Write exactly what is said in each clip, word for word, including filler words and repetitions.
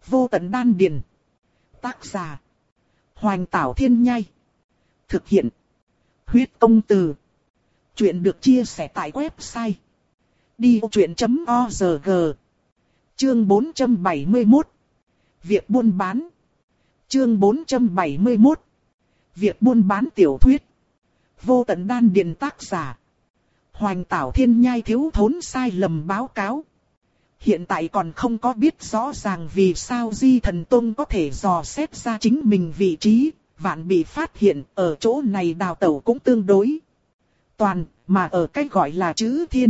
Vô tận đan điền. Tác giả. Hoành Tảo Thiên Nhai. Thực hiện. Huyết Công Từ. Chuyện được chia sẻ tại website đi vô chuyện chấm org. Chương bốn trăm bảy mươi mốt. Việc buôn bán. Chương bốn trăm bảy mươi mốt. Việc buôn bán tiểu thuyết. Vô tận đan điền. Tác giả. Hoành Tảo Thiên Nhai. Thiếu thốn sai lầm báo cáo. Hiện tại còn không có biết rõ ràng vì sao Di Thần Tông có thể dò xét ra chính mình vị trí, vạn bị phát hiện, ở chỗ này đào tẩu cũng tương đối toàn, mà ở cách gọi là chữ thiên.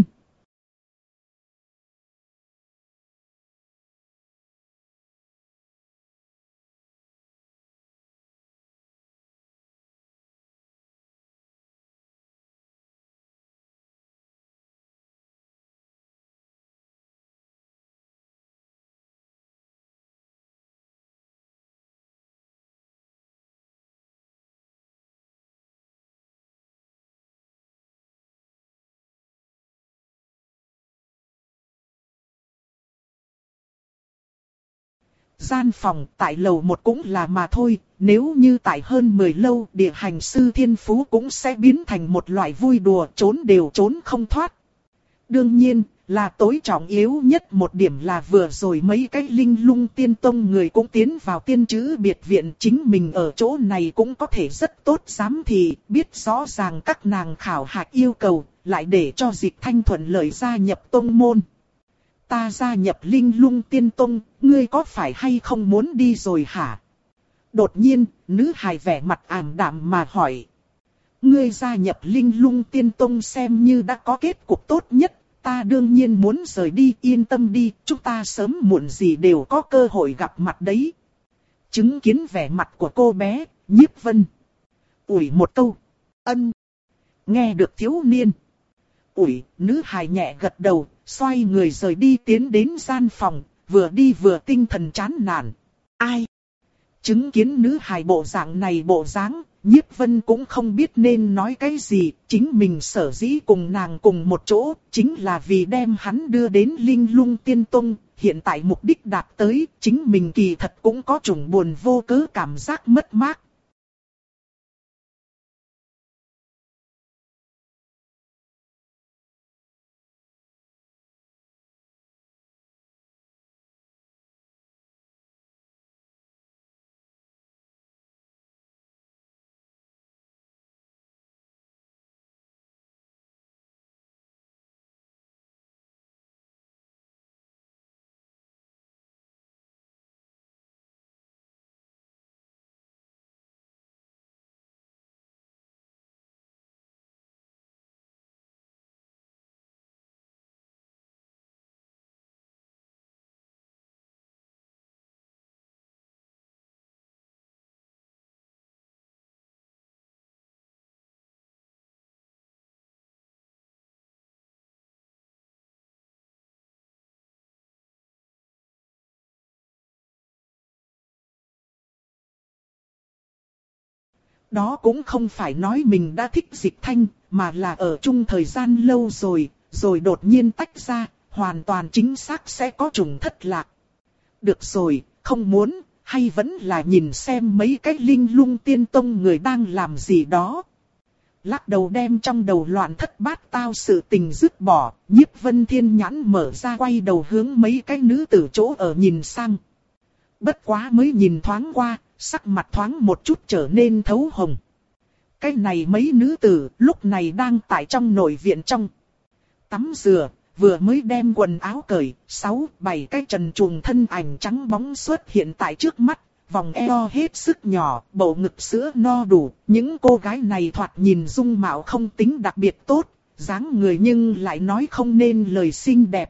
Gian phòng tại lầu một cũng là mà thôi, nếu như tại hơn mười lâu địa hành sư thiên phú cũng sẽ biến thành một loại vui đùa, trốn đều trốn không thoát. Đương nhiên là tối trọng yếu nhất một điểm là vừa rồi mấy cái linh lung tiên tông người cũng tiến vào tiên chữ biệt viện, chính mình ở chỗ này cũng có thể rất tốt giám thị, biết rõ ràng các nàng khảo hạch yêu cầu, lại để cho Dịch Thanh thuận lợi gia nhập tông môn. Ta gia nhập linh lung tiên tông, ngươi có phải hay không muốn đi rồi hả? Đột nhiên, nữ hài vẻ mặt ảm đạm mà hỏi. Ngươi gia nhập linh lung tiên tông xem như đã có kết cục tốt nhất, ta đương nhiên muốn rời đi, yên tâm đi, chúng ta sớm muộn gì đều có cơ hội gặp mặt đấy. Chứng kiến vẻ mặt của cô bé, Nhiếp Vân ủi một câu. Ân. Nghe được thiếu niên ủi, nữ hài nhẹ gật đầu, xoay người rời đi tiến đến gian phòng, vừa đi vừa tinh thần chán nản. Ai? Chứng kiến nữ hài bộ dạng này bộ dáng, Nhiếp Vân cũng không biết nên nói cái gì, chính mình sở dĩ cùng nàng cùng một chỗ, chính là vì đem hắn đưa đến Linh Lung Tiên Tông, hiện tại mục đích đạt tới, chính mình kỳ thật cũng có chủng buồn vô cớ cảm giác mất mát. Đó cũng không phải nói mình đã thích Dịch Thanh, mà là ở chung thời gian lâu rồi, rồi đột nhiên tách ra, hoàn toàn chính xác sẽ có chủng thất lạc. Được rồi, không muốn, hay vẫn là nhìn xem mấy cái linh lung tiên tông người đang làm gì đó. Lắc đầu đem trong đầu loạn thất bát tao sự tình dứt bỏ, Nhiếp Vân thiên nhãn mở ra quay đầu hướng mấy cái nữ tử chỗ ở nhìn sang. Bất quá mới nhìn thoáng qua, sắc mặt thoáng một chút trở nên thấu hồng. Cái này mấy nữ tử lúc này đang tại trong nội viện trong tắm rửa, vừa mới đem quần áo cởi, sáu, bảy cái trần truồng thân ảnh trắng bóng xuất hiện tại trước mắt, vòng eo hết sức nhỏ, bầu ngực sữa no đủ, những cô gái này thoạt nhìn dung mạo không tính đặc biệt tốt, dáng người nhưng lại nói không nên lời xinh đẹp.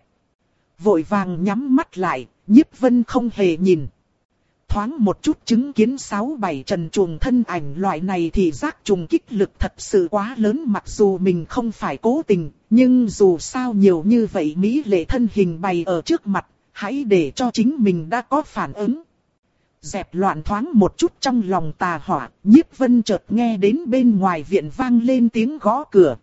Vội vàng nhắm mắt lại, Nhiếp Vân không hề nhìn. Thoáng một chút chứng kiến sáu bảy trần truồng thân ảnh loại này thì giác trùng kích lực thật sự quá lớn, mặc dù mình không phải cố tình, nhưng dù sao nhiều như vậy mỹ lệ thân hình bày ở trước mặt, hãy để cho chính mình đã có phản ứng. Dẹp loạn thoáng một chút trong lòng tà hỏa, Nhiếp Vân chợt nghe đến bên ngoài viện vang lên tiếng gõ cửa.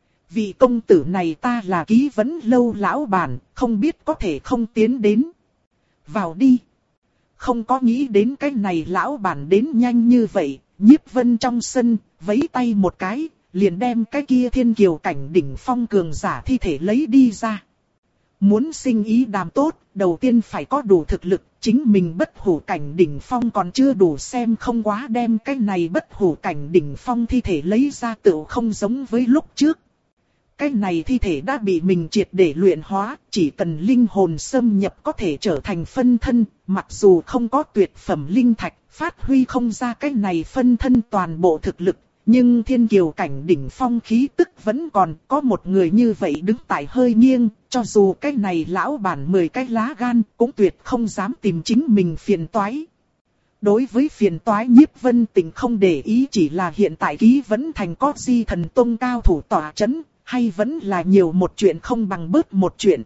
Vị công tử này ta là Ký Vấn Lâu lão bản, không biết có thể không tiến đến. Vào đi. Không có nghĩ đến cái này lão bản đến nhanh như vậy, Nhiếp Vân trong sân, vẫy tay một cái, liền đem cái kia thiên kiều cảnh đỉnh phong cường giả thi thể lấy đi ra. Muốn sinh ý đàm tốt, đầu tiên phải có đủ thực lực, chính mình bất hủ cảnh đỉnh phong còn chưa đủ xem không quá đem cái này bất hủ cảnh đỉnh phong thi thể lấy ra tựu không giống với lúc trước. Cái này thi thể đã bị mình triệt để luyện hóa, chỉ cần linh hồn xâm nhập có thể trở thành phân thân, mặc dù không có tuyệt phẩm linh thạch, phát huy không ra cái này phân thân toàn bộ thực lực. Nhưng thiên kiều cảnh đỉnh phong khí tức vẫn còn, có một người như vậy đứng tại hơi nghiêng, cho dù cái này lão bản mười cái lá gan cũng tuyệt không dám tìm chính mình phiền toái. Đối với phiền toái Nhiếp Vân Tĩnh không để ý, chỉ là hiện tại Ký Vấn Thành có Di Thần Tông cao thủ tỏa chấn, hay vẫn là nhiều một chuyện không bằng bớt một chuyện.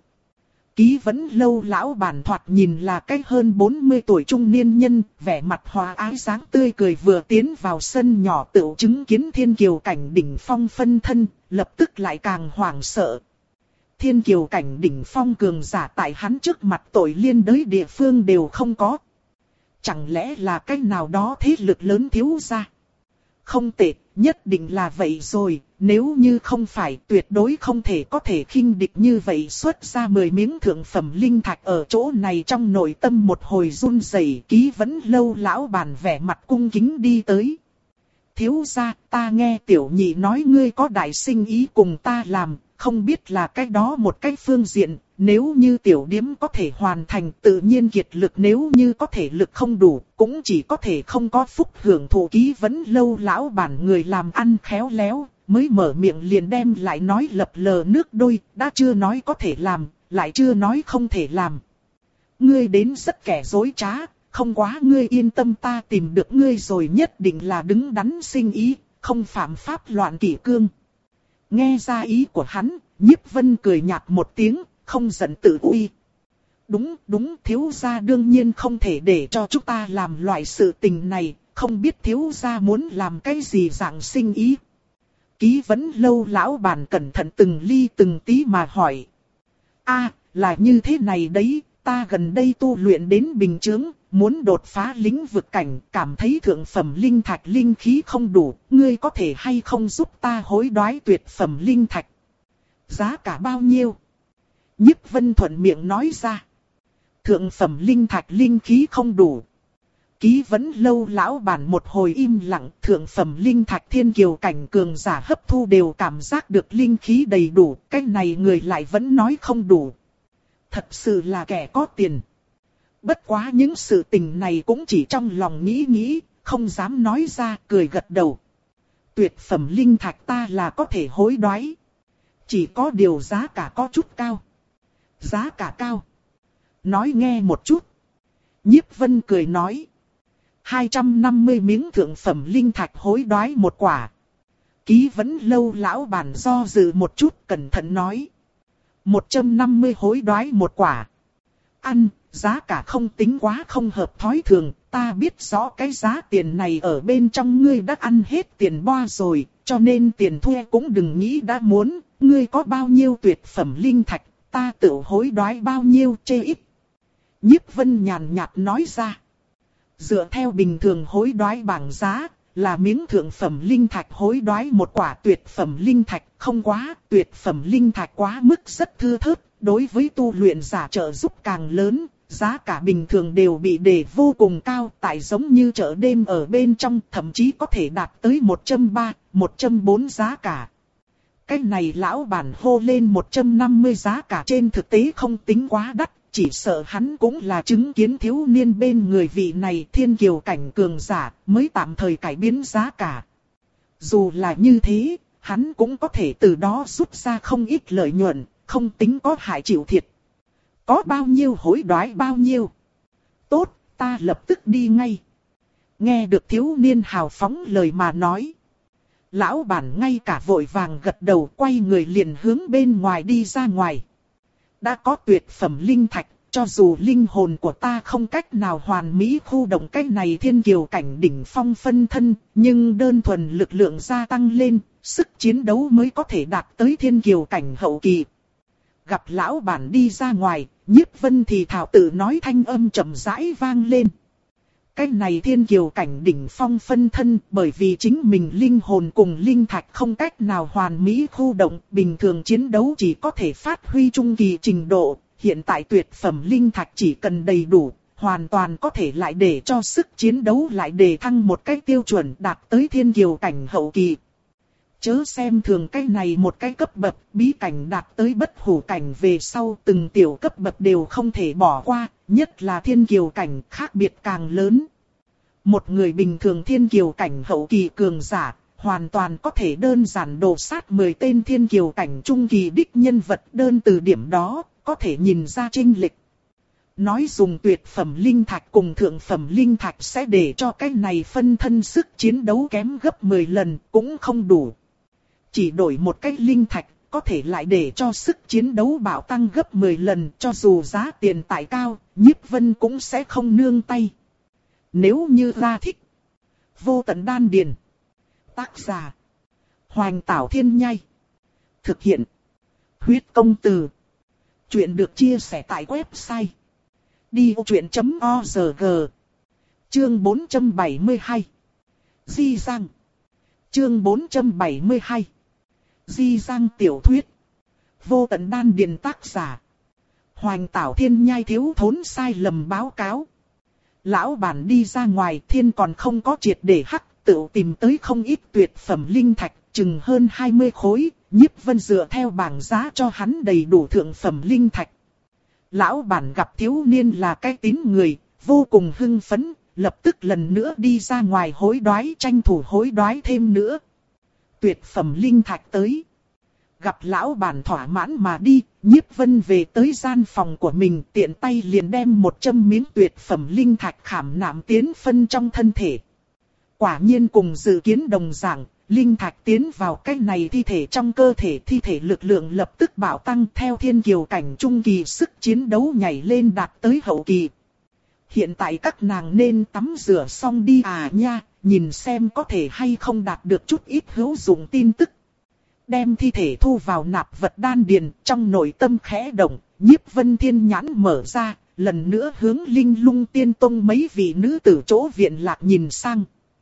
Ký Vấn Lâu lão bản thoạt nhìn là cái hơn bốn mươi tuổi trung niên nhân, vẻ mặt hòa ái dáng tươi cười vừa tiến vào sân nhỏ tựu chứng kiến thiên kiều cảnh đỉnh phong phân thân, lập tức lại càng hoảng sợ. Thiên kiều cảnh đỉnh phong cường giả tại hắn trước mặt tội liên đới địa phương đều không có. Chẳng lẽ là cái nào đó thế lực lớn thiếu gia? Không tệ, nhất định là vậy rồi, nếu như không phải tuyệt đối không thể có thể khinh địch như vậy xuất ra mười miếng thượng phẩm linh thạch ở chỗ này. Trong nội tâm một hồi run rẩy, Ký Vấn Lâu lão bản vẻ mặt cung kính đi tới. Thiếu gia, ta nghe tiểu nhị nói ngươi có đại sinh ý cùng ta làm, không biết là cái đó một cái phương diện, nếu như tiểu điếm có thể hoàn thành tự nhiên kiệt lực, nếu như có thể lực không đủ, cũng chỉ có thể không có phúc hưởng thụ. Ký Vấn Lâu lão bản người làm ăn khéo léo, mới mở miệng liền đem lại nói lập lờ nước đôi, đã chưa nói có thể làm, lại chưa nói không thể làm. Ngươi đến rất kẻ dối trá, không quá ngươi yên tâm, ta tìm được ngươi rồi nhất định là đứng đắn sinh ý, không phạm pháp loạn kỷ cương. Nghe ra ý của hắn, Nhiếp Vân cười nhạt một tiếng, không giận tự uy. Đúng, đúng, thiếu gia đương nhiên không thể để cho chúng ta làm loại sự tình này, không biết thiếu gia muốn làm cái gì dạng sinh ý. Ký Vấn Lâu lão bản cẩn thận từng ly từng tí mà hỏi. A, là như thế này đấy, ta gần đây tu luyện đến bình chướng, muốn đột phá lĩnh vực cảnh, cảm thấy thượng phẩm linh thạch linh khí không đủ, ngươi có thể hay không giúp ta hối đoái tuyệt phẩm linh thạch? Giá cả bao nhiêu? Nhiếp Vân thuận miệng nói ra. Thượng phẩm linh thạch linh khí không đủ. Ký Vấn Lâu lão bản một hồi im lặng, thượng phẩm linh thạch thiên kiều cảnh cường giả hấp thu đều cảm giác được linh khí đầy đủ, cái này người lại vẫn nói không đủ. Thật sự là kẻ có tiền. Bất quá những sự tình này cũng chỉ trong lòng nghĩ nghĩ, không dám nói ra, cười gật đầu. Tuyệt phẩm linh thạch ta là có thể hối đoái. Chỉ có điều giá cả có chút cao. Giá cả cao. Nói nghe một chút. Nhiếp Vân cười nói. hai trăm năm mươi miếng thượng phẩm linh thạch hối đoái một quả. Ký Vấn Lâu lão bản do dự một chút, cẩn thận nói. một trăm năm mươi hối đoái một quả. Ăn, giá cả không tính quá không hợp thói thường, ta biết rõ cái giá tiền này ở bên trong ngươi đã ăn hết tiền boa rồi, cho nên tiền thuê cũng đừng nghĩ đã muốn, ngươi có bao nhiêu tuyệt phẩm linh thạch, ta tự hối đoái bao nhiêu chê ít. Nhiếp Vân nhàn nhạt nói ra. Dựa theo bình thường hối đoái bảng giá, là miếng thượng phẩm linh thạch hối đoái một quả tuyệt phẩm linh thạch, không quá, tuyệt phẩm linh thạch quá mức rất thưa thớt, đối với tu luyện giả trợ giúp càng lớn, giá cả bình thường đều bị đề vô cùng cao, tại giống như chợ đêm ở bên trong, thậm chí có thể đạt tới một trăm ba, một trăm bốn giá cả. Cái này lão bản hô lên một trăm năm mươi giá cả trên thực tế không tính quá đắt. Chỉ sợ hắn cũng là chứng kiến thiếu niên bên người vị này thiên kiều cảnh cường giả mới tạm thời cải biến giá cả. Dù là như thế, hắn cũng có thể từ đó rút ra không ít lợi nhuận, không tính có hại chịu thiệt. Có bao nhiêu hối đoái bao nhiêu. Tốt, ta lập tức đi ngay. Nghe được thiếu niên hào phóng lời mà nói. Lão bản ngay cả vội vàng gật đầu, quay người liền hướng bên ngoài đi ra ngoài. Đã có tuyệt phẩm linh thạch, cho dù linh hồn của ta không cách nào hoàn mỹ khu động cái này thiên kiều cảnh đỉnh phong phân thân, nhưng đơn thuần lực lượng gia tăng lên, sức chiến đấu mới có thể đạt tới thiên kiều cảnh hậu kỳ. Gặp lão bản đi ra ngoài, Nhiếp Vân thì thảo tự nói thanh âm chậm rãi vang lên. cái này thiên kiều cảnh đỉnh phong phân thân, bởi vì chính mình linh hồn cùng linh thạch không cách nào hoàn mỹ khu động, bình thường chiến đấu chỉ có thể phát huy trung kỳ trình độ, hiện tại tuyệt phẩm linh thạch chỉ cần đầy đủ, hoàn toàn có thể lại để cho sức chiến đấu lại đề thăng một cách tiêu chuẩn đạt tới thiên kiều cảnh hậu kỳ. Chớ xem thường cái này một cái cấp bậc, bí cảnh đạt tới bất hủ cảnh về sau từng tiểu cấp bậc đều không thể bỏ qua, nhất là thiên kiều cảnh khác biệt càng lớn. Một người bình thường thiên kiều cảnh hậu kỳ cường giả, hoàn toàn có thể đơn giản đổ sát mười tên thiên kiều cảnh trung kỳ đích nhân vật, đơn từ điểm đó, có thể nhìn ra chênh lệch. Nói dùng tuyệt phẩm linh thạch cùng thượng phẩm linh thạch sẽ để cho cái này phân thân sức chiến đấu kém gấp mười lần cũng không đủ. Chỉ đổi một cái linh thạch có thể lại để cho sức chiến đấu bạo tăng gấp mười lần, cho dù giá tiền tài cao, Nhiếp Vân cũng sẽ không nương tay. Nếu như ra thích. Vô tận đan điền. Tác giả. Hoành Tảo Thiên Nhai. Thực hiện. Huyết Công Từ. Chuyện được chia sẻ tại website đi ô chuyện chấm org. Chương bốn trăm bảy mươi hai. Di Giang. Chương bốn trăm bảy mươi hai. Di Giang tiểu thuyết. Vô tận đan điền tác giả. Hoành Tảo Thiên Nhai thiếu thốn sai lầm báo cáo. Lão bản đi ra ngoài, thiên còn không có triệt để hắc, tự tìm tới không ít tuyệt phẩm linh thạch, chừng hơn hai mươi khối, Nhiếp Vân dựa theo bảng giá cho hắn đầy đủ thượng phẩm linh thạch. Lão bản gặp thiếu niên là cái tín người, vô cùng hưng phấn, lập tức lần nữa đi ra ngoài hối đoái, tranh thủ hối đoái thêm nữa. Tuyệt phẩm linh thạch tới. Gặp lão bản thỏa mãn mà đi, Nhiếp Vân về tới gian phòng của mình, tiện tay liền đem một châm miếng tuyệt phẩm linh thạch khảm nạm tiến phân trong thân thể. Quả nhiên cùng dự kiến đồng dạng, linh thạch tiến vào cái này thi thể trong cơ thể, thi thể lực lượng lập tức bạo tăng, theo thiên kiều cảnh trung kỳ sức chiến đấu nhảy lên đạt tới hậu kỳ. Hiện tại các nàng nên tắm rửa xong đi à nha, nhìn xem có thể hay không đạt được chút ít hữu dụng tin tức. Đem thi thể thu vào nạp vật đan điền, trong nội tâm khẽ động, Nhiếp Vân thiên nhãn mở ra, lần nữa hướng Linh Lung Tiên Tông mấy vị nữ tử chỗ viện lạc nhìn sang.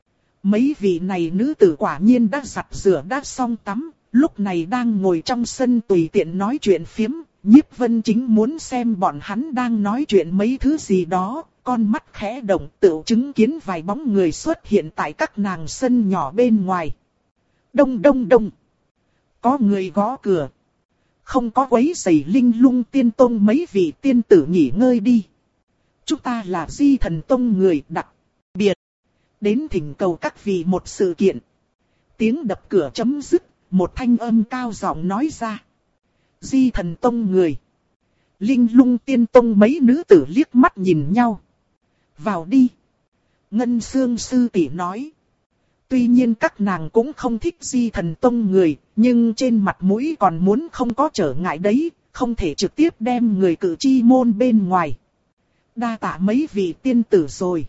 Mấy vị này nữ tử quả nhiên đã giặt rửa đã xong tắm, lúc này đang ngồi trong sân tùy tiện nói chuyện phiếm. Nhiếp Vân chính muốn xem bọn hắn đang nói chuyện mấy thứ gì đó, con mắt khẽ động tự chứng kiến vài bóng người xuất hiện tại các nàng sân nhỏ bên ngoài. Đông đông đông. Có người gõ cửa. Không có quấy rầy Linh Lung Tiên Tông mấy vị tiên tử nghỉ ngơi đi. Chúng ta là Di Thần Tông người đặc biệt. Đến thỉnh cầu các vị một sự kiện. Tiếng đập cửa chấm dứt, một thanh âm cao giọng nói ra. Di Thần Tông người. Linh Lung Tiên Tông mấy nữ tử liếc mắt nhìn nhau. Vào đi. Ngân Sương sư tỷ nói. Tuy nhiên các nàng cũng không thích Di Thần Tông người, nhưng trên mặt mũi còn muốn không có trở ngại đấy, không thể trực tiếp đem người cử chi môn bên ngoài. Đa tạ mấy vị tiên tử rồi.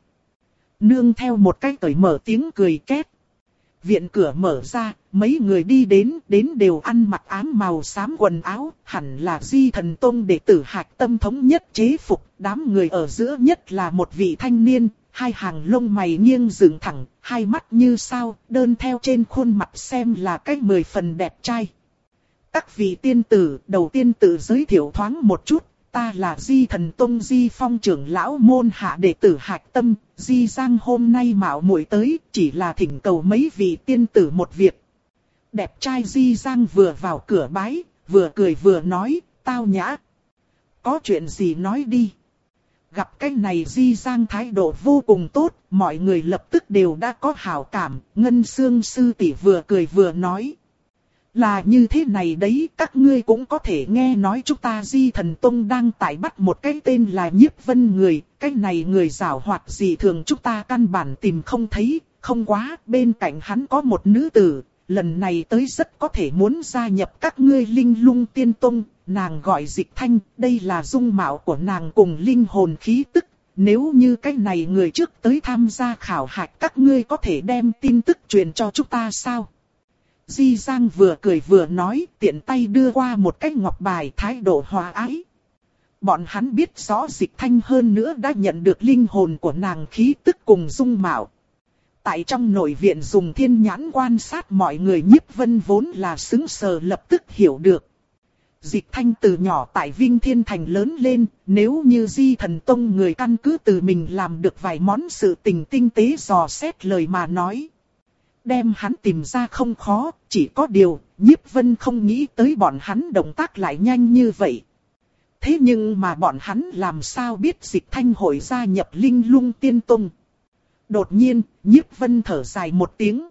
Nương theo một cái cởi mở tiếng cười két. Viện cửa mở ra, mấy người đi đến, đến đều ăn mặc ám màu xám quần áo, hẳn là Di Thần Tông đệ tử Hạc Tâm thống nhất chế phục, đám người ở giữa nhất là một vị thanh niên, hai hàng lông mày nghiêng dựng thẳng, hai mắt như sao, đơn theo trên khuôn mặt xem là cách mười phần đẹp trai. Các vị tiên tử, đầu tiên tự giới thiệu thoáng một chút. Ta là Di Thần Tông Di Phong trưởng lão môn hạ đệ tử Hạc Tâm, Di Giang hôm nay mạo muội tới, chỉ là thỉnh cầu mấy vị tiên tử một việc. Đẹp trai Di Giang vừa vào cửa bái, vừa cười vừa nói, tao nhã. Có chuyện gì nói đi. Gặp cái này Di Giang thái độ vô cùng tốt, mọi người lập tức đều đã có hảo cảm, Ngân Sương sư tỷ vừa cười vừa nói. Là như thế này đấy, các ngươi cũng có thể nghe nói chúng ta Di Thần Tông đang tại bắt một cái tên là Nhiếp Vân người, cái này người giảo hoạt gì thường chúng ta căn bản tìm không thấy, không quá, bên cạnh hắn có một nữ tử, lần này tới rất có thể muốn gia nhập các ngươi Linh Lung Tiên Tông, nàng gọi Dịch Thanh, đây là dung mạo của nàng cùng linh hồn khí tức, nếu như cái này người trước tới tham gia khảo hạch các ngươi có thể đem tin tức truyền cho chúng ta sao? Di Giang vừa cười vừa nói, tiện tay đưa qua một cái ngọc bài, thái độ hòa ái. bọn hắn biết rõ Dịch Thanh hơn nữa đã nhận được linh hồn của nàng khí tức cùng dung mạo. Tại trong nội viện dùng thiên nhãn quan sát mọi người, Nhiếp Vân vốn là sững sờ lập tức hiểu được. Dịch Thanh từ nhỏ tại Vinh Thiên Thành lớn lên, nếu như Di Thần Tông người căn cứ từ mình làm được vài món sự tình tinh tế dò xét lời mà nói. Đem hắn tìm ra không khó, chỉ có điều, Nhiếp Vân không nghĩ tới bọn hắn động tác lại nhanh như vậy. Thế nhưng mà bọn hắn làm sao biết Dịch Thanh hội gia nhập Linh Lung Tiên Tông. Đột nhiên, Nhiếp Vân thở dài một tiếng.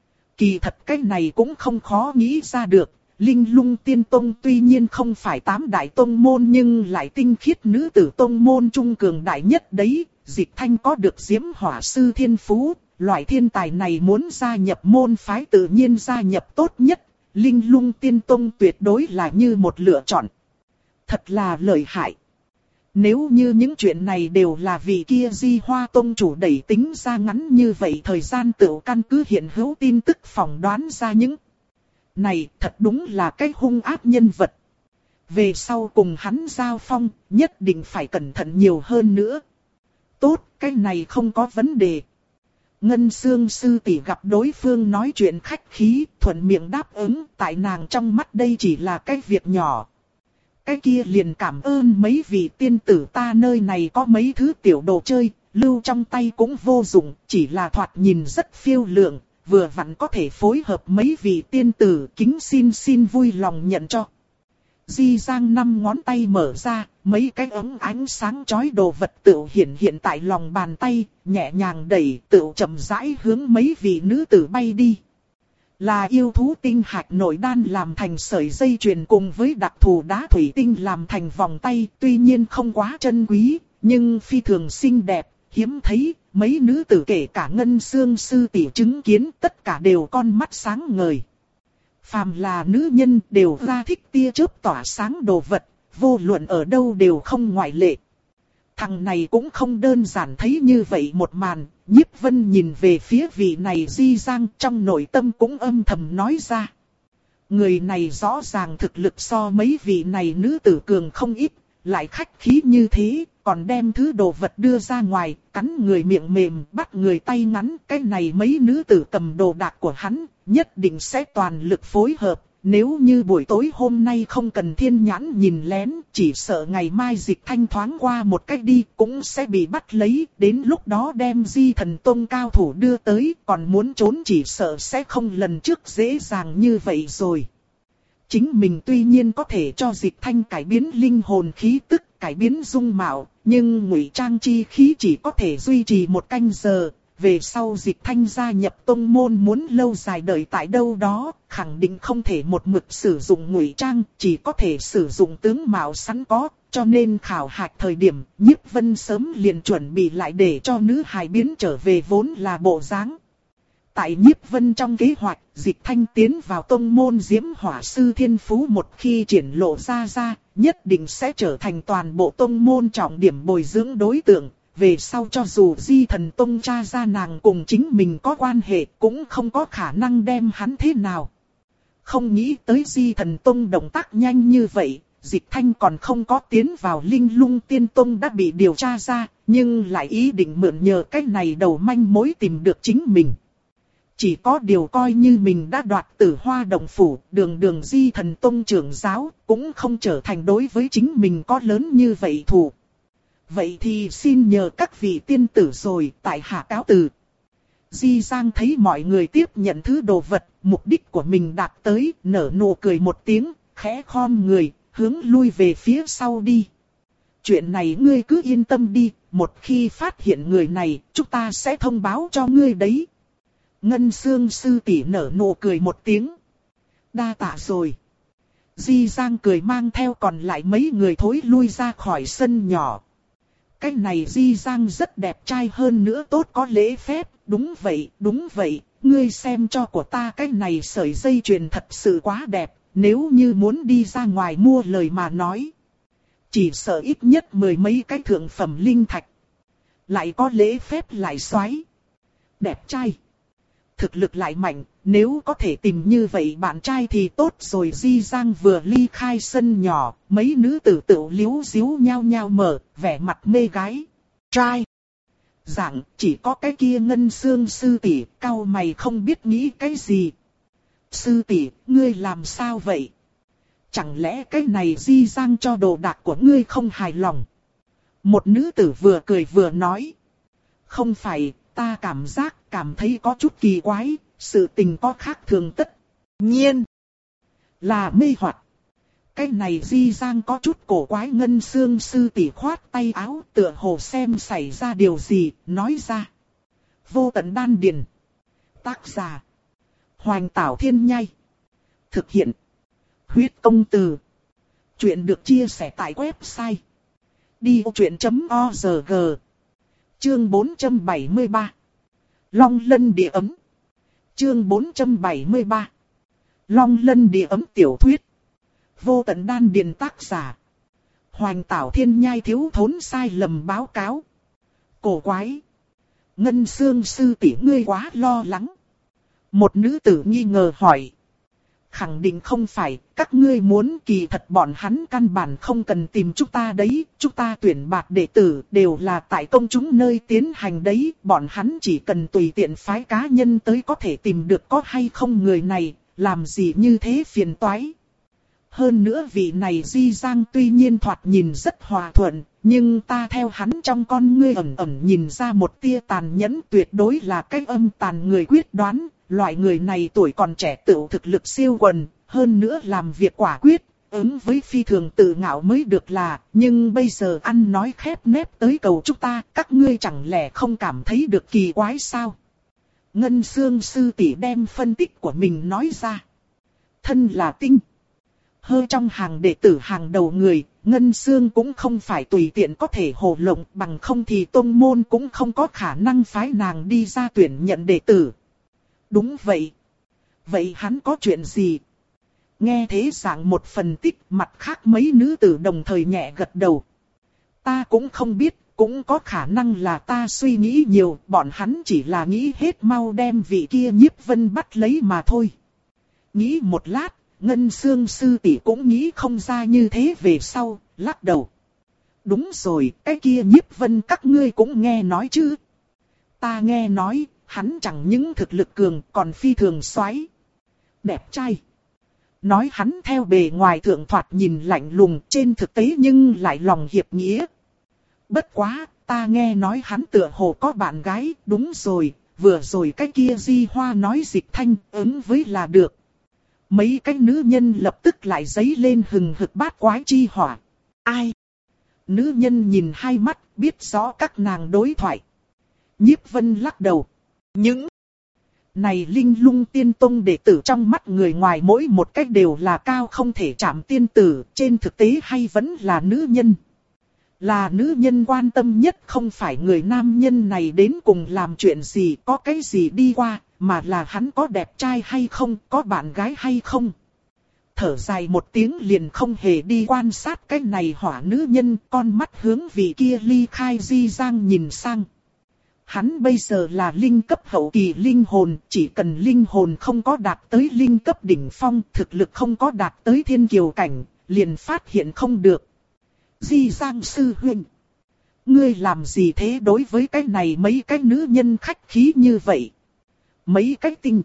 Kỳ thật cái này cũng không khó nghĩ ra được. Linh Lung Tiên Tông tuy nhiên không phải tám đại tông môn nhưng lại tinh khiết nữ tử tông môn trung cường đại nhất đấy. Dịch Thanh có được Diễm Hỏa Sư thiên phú, loại thiên tài này muốn gia nhập môn phái tự nhiên gia nhập tốt nhất. Linh Lung Tiên Tông tuyệt đối là như một lựa chọn. Thật là lợi hại. Nếu như những chuyện này đều là vị kia Di Hoa Tông chủ đẩy tính ra ngắn như vậy, thời gian tựu căn cứ hiện hữu tin tức phỏng đoán ra những này, thật đúng là cái hung ác nhân vật. Về sau cùng hắn giao phong, nhất định phải cẩn thận nhiều hơn nữa. Tốt, cái này không có vấn đề. Ngân Xương sư tỷ gặp đối phương nói chuyện khách khí, thuận miệng đáp ứng, tại nàng trong mắt đây chỉ là cái việc nhỏ. Cái kia liền cảm ơn mấy vị tiên tử, ta nơi này có mấy thứ tiểu đồ chơi, lưu trong tay cũng vô dụng, chỉ là thoạt nhìn rất phiêu lượng, vừa vặn có thể phối hợp mấy vị tiên tử, kính xin xin vui lòng nhận cho. Di Giang năm ngón tay mở ra, mấy cái ống ánh sáng chói đồ vật tựu hiện hiện tại lòng bàn tay, nhẹ nhàng đẩy tựu chậm rãi hướng mấy vị nữ tử bay đi. Là yêu thú tinh hạch nội đan làm thành sợi dây chuyền cùng với đặc thù đá thủy tinh làm thành vòng tay, tuy nhiên không quá chân quý, nhưng phi thường xinh đẹp, hiếm thấy, mấy nữ tử kể cả Ngân Xương sư tỷ chứng kiến tất cả đều con mắt sáng ngời. Phàm là nữ nhân đều ra thích tia chớp tỏa sáng đồ vật, vô luận ở đâu đều không ngoại lệ. Thằng này cũng không đơn giản thấy như vậy một màn, Nhiếp Vân nhìn về phía vị này Di Giang trong nội tâm cũng âm thầm nói ra. Người này rõ ràng thực lực so mấy vị này nữ tử cường không ít, lại khách khí như thế, còn đem thứ đồ vật đưa ra ngoài, cắn người miệng mềm, bắt người tay ngắn. Cái này mấy nữ tử cầm đồ đạc của hắn, nhất định sẽ toàn lực phối hợp. Nếu như buổi tối hôm nay không cần thiên nhãn nhìn lén, chỉ sợ ngày mai Dịch Thanh thoáng qua một cách đi cũng sẽ bị bắt lấy. Đến lúc đó đem Di Thần Tông cao thủ đưa tới, còn muốn trốn chỉ sợ sẽ không lần trước dễ dàng như vậy rồi. Chính mình tuy nhiên có thể cho Dịch Thanh cải biến linh hồn khí tức, cải biến dung mạo, nhưng ngụy trang chi khí chỉ có thể duy trì một canh giờ. Về sau Dịch Thanh gia nhập tông môn muốn lâu dài đợi tại đâu đó, khẳng định không thể một mực sử dụng ngụy trang, chỉ có thể sử dụng tướng mạo sẵn có, cho nên khảo hạch thời điểm, Nhiếp Vân sớm liền chuẩn bị lại để cho nữ hài biến trở về vốn là bộ dáng. Tại Nhiếp Vân trong kế hoạch, Dịch Thanh tiến vào tông môn Diễm Hỏa Sư thiên phú một khi triển lộ ra ra, nhất định sẽ trở thành toàn bộ tông môn trọng điểm bồi dưỡng đối tượng. Về sau cho dù Di Thần Tông tra ra nàng cùng chính mình có quan hệ cũng không có khả năng đem hắn thế nào. Không nghĩ tới Di Thần Tông động tác nhanh như vậy, Dịch Thanh còn không có tiến vào Linh Lung Tiên Tông đã bị điều tra ra, nhưng lại ý định mượn nhờ cái này đầu manh mối tìm được chính mình. Chỉ có điều coi như mình đã đoạt Tử Hoa Động Phủ, đường đường Di Thần Tông trưởng giáo, cũng không trở thành đối với chính mình có lớn như vậy thù. Vậy thì xin nhờ các vị tiên tử rồi, tại hạ cáo từ. Di Giang thấy mọi người tiếp nhận thứ đồ vật, mục đích của mình đạt tới, nở nụ cười một tiếng, khẽ khom người, hướng lui về phía sau đi. Chuyện này ngươi cứ yên tâm đi, một khi phát hiện người này, chúng ta sẽ thông báo cho ngươi đấy. Ngân Xương sư tỷ nở nụ cười một tiếng. Đa tạ rồi. Di Giang cười mang theo còn lại mấy người thối lui ra khỏi sân nhỏ. Cái này Di Giang rất đẹp trai hơn nữa tốt có lễ phép, đúng vậy, đúng vậy, ngươi xem cho của ta cái này sợi dây chuyền thật sự quá đẹp, nếu như muốn đi ra ngoài mua lời mà nói. Chỉ sợ ít nhất mười mấy cái thượng phẩm linh thạch. Lại có lễ phép lại xoáy. Đẹp trai. thực lực lại mạnh, nếu có thể tìm như vậy bạn trai thì tốt rồi. Di Giang vừa ly khai sân nhỏ, mấy nữ tử tự liếu díu nhao nhao mở, vẻ mặt mê gái. Trai! Dạng chỉ có cái kia Ngân Xương sư tỷ, cau mày không biết nghĩ cái gì. Sư tỷ, ngươi làm sao vậy? Chẳng lẽ cái này Di Giang cho đồ đạc của ngươi không hài lòng? Một nữ tử vừa cười vừa nói. Không phải, ta cảm giác, cảm thấy có chút kỳ quái, sự tình có khác thường tất nhiên là mê hoặc. Cái này Di Giang có chút cổ quái. Ngân Xương sư tỷ khoát tay áo, tựa hồ xem xảy ra điều gì, nói ra. Vô Tận Đan Điền. Tác giả Hoành Tảo Thiên Nhai. Thực hiện Huyết Công Từ. Chuyện được chia sẻ tại website đi vô chuyện chấm org. Chương bốn trăm bảy mươi ba. Long Lân Địa Ấm. Chương bốn trăm bảy mươi ba. Long Lân Địa Ấm tiểu thuyết. Vô Tận Đan Điền. Tác giả Hoành Tảo Thiên Nhai. Thiếu thốn sai lầm báo cáo. Cổ quái. Ngân Xương sư tỷ, ngươi quá lo lắng. Một nữ tử nghi ngờ hỏi. Khẳng định không phải, các ngươi muốn, kỳ thật bọn hắn căn bản không cần tìm chúng ta đấy, chúng ta tuyển bạt đệ tử đều là tại công chúng nơi tiến hành đấy, bọn hắn chỉ cần tùy tiện phái cá nhân tới có thể tìm được có hay không người này, làm gì như thế phiền toái. Hơn nữa vị này Di Giang tuy nhiên thoạt nhìn rất hòa thuận, nhưng ta theo hắn trong con ngươi ẩn ẩn nhìn ra một tia tàn nhẫn, tuyệt đối là cái âm tàn người quyết đoán. Loại người này tuổi còn trẻ tự thực lực siêu quần, hơn nữa làm việc quả quyết, ứng với phi thường tự ngạo mới được là, nhưng bây giờ ăn nói khép nép tới cầu chúng ta, các ngươi chẳng lẽ không cảm thấy được kỳ quái sao? Ngân Xương sư tỷ đem phân tích của mình nói ra. Thân là tinh, hơi trong hàng đệ tử hàng đầu người, Ngân Xương cũng không phải tùy tiện có thể hồ lộng, bằng không thì tông môn cũng không có khả năng phái nàng đi ra tuyển nhận đệ tử. Đúng vậy. Vậy hắn có chuyện gì? Nghe thế dạng một phân tích, mặt khác mấy nữ tử đồng thời nhẹ gật đầu. Ta cũng không biết, cũng có khả năng là ta suy nghĩ nhiều, bọn hắn chỉ là nghĩ hết mau đem vị kia Nhiếp Vân bắt lấy mà thôi. Nghĩ một lát, Ngân Xương sư tỷ cũng nghĩ không ra như thế về sau, lắc đầu. Đúng rồi, cái kia Nhiếp Vân các ngươi cũng nghe nói chứ? Ta nghe nói. Hắn chẳng những thực lực cường còn phi thường soái, đẹp trai. Nói hắn theo bề ngoài thượng thoạt nhìn lạnh lùng, trên thực tế nhưng lại lòng hiệp nghĩa. Bất quá, ta nghe nói hắn tựa hồ có bạn gái, đúng rồi, vừa rồi cái kia Di Hoa nói Dịch Thanh ứng với là được. Mấy cái nữ nhân lập tức lại giấy lên hừng hực bát quái chi hỏa. Ai? Nữ nhân nhìn hai mắt, biết rõ các nàng đối thoại. Nhiếp Vân lắc đầu. Những này Linh Lung Tiên Tông đệ tử trong mắt người ngoài mỗi một cách đều là cao không thể chạm tiên tử, trên thực tế hay vẫn là nữ nhân. Là nữ nhân quan tâm nhất không phải người nam nhân này đến cùng làm chuyện gì, có cái gì đi qua, mà là hắn có đẹp trai hay không, có bạn gái hay không. Thở dài một tiếng liền không hề đi quan sát cái này hỏa nữ nhân, con mắt hướng vị kia ly khai Di Giang nhìn sang. Hắn bây giờ là linh cấp hậu kỳ linh hồn, chỉ cần linh hồn không có đạt tới linh cấp đỉnh phong, thực lực không có đạt tới thiên kiều cảnh, liền phát hiện không được. Di Giang sư huynh, ngươi làm gì thế? Đối với cái này mấy cái nữ nhân khách khí như vậy? Mấy cái tinh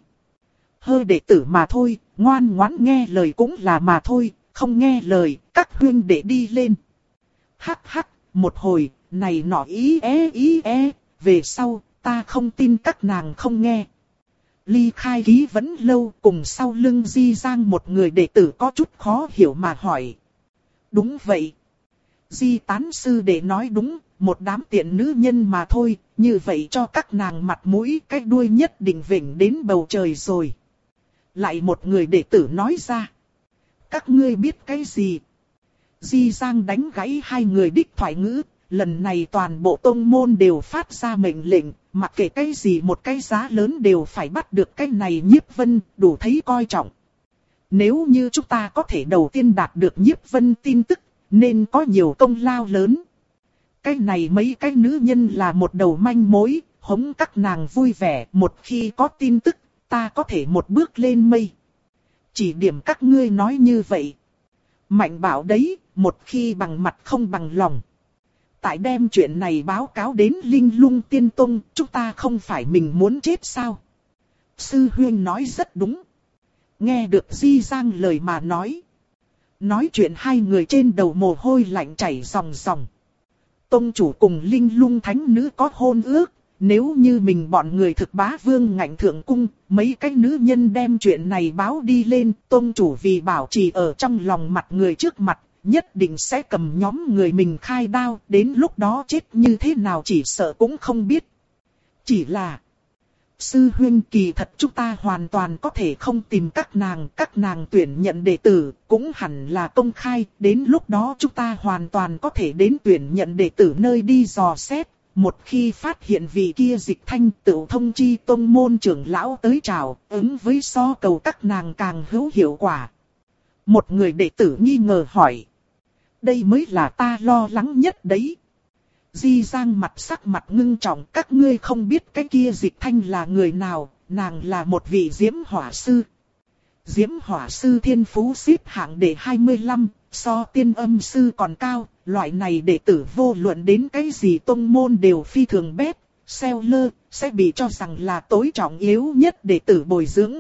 hơi đệ tử mà thôi, ngoan ngoãn nghe lời cũng là mà thôi, không nghe lời, các huynh đệ đi lên. Hắc hắc, một hồi, này nọ ý é ý é. Về sau, ta không tin các nàng không nghe. Ly khai ký vẫn lâu, cùng sau lưng Di Giang một người đệ tử có chút khó hiểu mà hỏi. Đúng vậy. Di tán sư đệ nói đúng, một đám tiện nữ nhân mà thôi, như vậy cho các nàng mặt mũi cái đuôi nhất định vểnh đến bầu trời rồi. Lại một người đệ tử nói ra. Các ngươi biết cái gì? Di Giang đánh gãy hai người đích thoại ngữ. Lần này toàn bộ tông môn đều phát ra mệnh lệnh, mặc kệ cái gì một cái giá lớn đều phải bắt được cái này Nhiếp Vân, đủ thấy coi trọng. Nếu như chúng ta có thể đầu tiên đạt được Nhiếp Vân tin tức, nên có nhiều công lao lớn. Cái này mấy cái nữ nhân là một đầu manh mối, hống các nàng vui vẻ, một khi có tin tức, ta có thể một bước lên mây. Chỉ điểm các ngươi nói như vậy. Mạnh bảo đấy, một khi bằng mặt không bằng lòng. Tại đem chuyện này báo cáo đến Linh Lung Tiên Tông, chúng ta không phải mình muốn chết sao? Sư huynh nói rất đúng. Nghe được Di Giang lời mà nói. Nói chuyện hai người trên đầu mồ hôi lạnh chảy ròng ròng. Tông chủ cùng Linh Lung Thánh Nữ có hôn ước. Nếu như mình bọn người thực bá vương ngạnh thượng cung, mấy cái nữ nhân đem chuyện này báo đi lên, tông chủ vì bảo trì ở trong lòng mặt người trước mặt, nhất định sẽ cầm nhóm người mình khai đao, đến lúc đó chết như thế nào chỉ sợ cũng không biết. Chỉ là, sư huynh kỳ thật chúng ta hoàn toàn có thể không tìm các nàng, các nàng tuyển nhận đệ tử, cũng hẳn là công khai, đến lúc đó chúng ta hoàn toàn có thể đến tuyển nhận đệ tử nơi đi dò xét. Một khi phát hiện vị kia Dịch Thanh tự thông chi tông môn trưởng lão tới chào, ứng với so cầu các nàng càng hữu hiệu quả. Một người đệ tử nghi ngờ hỏi. Đây mới là ta lo lắng nhất đấy. Di Giang mặt sắc mặt ngưng trọng, các ngươi không biết cái kia Dịch Thanh là người nào, nàng là một vị diễm hỏa sư. Diễm hỏa sư thiên phú xếp hạng đệ hai mươi lăm, so tiên âm sư còn cao, loại này đệ tử vô luận đến cái gì tông môn đều phi thường bét, xeo lơ, sẽ bị cho rằng là tối trọng yếu nhất đệ tử bồi dưỡng.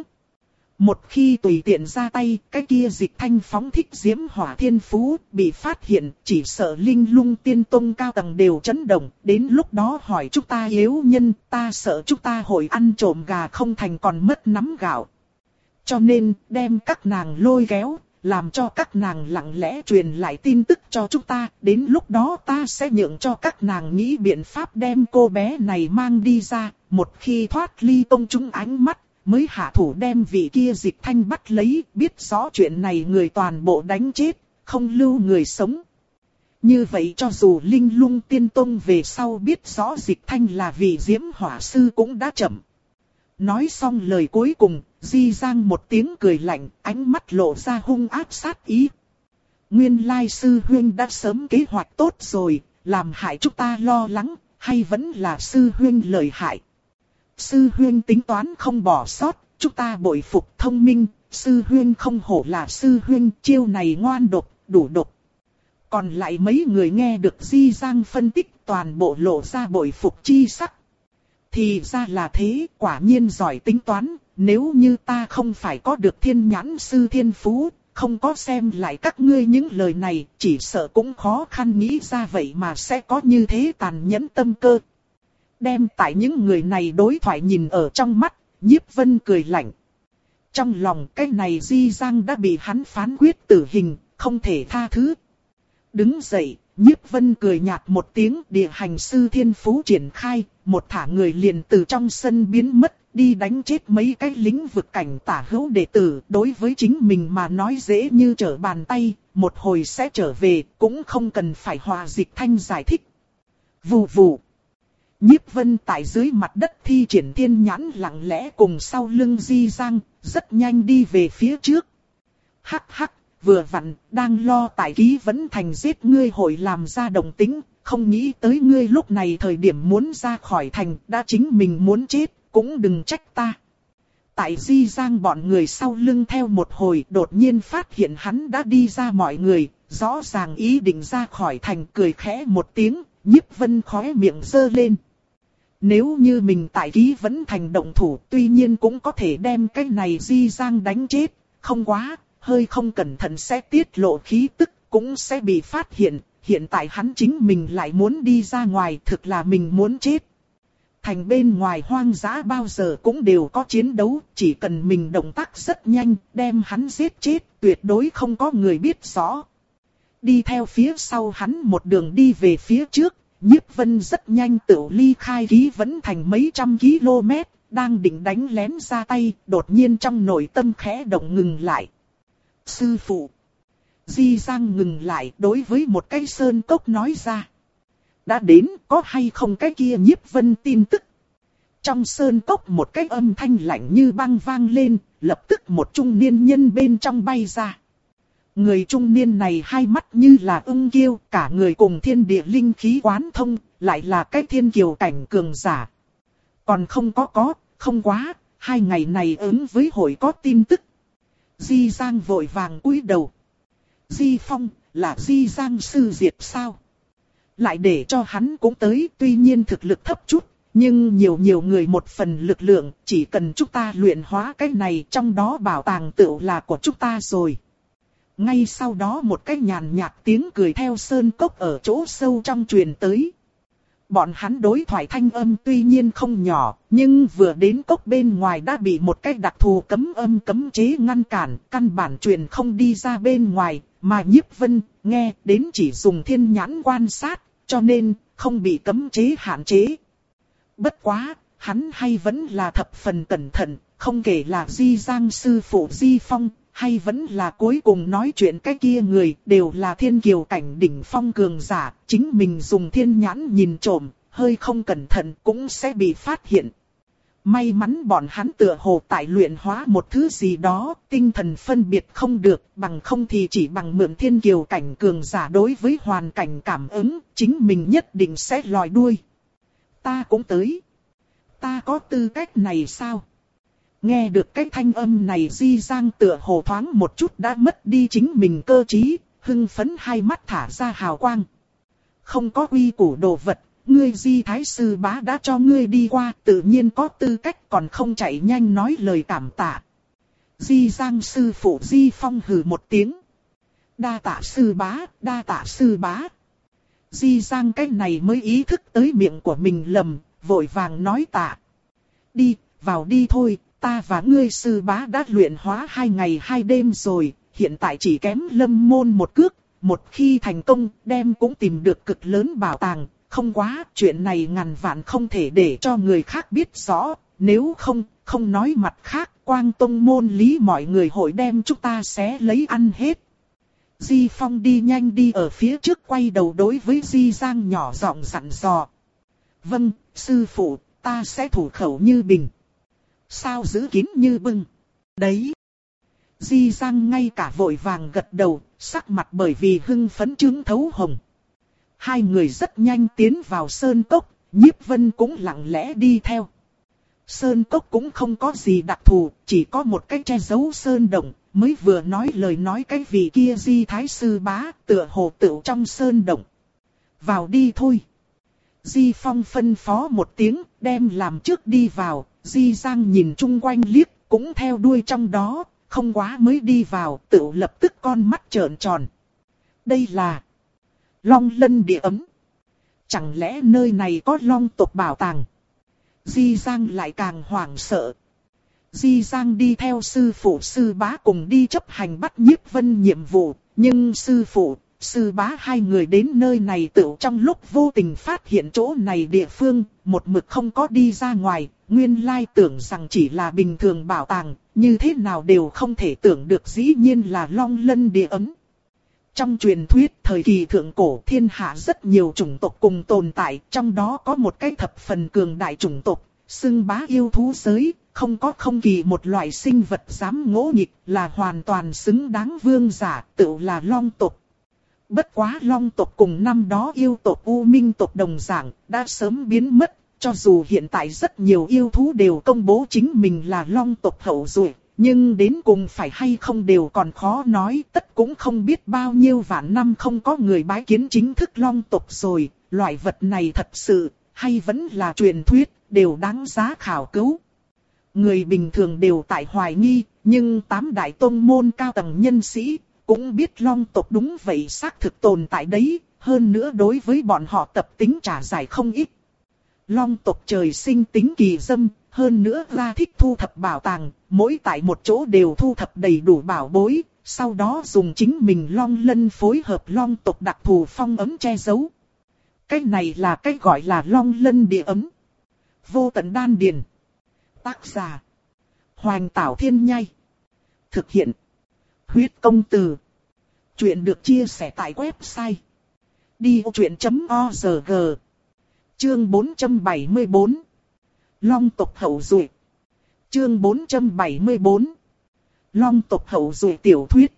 Một khi tùy tiện ra tay, cái kia Dịch Thanh phóng thích diễm hỏa thiên phú, bị phát hiện, chỉ sợ Linh Lung Tiên Tông cao tầng đều chấn động, đến lúc đó hỏi chúng ta yếu nhân, ta sợ chúng ta hội ăn trộm gà không thành còn mất nắm gạo. Cho nên, đem các nàng lôi kéo, làm cho các nàng lặng lẽ truyền lại tin tức cho chúng ta, đến lúc đó ta sẽ nhượng cho các nàng nghĩ biện pháp đem cô bé này mang đi ra, một khi thoát ly tông chúng ánh mắt, mới hạ thủ đem vị kia Dịch Thanh bắt lấy, biết rõ chuyện này người toàn bộ đánh chết, không lưu người sống. Như vậy cho dù Linh Lung Tiên Tông về sau biết rõ Dịch Thanh là vị diễm hỏa sư cũng đã chậm. Nói xong lời cuối cùng, Di Giang một tiếng cười lạnh, ánh mắt lộ ra hung ác sát ý. Nguyên lai sư huynh đã sớm kế hoạch tốt rồi, làm hại chúng ta lo lắng, hay vẫn là sư huynh lợi hại. Sư huynh tính toán không bỏ sót, chúng ta bội phục thông minh, sư huynh không hổ là sư huynh, chiêu này ngoan độc, đủ độc. Còn lại mấy người nghe được Di Giang phân tích toàn bộ lộ ra bội phục chi sắc. Thì ra là thế, quả nhiên giỏi tính toán, nếu như ta không phải có được thiên nhãn sư thiên phú, không có xem lại các ngươi những lời này, chỉ sợ cũng khó khăn nghĩ ra vậy mà sẽ có như thế tàn nhẫn tâm cơ. Đem tại những người này đối thoại nhìn ở trong mắt, Nhiếp Vân cười lạnh. Trong lòng cái này Di Giang đã bị hắn phán quyết tử hình, không thể tha thứ. Đứng dậy, Nhiếp Vân cười nhạt một tiếng, địa hành sư thiên phú triển khai, một thả người liền từ trong sân biến mất, đi đánh chết mấy cái lĩnh vực cảnh tả hữu đệ tử. Đối với chính mình mà nói dễ như trở bàn tay, một hồi sẽ trở về, cũng không cần phải hòa Dịch Thanh giải thích. Vù vù. Nhiếp Vân tại dưới mặt đất thi triển thiên nhãn lặng lẽ cùng sau lưng Di Giang, rất nhanh đi về phía trước. Hắc hắc, vừa vặn, đang lo tại Ký Vấn Thành giết ngươi hội làm ra động tĩnh, không nghĩ tới ngươi lúc này thời điểm muốn ra khỏi thành, đã chính mình muốn chết, cũng đừng trách ta. Tại Di Giang bọn người sau lưng theo một hồi, đột nhiên phát hiện hắn đã đi ra mọi người, rõ ràng ý định ra khỏi thành, cười khẽ một tiếng, Nhiếp Vân khóe miệng giơ lên. Nếu như mình tại Ký Vấn Thành động thủ, tuy nhiên cũng có thể đem cái này Di Giang đánh chết, không quá, hơi không cẩn thận sẽ tiết lộ khí tức, cũng sẽ bị phát hiện, hiện tại hắn chính mình lại muốn đi ra ngoài, thực là mình muốn chết. Thành bên ngoài hoang dã bao giờ cũng đều có chiến đấu, chỉ cần mình động tác rất nhanh, đem hắn giết chết, tuyệt đối không có người biết rõ. Đi theo phía sau hắn một đường đi về phía trước, Nhiếp Vân rất nhanh tự ly khai Ký Vấn Thành mấy trăm km, đang định đánh lén ra tay, đột nhiên trong nội tâm khẽ động ngừng lại. Sư phụ. Di Giang ngừng lại đối với một cái sơn cốc nói ra. Đã đến, có hay không cái kia Nhiếp Vân tin tức. Trong sơn cốc một cái âm thanh lạnh như băng vang lên, lập tức một trung niên nhân bên trong bay ra. Người trung niên này hai mắt như là ưng kiêu, cả người cùng thiên địa linh khí quán thông, lại là cái thiên kiều cảnh cường giả. Còn không có có, không quá, hai ngày này ứng với hội có tin tức. Di Giang vội vàng cúi đầu. Di Phong, là Di Giang sư diệt sao? Lại để cho hắn cũng tới, tuy nhiên thực lực thấp chút, nhưng nhiều nhiều người một phần lực lượng, chỉ cần chúng ta luyện hóa cái này, trong đó bảo tàng tựu là của chúng ta rồi. Ngay sau đó một cái nhàn nhạt tiếng cười theo sơn cốc ở chỗ sâu trong truyền tới. Bọn hắn đối thoại thanh âm tuy nhiên không nhỏ, nhưng vừa đến cốc bên ngoài đã bị một cái đặc thù cấm âm cấm chế ngăn cản, căn bản truyền không đi ra bên ngoài, mà Nhiếp Vân nghe đến chỉ dùng thiên nhãn quan sát, cho nên không bị cấm chế hạn chế. Bất quá, hắn hay vẫn là thập phần cẩn thận, không kể là Di Giang sư phụ Di Phong, hay vẫn là cuối cùng nói chuyện cái kia người, đều là thiên kiều cảnh đỉnh phong cường giả, chính mình dùng thiên nhãn nhìn trộm, hơi không cẩn thận cũng sẽ bị phát hiện. May mắn bọn hắn tựa hồ tại luyện hóa một thứ gì đó, tinh thần phân biệt không được, bằng không thì chỉ bằng mượn thiên kiều cảnh cường giả đối với hoàn cảnh cảm ứng, chính mình nhất định sẽ lòi đuôi. Ta cũng tới. Ta có tư cách này sao? Nghe được cái thanh âm này Di Giang tựa hồ thoáng một chút đã mất đi chính mình cơ trí, hưng phấn hai mắt thả ra hào quang. Không có uy củ đồ vật, ngươi Di Thái Sư Bá đã cho ngươi đi qua, tự nhiên có tư cách, còn không chạy nhanh nói lời cảm tạ. Di Giang sư phụ Di Phong hừ một tiếng. Đa tạ sư bá, đa tạ sư bá. Di Giang cái này mới ý thức tới miệng của mình lầm, vội vàng nói tạ. Đi, vào đi thôi, ta và ngươi sư bá đã luyện hóa hai ngày hai đêm rồi, hiện tại chỉ kém lâm môn một cước, một khi thành công đem cũng tìm được cực lớn bảo tàng, không quá, chuyện này ngàn vạn không thể để cho người khác biết rõ, nếu không, không nói mặt khác, Quang Tông môn lý mọi người hội đem chúng ta xé lấy ăn hết. Di Phong đi nhanh đi ở phía trước quay đầu đối với Di Giang nhỏ giọng dặn dò. Vâng, sư phụ, ta sẽ thủ khẩu như bình. Sao giữ kín như bưng? Đấy. Di Giang ngay cả vội vàng gật đầu, sắc mặt bởi vì hưng phấn trướng thấu hồng. Hai người rất nhanh tiến vào sơn cốc, Nhiếp Vân cũng lặng lẽ đi theo. Sơn cốc cũng không có gì đặc thù, chỉ có một cái che giấu sơn động, mới vừa nói lời nói cái vị kia Di Thái Sư Bá, tựa hồ tựu trong sơn động. Vào đi thôi. Di Phong phân phó một tiếng, đem làm trước đi vào, Di Giang nhìn chung quanh liếc, cũng theo đuôi trong đó, không quá mới đi vào, tựu lập tức con mắt trợn tròn. Đây là Long Lân địa ấm. Chẳng lẽ nơi này có long tộc bảo tàng? Di Giang lại càng hoảng sợ. Di Giang đi theo sư phụ sư bá cùng đi chấp hành bắt Nhiếp Vân nhiệm vụ, nhưng sư phụ, sư bá hai người đến nơi này tựu trong lúc vô tình phát hiện chỗ này địa phương, một mực không có đi ra ngoài, nguyên lai tưởng rằng chỉ là bình thường bảo tàng, như thế nào đều không thể tưởng được dĩ nhiên là Long Lân địa ấm. Trong truyền thuyết thời kỳ thượng cổ thiên hạ rất nhiều chủng tộc cùng tồn tại, trong đó có một cái thập phần cường đại chủng tộc, xưng bá yêu thú giới, không có không kỳ một loại sinh vật dám ngỗ nghịch, là hoàn toàn xứng đáng vương giả, tự là long tộc. Bất quá long tộc cùng năm đó yêu tộc U Minh tộc đồng dạng, đã sớm biến mất, cho dù hiện tại rất nhiều yêu thú đều công bố chính mình là long tộc hậu duệ. Nhưng đến cùng phải hay không đều còn khó nói, tất cũng không biết bao nhiêu vạn năm không có người bái kiến chính thức long tộc rồi, loại vật này thật sự, hay vẫn là truyền thuyết, đều đáng giá khảo cứu. Người bình thường đều tại hoài nghi, nhưng tám đại tông môn cao tầng nhân sĩ, cũng biết long tộc đúng vậy xác thực tồn tại đấy, hơn nữa đối với bọn họ tập tính trả giải không ít. Long tộc trời sinh tính kỳ dâm, hơn nữa ra thích thu thập bảo tàng, mỗi tại một chỗ đều thu thập đầy đủ bảo bối, sau đó dùng chính mình long lân phối hợp long tộc đặc thù phong ấm che giấu. Cái này là cái gọi là long lân địa ấm. Vô tận đan điền. Tác giả Hoành Tảo Thiên Nhai. Thực hiện Huyết Công Từ. Chuyện được chia sẻ tại website đi ô chuyện chấm org. Chương bốn trăm bảy mươi bốn. Long tộc hậu duệ. Chương bốn trăm bảy mươi bốn. Long tộc hậu duệ tiểu thuyết.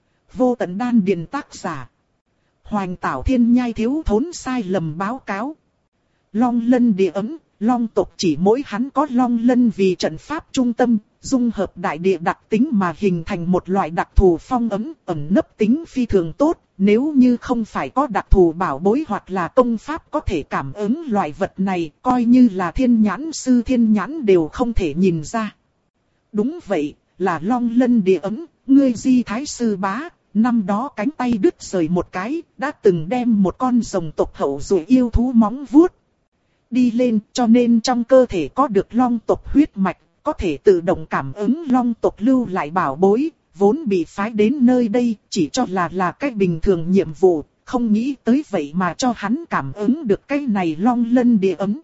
Vô tận đan điền tác giả Hoành Tảo Thiên Nhai thiếu thốn sai lầm báo cáo. Long lân địa ấm long tộc chỉ mỗi hắn có long lân vì trận pháp trung tâm, dung hợp đại địa đặc tính mà hình thành một loại đặc thù phong ấn, ẩn nấp tính phi thường tốt. Nếu như không phải có đặc thù bảo bối hoặc là công pháp có thể cảm ứng loại vật này, coi như là thiên nhãn sư thiên nhãn đều không thể nhìn ra. Đúng vậy, là long lân địa ấm, ngươi Di Thái Sư Bá, năm đó cánh tay đứt rời một cái, đã từng đem một con rồng tộc hậu duệ yêu thú móng vuốt đi lên, cho nên trong cơ thể có được long tộc huyết mạch, có thể tự động cảm ứng long tộc lưu lại bảo bối, vốn bị phái đến nơi đây, chỉ cho là là cách bình thường nhiệm vụ, không nghĩ tới vậy mà cho hắn cảm ứng được cái này long lân địa ấm.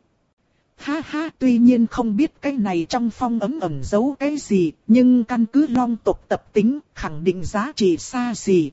Ha ha, tuy nhiên không biết cái này trong phong ấm ẩn giấu cái gì, nhưng căn cứ long tộc tập tính, khẳng định giá trị xa xỉ.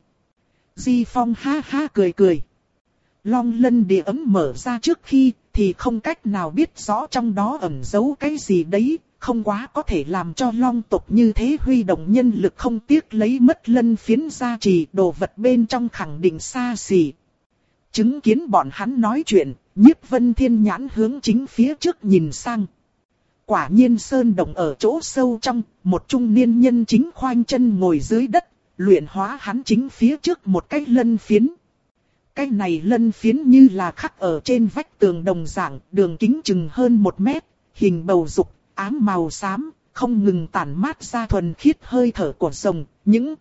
Di Phong ha ha cười cười. Long lân địa ấm mở ra trước khi, thì không cách nào biết rõ trong đó ẩn giấu cái gì đấy, không quá có thể làm cho long tộc như thế huy động nhân lực không tiếc lấy mất lân phiến gia trì, đồ vật bên trong khẳng định xa xỉ. Chứng kiến bọn hắn nói chuyện, Nhiếp Vân Thiên nhãn hướng chính phía trước nhìn sang. Quả nhiên sơn động ở chỗ sâu trong, một trung niên nhân chính khoanh chân ngồi dưới đất, luyện hóa hắn chính phía trước một cái lân phiến. Cái này lân phiến như là khắc ở trên vách tường đồng dạng, đường kính chừng hơn một mét, hình bầu dục, ám màu xám, không ngừng tản mát ra thuần khiết hơi thở của rồng. Những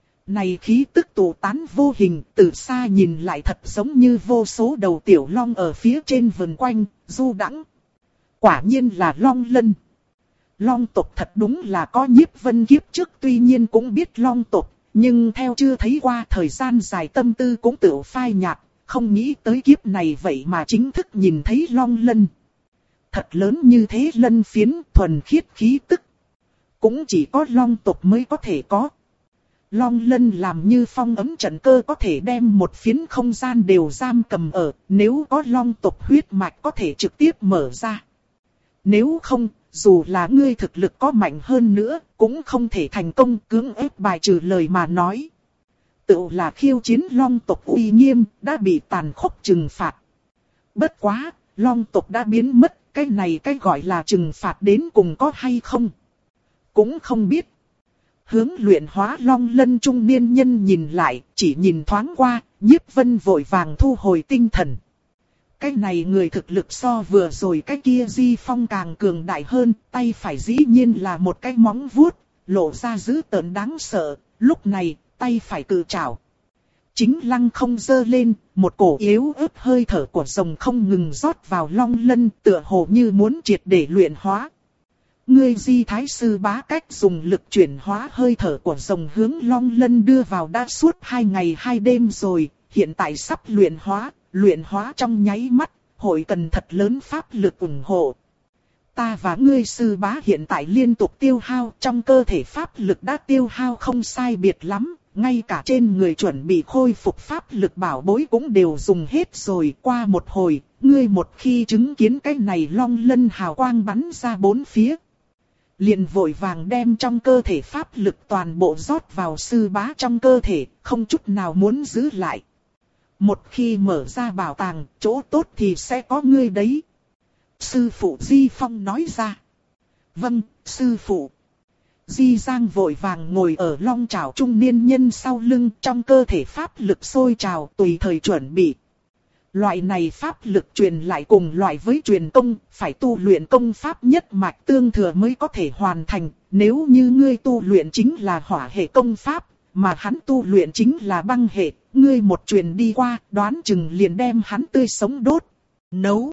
này khí tức tụ tán vô hình, từ xa nhìn lại thật giống như vô số đầu tiểu long ở phía trên vần quanh, du đãng. Quả nhiên là long lân. Long tộc thật đúng là có Nhiếp Vân kiếp trước tuy nhiên cũng biết long tộc, nhưng theo chưa thấy qua thời gian dài tâm tư cũng tự phai nhạt, không nghĩ tới kiếp này vậy mà chính thức nhìn thấy long lân. Thật lớn như thế lân phiến, thuần khiết khí tức. Cũng chỉ có long tộc mới có thể có. Long lân làm như phong ấm trận cơ có thể đem một phiến không gian đều giam cầm ở, nếu có long tộc huyết mạch có thể trực tiếp mở ra. Nếu không, dù là ngươi thực lực có mạnh hơn nữa, cũng không thể thành công cưỡng ép bài trừ lời mà nói. Tự là khiêu chiến long tộc uy nghiêm, đã bị tàn khốc trừng phạt. Bất quá, long tộc đã biến mất, cái này cái gọi là trừng phạt đến cùng có hay không? Cũng không biết. Hướng luyện hóa long lân trung niên nhân nhìn lại, chỉ nhìn thoáng qua, Nhiếp Vân vội vàng thu hồi tinh thần. Cái này người thực lực so vừa rồi cái kia Di Phong càng cường đại hơn, tay phải dĩ nhiên là một cái móng vuốt, lộ ra dữ tợn đáng sợ, lúc này, tay phải cự trảo. Chính lăng không giơ lên, một cổ yếu ớt hơi thở của rồng không ngừng rót vào long lân, tựa hồ như muốn triệt để luyện hóa. Ngươi Di Thái Sư Bá cách dùng lực chuyển hóa hơi thở của rồng hướng long lân đưa vào đã suốt hai ngày hai đêm rồi, hiện tại sắp luyện hóa, luyện hóa trong nháy mắt, hội cần thật lớn pháp lực ủng hộ. Ta và ngươi Sư Bá hiện tại liên tục tiêu hao, trong cơ thể pháp lực đã tiêu hao không sai biệt lắm, ngay cả trên người chuẩn bị khôi phục pháp lực bảo bối cũng đều dùng hết rồi. Qua một hồi, ngươi một khi chứng kiến cái này long lân hào quang bắn ra bốn phía, liền vội vàng đem trong cơ thể pháp lực toàn bộ rót vào Sư Bá trong cơ thể, không chút nào muốn giữ lại. Một khi mở ra bảo tàng, chỗ tốt thì sẽ có ngươi đấy. Sư phụ Di Phong nói ra. Vâng, sư phụ. Di Giang vội vàng ngồi ở long chảo trung niên nhân sau lưng, trong cơ thể pháp lực sôi trào tùy thời chuẩn bị. Loại này pháp lực truyền lại cùng loại với truyền công, phải tu luyện công pháp nhất mạch tương thừa mới có thể hoàn thành. Nếu như ngươi tu luyện chính là hỏa hệ công pháp, mà hắn tu luyện chính là băng hệ, ngươi một truyền đi qua, đoán chừng liền đem hắn tươi sống đốt, nấu.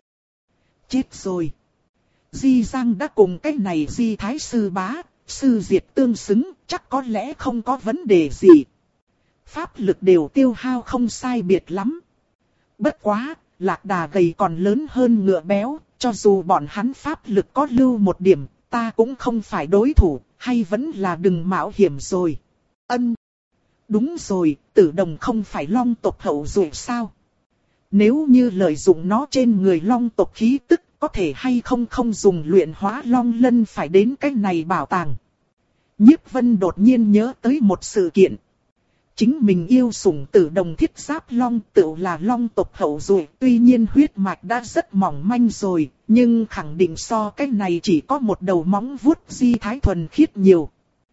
Chết rồi. Di Giang đã cùng cái này Di Thái Sư Bá, sư diệt tương xứng, chắc có lẽ không có vấn đề gì. Pháp lực đều tiêu hao không sai biệt lắm. Bất quá, lạc đà gầy còn lớn hơn ngựa béo, cho dù bọn hắn pháp lực có lưu một điểm, ta cũng không phải đối thủ, hay vẫn là đừng mạo hiểm rồi. Ân. Đúng rồi, Tử Đồng không phải long tộc hậu duệ sao? Nếu như lợi dụng nó trên người long tộc khí tức, có thể hay không không dùng luyện hóa long lân phải đến cái này bảo tàng. Nhiếp Vân đột nhiên nhớ tới một sự kiện. Chính mình yêu sủng Tử Đồng Thiết Giáp Long tựu là long tộc hậu duệ, tuy nhiên huyết mạch đã rất mỏng manh rồi, nhưng khẳng định so cái này chỉ có một đầu móng vuốt di thái thuần khiết nhiều.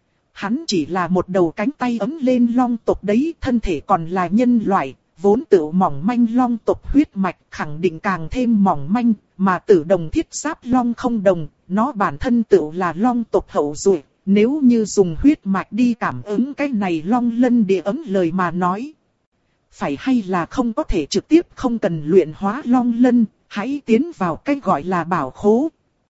Hắn chỉ là một đầu cánh tay ấm lên long tộc đấy, thân thể còn là nhân loại, vốn tựu mỏng manh long tộc huyết mạch khẳng định càng thêm mỏng manh, mà Tử Đồng Thiết Giáp Long không đồng, nó bản thân tựu là long tộc hậu duệ. Nếu như dùng huyết mạch đi cảm ứng cái này long lân địa ấm lời mà nói, phải hay là không có thể trực tiếp không cần luyện hóa long lân, hãy tiến vào cái gọi là bảo khố.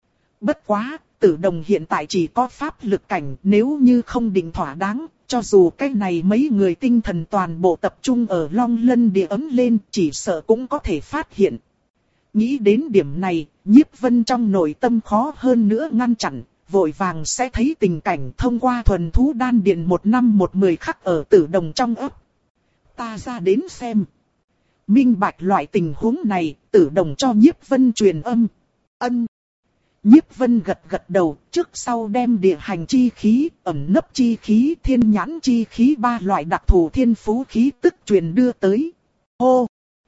Bất quá, Tử Đồng hiện tại chỉ có pháp lực cảnh, nếu như không định thỏa đáng, cho dù cái này mấy người tinh thần toàn bộ tập trung ở long lân địa ấm lên, chỉ sợ cũng có thể phát hiện. Nghĩ đến điểm này, Nhiếp Vân trong nội tâm khó hơn nữa ngăn chặn. Vội vàng sẽ thấy tình cảnh thông qua thuần thú đan điện một năm một mười khắc ở Tử Đồng trong ấp. Ta ra đến xem. Minh bạch loại tình huống này, Tử Đồng cho Nhiếp Vân truyền âm. Ân. Nhiếp Vân gật gật đầu, trước sau đem địa hành chi khí, ẩn nấp chi khí, thiên nhãn chi khí ba loại đặc thù thiên phú khí tức truyền đưa tới. Hô.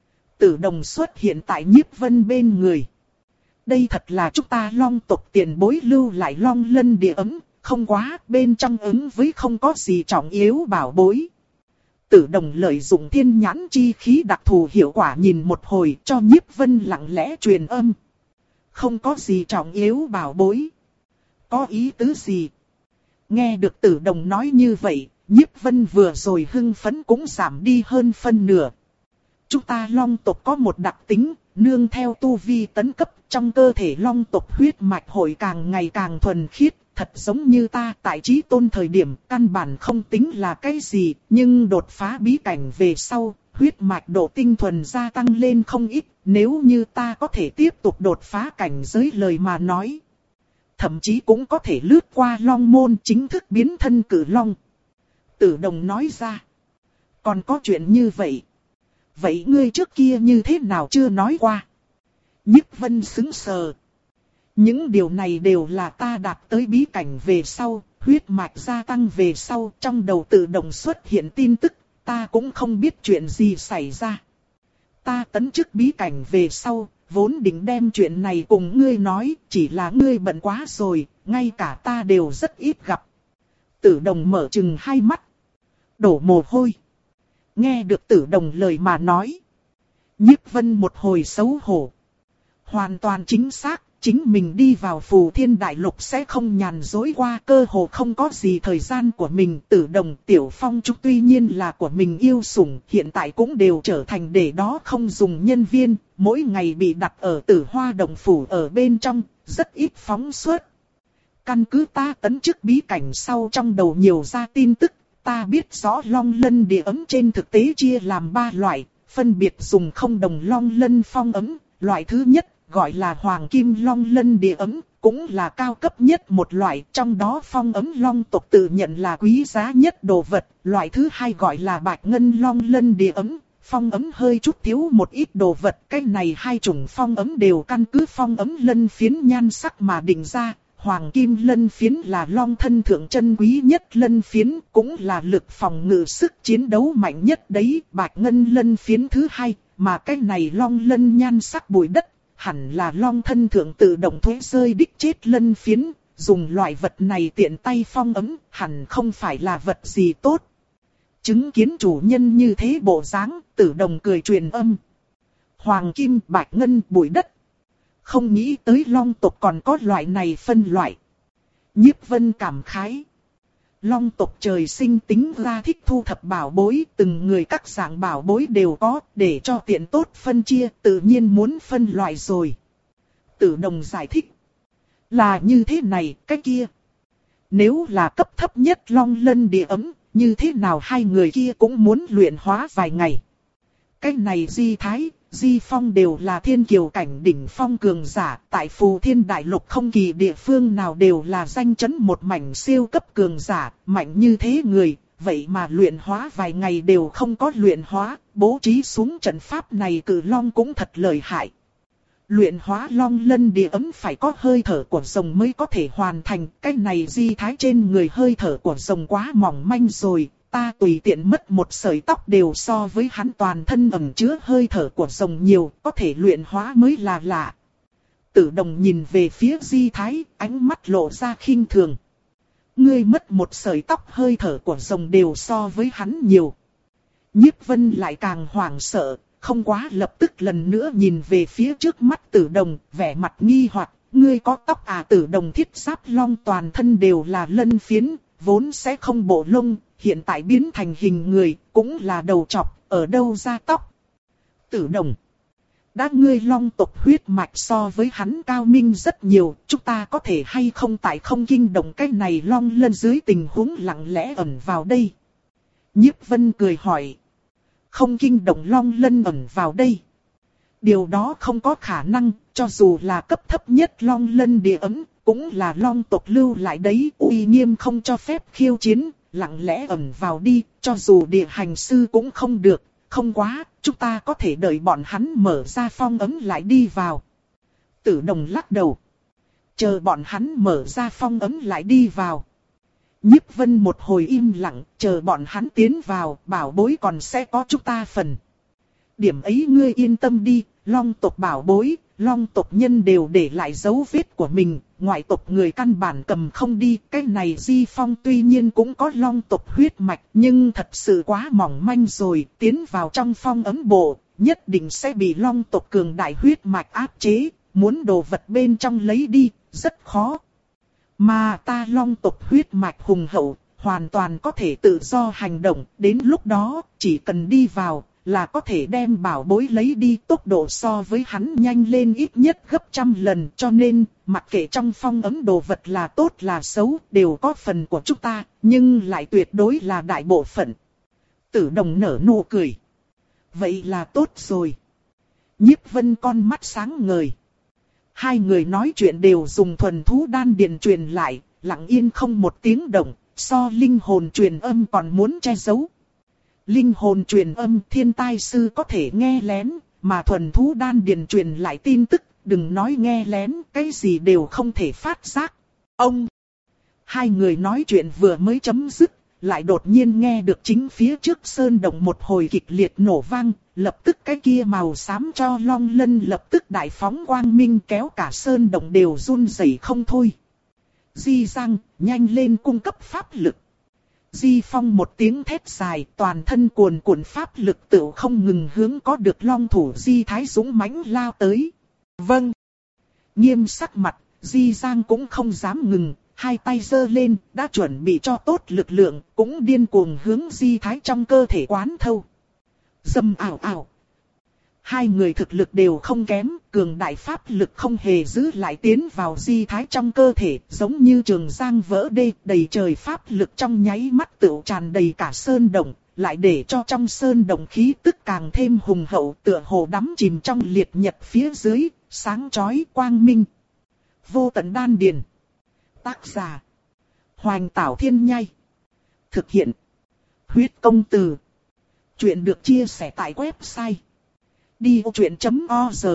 Tử Đồng xuất hiện tại Nhiếp Vân bên người. Đây thật là chúng ta long tộc tiền bối lưu lại long lân địa ấm, không quá, bên trong ứng với không có gì trọng yếu bảo bối. Tử Đồng lợi dụng thiên nhãn chi khí đặc thù hiệu quả nhìn một hồi cho Nhiếp Vân lặng lẽ truyền âm. Không có gì trọng yếu bảo bối. Có ý tứ gì? Nghe được Tử Đồng nói như vậy, Nhiếp Vân vừa rồi hưng phấn cũng giảm đi hơn phân nửa. Chúng ta long tộc có một đặc tính, nương theo tu vi tấn cấp, trong cơ thể long tộc huyết mạch hội càng ngày càng thuần khiết, thật giống như ta tại Chí Tôn thời điểm căn bản không tính là cái gì, nhưng đột phá bí cảnh về sau, huyết mạch độ tinh thuần gia tăng lên không ít, nếu như ta có thể tiếp tục đột phá cảnh giới lời mà nói. Thậm chí cũng có thể lướt qua long môn chính thức biến thân cử long. Tử Đồng nói ra, còn có chuyện như vậy. Vậy ngươi trước kia như thế nào chưa nói qua? Nhiếp Vân sững sờ. Những điều này đều là ta đạt tới bí cảnh về sau, huyết mạch gia tăng về sau, trong đầu tự động xuất hiện tin tức, ta cũng không biết chuyện gì xảy ra. Ta tấn chức bí cảnh về sau, vốn định đem chuyện này cùng ngươi nói, chỉ là ngươi bận quá rồi, ngay cả ta đều rất ít gặp. Tử Đồng mở trừng hai mắt, đổ mồ hôi. Nghe được Tử Đồng lời mà nói, Nhiếp Vân một hồi xấu hổ. Hoàn toàn chính xác, chính mình đi vào Phù Thiên Đại Lục sẽ không nhàn dối qua, cơ hồ không có gì thời gian của mình. Tử Đồng, Tiểu Phong chúng tuy nhiên là của mình yêu sủng, hiện tại cũng đều trở thành để đó không dùng nhân viên, mỗi ngày bị đặt ở Tử Hoa Động Phủ ở bên trong, rất ít phóng xuất. Căn cứ ta tấn chức bí cảnh sau trong đầu nhiều ra tin tức, ta biết rõ long lân địa ấm trên thực tế chia làm ba loại, phân biệt dùng không đồng long lân phong ấm. Loại thứ nhất gọi là hoàng kim long lân địa ấm, cũng là cao cấp nhất một loại, trong đó phong ấm long tộc tự nhận là quý giá nhất đồ vật. Loại thứ hai gọi là bạch ngân long lân địa ấm, phong ấm hơi chút thiếu một ít đồ vật. Cái này hai chủng phong ấm đều căn cứ phong ấm lân phiến nhan sắc mà định ra. Hoàng kim lân phiến là long thân thượng chân quý nhất lân phiến, cũng là lực phòng ngự sức chiến đấu mạnh nhất đấy. Bạch ngân lân phiến thứ hai, mà cái này long lân nhan sắc bụi đất, hẳn là long thân thượng tự động thuế rơi đích chết lân phiến. Dùng loại vật này tiện tay phong ấm, hẳn không phải là vật gì tốt. Chứng kiến chủ nhân như thế bộ dáng, Tử Đồng cười truyền âm. Hoàng kim, bạch ngân, bụi đất. Không nghĩ tới long tộc còn có loại này phân loại. Nhiếp Vân cảm khái. Long tộc trời sinh tính ra thích thu thập bảo bối, từng người các dạng bảo bối đều có, để cho tiện tốt phân chia, tự nhiên muốn phân loại rồi. Tử Đồng giải thích. Là như thế này, cái kia. Nếu là cấp thấp nhất long lân địa ấm, như thế nào hai người kia cũng muốn luyện hóa vài ngày. Cái này Di Thái, Di Phong đều là thiên kiều cảnh đỉnh phong cường giả, tại Phù Thiên Đại Lục không kỳ địa phương nào đều là danh chấn một mảnh siêu cấp cường giả, mạnh như thế người, vậy mà luyện hóa vài ngày đều không có luyện hóa, bố trí xuống trận pháp này cử long cũng thật lợi hại. Luyện hóa long lân địa ấm phải có hơi thở của rồng mới có thể hoàn thành, cái này Di Thái trên người hơi thở của rồng quá mỏng manh rồi. ta tùy tiện mất một sợi tóc đều so với hắn toàn thân ẩn chứa hơi thở của rồng nhiều, có thể luyện hóa mới là lạ. Tử Đồng nhìn về phía Di Thái, ánh mắt lộ ra khinh thường. Ngươi mất một sợi tóc hơi thở của rồng đều so với hắn nhiều. Nhiếp Vân lại càng hoảng sợ, không quá lập tức lần nữa nhìn về phía trước mắt Tử Đồng, vẻ mặt nghi hoặc. Ngươi có tóc à? Tử Đồng thiết giáp long toàn thân đều là lân phiến, vốn sẽ không bộ lông, hiện tại biến thành hình người, cũng là đầu trọc, ở đâu ra tóc? Tử Đồng, đã ngươi long tộc huyết mạch so với hắn cao minh rất nhiều, chúng ta có thể hay không tại không kinh động cái này long lân dưới tình huống lặng lẽ ẩn vào đây? Nhiếp Vân cười hỏi. Không kinh động long lân ẩn vào đây? Điều đó không có khả năng, cho dù là cấp thấp nhất long lân địa ấm, cũng là long tộc lưu lại đấy, uy nghiêm không cho phép khiêu chiến, lặng lẽ ẩn vào đi, cho dù địa hành sư cũng không được, không quá, chúng ta có thể đợi bọn hắn mở ra phong ấm lại đi vào. Tử Đồng lắc đầu. Chờ bọn hắn mở ra phong ấm lại đi vào. Nhiếp Vân một hồi im lặng, chờ bọn hắn tiến vào, bảo bối còn sẽ có chúng ta phần. Điểm ấy ngươi yên tâm đi, long tộc bảo bối, long tộc nhân đều để lại dấu vết của mình, ngoại tộc người căn bản cầm không đi. Cái này Di Phong tuy nhiên cũng có long tộc huyết mạch, nhưng thật sự quá mỏng manh rồi, tiến vào trong phong ấm bộ, nhất định sẽ bị long tộc cường đại huyết mạch áp chế, muốn đồ vật bên trong lấy đi, rất khó. Mà ta long tộc huyết mạch hùng hậu, hoàn toàn có thể tự do hành động, đến lúc đó, chỉ cần đi vào, là có thể đem bảo bối lấy đi, tốc độ so với hắn nhanh lên ít nhất gấp trăm lần, cho nên, mặc kệ trong phong ấm đồ vật là tốt là xấu, đều có phần của chúng ta, nhưng lại tuyệt đối là đại bộ phận. Tử Đồng nở nụ cười. Vậy là tốt rồi. Nhiếp Vân con mắt sáng ngời. Hai người nói chuyện đều dùng thuần thú đan điền truyền lại, lặng yên không một tiếng động, so linh hồn truyền âm còn muốn che giấu. Linh hồn truyền âm thiên tai sư có thể nghe lén, mà thuần thú đan điền truyền lại tin tức, đừng nói nghe lén, cái gì đều không thể phát giác. Ông! Hai người nói chuyện vừa mới chấm dứt, lại đột nhiên nghe được chính phía trước sơn động một hồi kịch liệt nổ vang, lập tức cái kia màu xám cho long lân lập tức đại phóng quang minh kéo cả sơn động đều run rẩy không thôi. Di Giang, nhanh lên cung cấp pháp lực. Di Phong một tiếng thét dài, toàn thân cuồn cuộn pháp lực tựu không ngừng hướng có được long thủ Di Thái dũng mãnh lao tới. Vâng. Nghiêm sắc mặt, Di Giang cũng không dám ngừng, hai tay giơ lên, đã chuẩn bị cho tốt lực lượng, cũng điên cuồng hướng Di Thái trong cơ thể quán thâu. Dầm ảo ảo. Hai người thực lực đều không kém, cường đại pháp lực không hề giữ lại tiến vào Di Thái trong cơ thể, giống như trường giang vỡ đê, đầy trời pháp lực trong nháy mắt tựu tràn đầy cả sơn động, lại để cho trong sơn động khí tức càng thêm hùng hậu, tựa hồ đắm chìm trong liệt nhật phía dưới, sáng chói quang minh. Vô tận đan điền. Tác giả: Hoành Tảo Thiên Nhai. Thực hiện: Huyết Công Từ. Chuyện được chia sẻ tại website đi vô chuyện chấm org.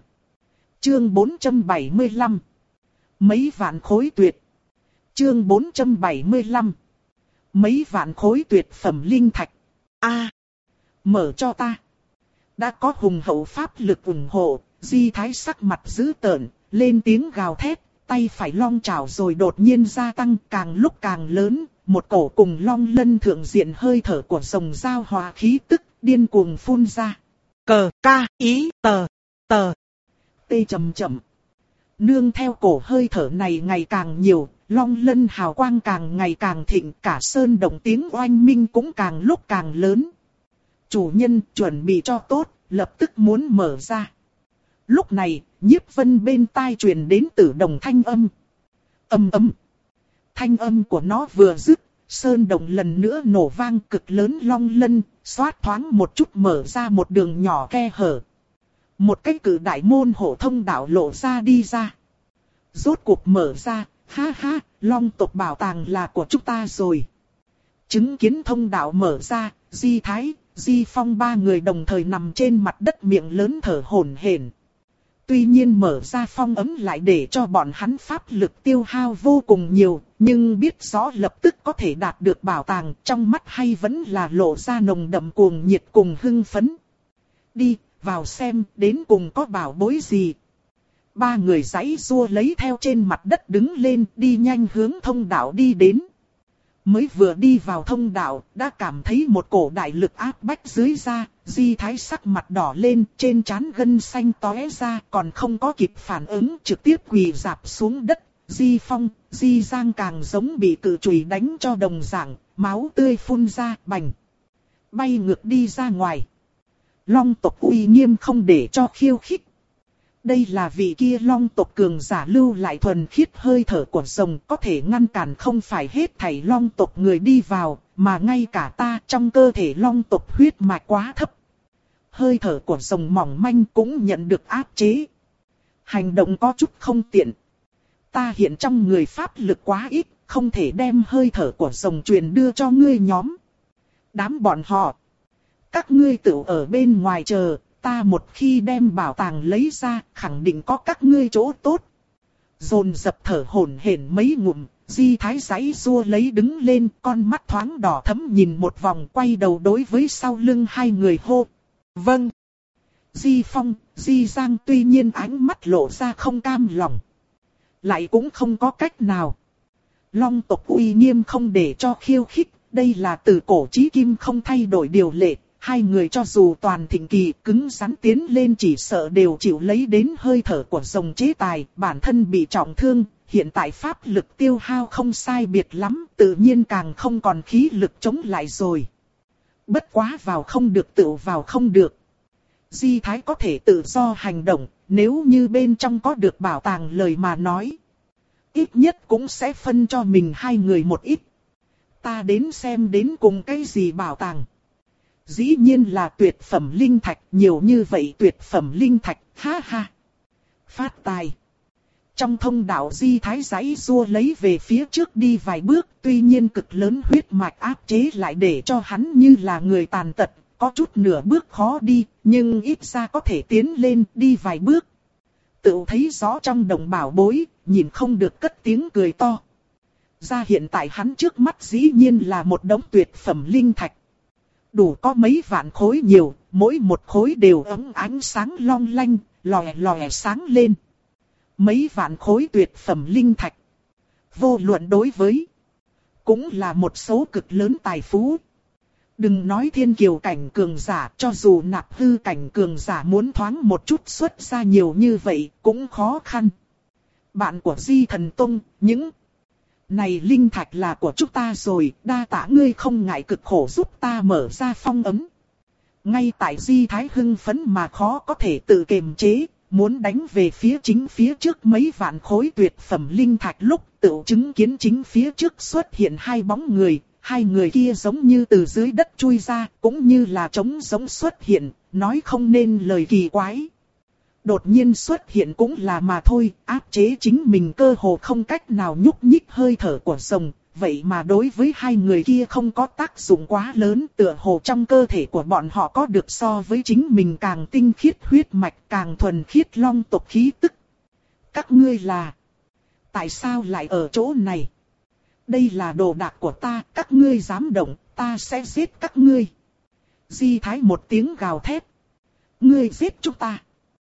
Chương bốn trăm bảy mươi lăm. Mấy vạn khối tuyệt. Chương bốn trăm bảy mươi lăm. Mấy vạn khối tuyệt phẩm linh thạch. A, mở cho ta. Đã có hùng hậu pháp lực ủng hộ, Di Thái sắc mặt dữ tợn, lên tiếng gào thét, tay phải long chảo rồi đột nhiên gia tăng, càng lúc càng lớn, một cổ cùng long lân thượng diện hơi thở của rồng giao hòa khí tức, điên cuồng phun ra. Cờ ca ý tờ tờ tê chậm chậm. Nương theo cổ hơi thở này ngày càng nhiều, long lân hào quang càng ngày càng thịnh, cả sơn động tiếng oanh minh cũng càng lúc càng lớn. Chủ nhân chuẩn bị cho tốt, lập tức muốn mở ra. Lúc này, Nhiếp Vân bên tai truyền đến Tử Đồng thanh âm. Âm ầm. Thanh âm của nó vừa dứt, sơn động lần nữa nổ vang, cực lớn long lân, xoát thoáng một chút mở ra một đường nhỏ khe hở. Một cái cử đại môn hộ thông đạo lộ ra đi ra. Rốt cuộc mở ra, ha ha, long tộc bảo tàng là của chúng ta rồi. Chứng kiến thông đạo mở ra, Di Thái, Di Phong ba người đồng thời nằm trên mặt đất miệng lớn thở hổn hển. Tuy nhiên mở ra phong ấm lại để cho bọn hắn pháp lực tiêu hao vô cùng nhiều, nhưng biết rõ lập tức có thể đạt được bảo tàng, trong mắt hay vẫn là lộ ra nồng đậm cuồng nhiệt cùng hưng phấn. Đi, vào xem, đến cùng có bảo bối gì. Ba người giãy giụa lấy theo trên mặt đất đứng lên, đi nhanh hướng thông đạo đi đến. Mới vừa đi vào thông đạo, đã cảm thấy một cổ đại lực áp bách dưới da, Di Thái sắc mặt đỏ lên, trên trán gân xanh tóe ra, còn không có kịp phản ứng, trực tiếp quỳ rạp xuống đất. Di Phong, Di Giang càng giống bị cự chùy đánh cho đồng dạng, máu tươi phun ra, bành, bay ngược đi ra ngoài. Long tộc uy nghiêm không để cho khiêu khích. Đây là vị kia long tộc cường giả lưu lại thuần khiết hơi thở của rồng, có thể ngăn cản không phải hết thảy long tộc người đi vào, mà ngay cả ta trong cơ thể long tộc huyết mạch quá thấp. Hơi thở của rồng mỏng manh cũng nhận được áp chế. Hành động có chút không tiện. Ta hiện trong người pháp lực quá ít, không thể đem hơi thở của rồng truyền đưa cho ngươi nhóm. Đám bọn họ. Các ngươi tự ở bên ngoài chờ, ta một khi đem bảo tàng lấy ra, khẳng định có các ngươi chỗ tốt. Dồn dập thở hổn hển mấy ngụm, Di Thái giãy giụa lấy đứng lên, con mắt thoáng đỏ thẫm nhìn một vòng, quay đầu đối với sau lưng hai người hô. Vâng. Di Phong, Di Giang tuy nhiên ánh mắt lộ ra không cam lòng. Lại cũng không có cách nào. Long tộc uy nghiêm không để cho khiêu khích, đây là từ cổ chí kim không thay đổi điều lệ. Hai người cho dù toàn thịnh kỳ cứng rắn tiến lên chỉ sợ đều chịu lấy đến hơi thở của rồng chế tài, bản thân bị trọng thương, hiện tại pháp lực tiêu hao không sai biệt lắm, tự nhiên càng không còn khí lực chống lại rồi. Bất quá vào không được tự vào không được. Di Thái có thể tự do hành động, nếu như bên trong có được bảo tàng lời mà nói. Ít nhất cũng sẽ phân cho mình hai người một ít. Ta đến xem đến cùng cái gì bảo tàng. Dĩ nhiên là tuyệt phẩm linh thạch, nhiều như vậy tuyệt phẩm linh thạch, ha ha. Phát tài. Trong thông đạo Di Thái giãy giụa lấy về phía trước đi vài bước, tuy nhiên cực lớn huyết mạch áp chế lại để cho hắn như là người tàn tật, có chút nửa bước khó đi, nhưng ít ra có thể tiến lên đi vài bước. Tự thấy rõ trong đồng bảo bối, nhìn không được cất tiếng cười to. Ra hiện tại hắn trước mắt dĩ nhiên là một đống tuyệt phẩm linh thạch. Đủ có mấy vạn khối nhiều, mỗi một khối đều ấm ánh sáng long lanh, lòe lòe sáng lên. Mấy vạn khối tuyệt phẩm linh thạch. Vô luận đối với, cũng là một số cực lớn tài phú. Đừng nói thiên kiều cảnh cường giả, cho dù nạp hư cảnh cường giả muốn thoáng một chút xuất ra nhiều như vậy, cũng khó khăn. Bạn của Di Thần Tông, những này linh thạch là của chúng ta rồi, đa tạ ngươi không ngại cực khổ giúp ta mở ra phong ấn. Ngay tại Di Thái hưng phấn mà khó có thể tự kiềm chế, muốn đánh về phía chính phía trước mấy vạn khối tuyệt phẩm linh thạch lúc tự chứng kiến chính phía trước xuất hiện hai bóng người, hai người kia giống như từ dưới đất chui ra, cũng như là trống giống xuất hiện, nói không nên lời kỳ quái. Đột nhiên xuất hiện cũng là mà thôi, áp chế chính mình cơ hồ không cách nào nhúc nhích hơi thở của rồng, vậy mà đối với hai người kia không có tác dụng quá lớn, tựa hồ trong cơ thể của bọn họ có được so với chính mình càng tinh khiết huyết mạch, càng thuần khiết long tộc khí tức. Các ngươi là, tại sao lại ở chỗ này? Đây là đồ đạc của ta, các ngươi dám động, ta sẽ giết các ngươi. Di Thái một tiếng gào thét. Ngươi giết chúng ta.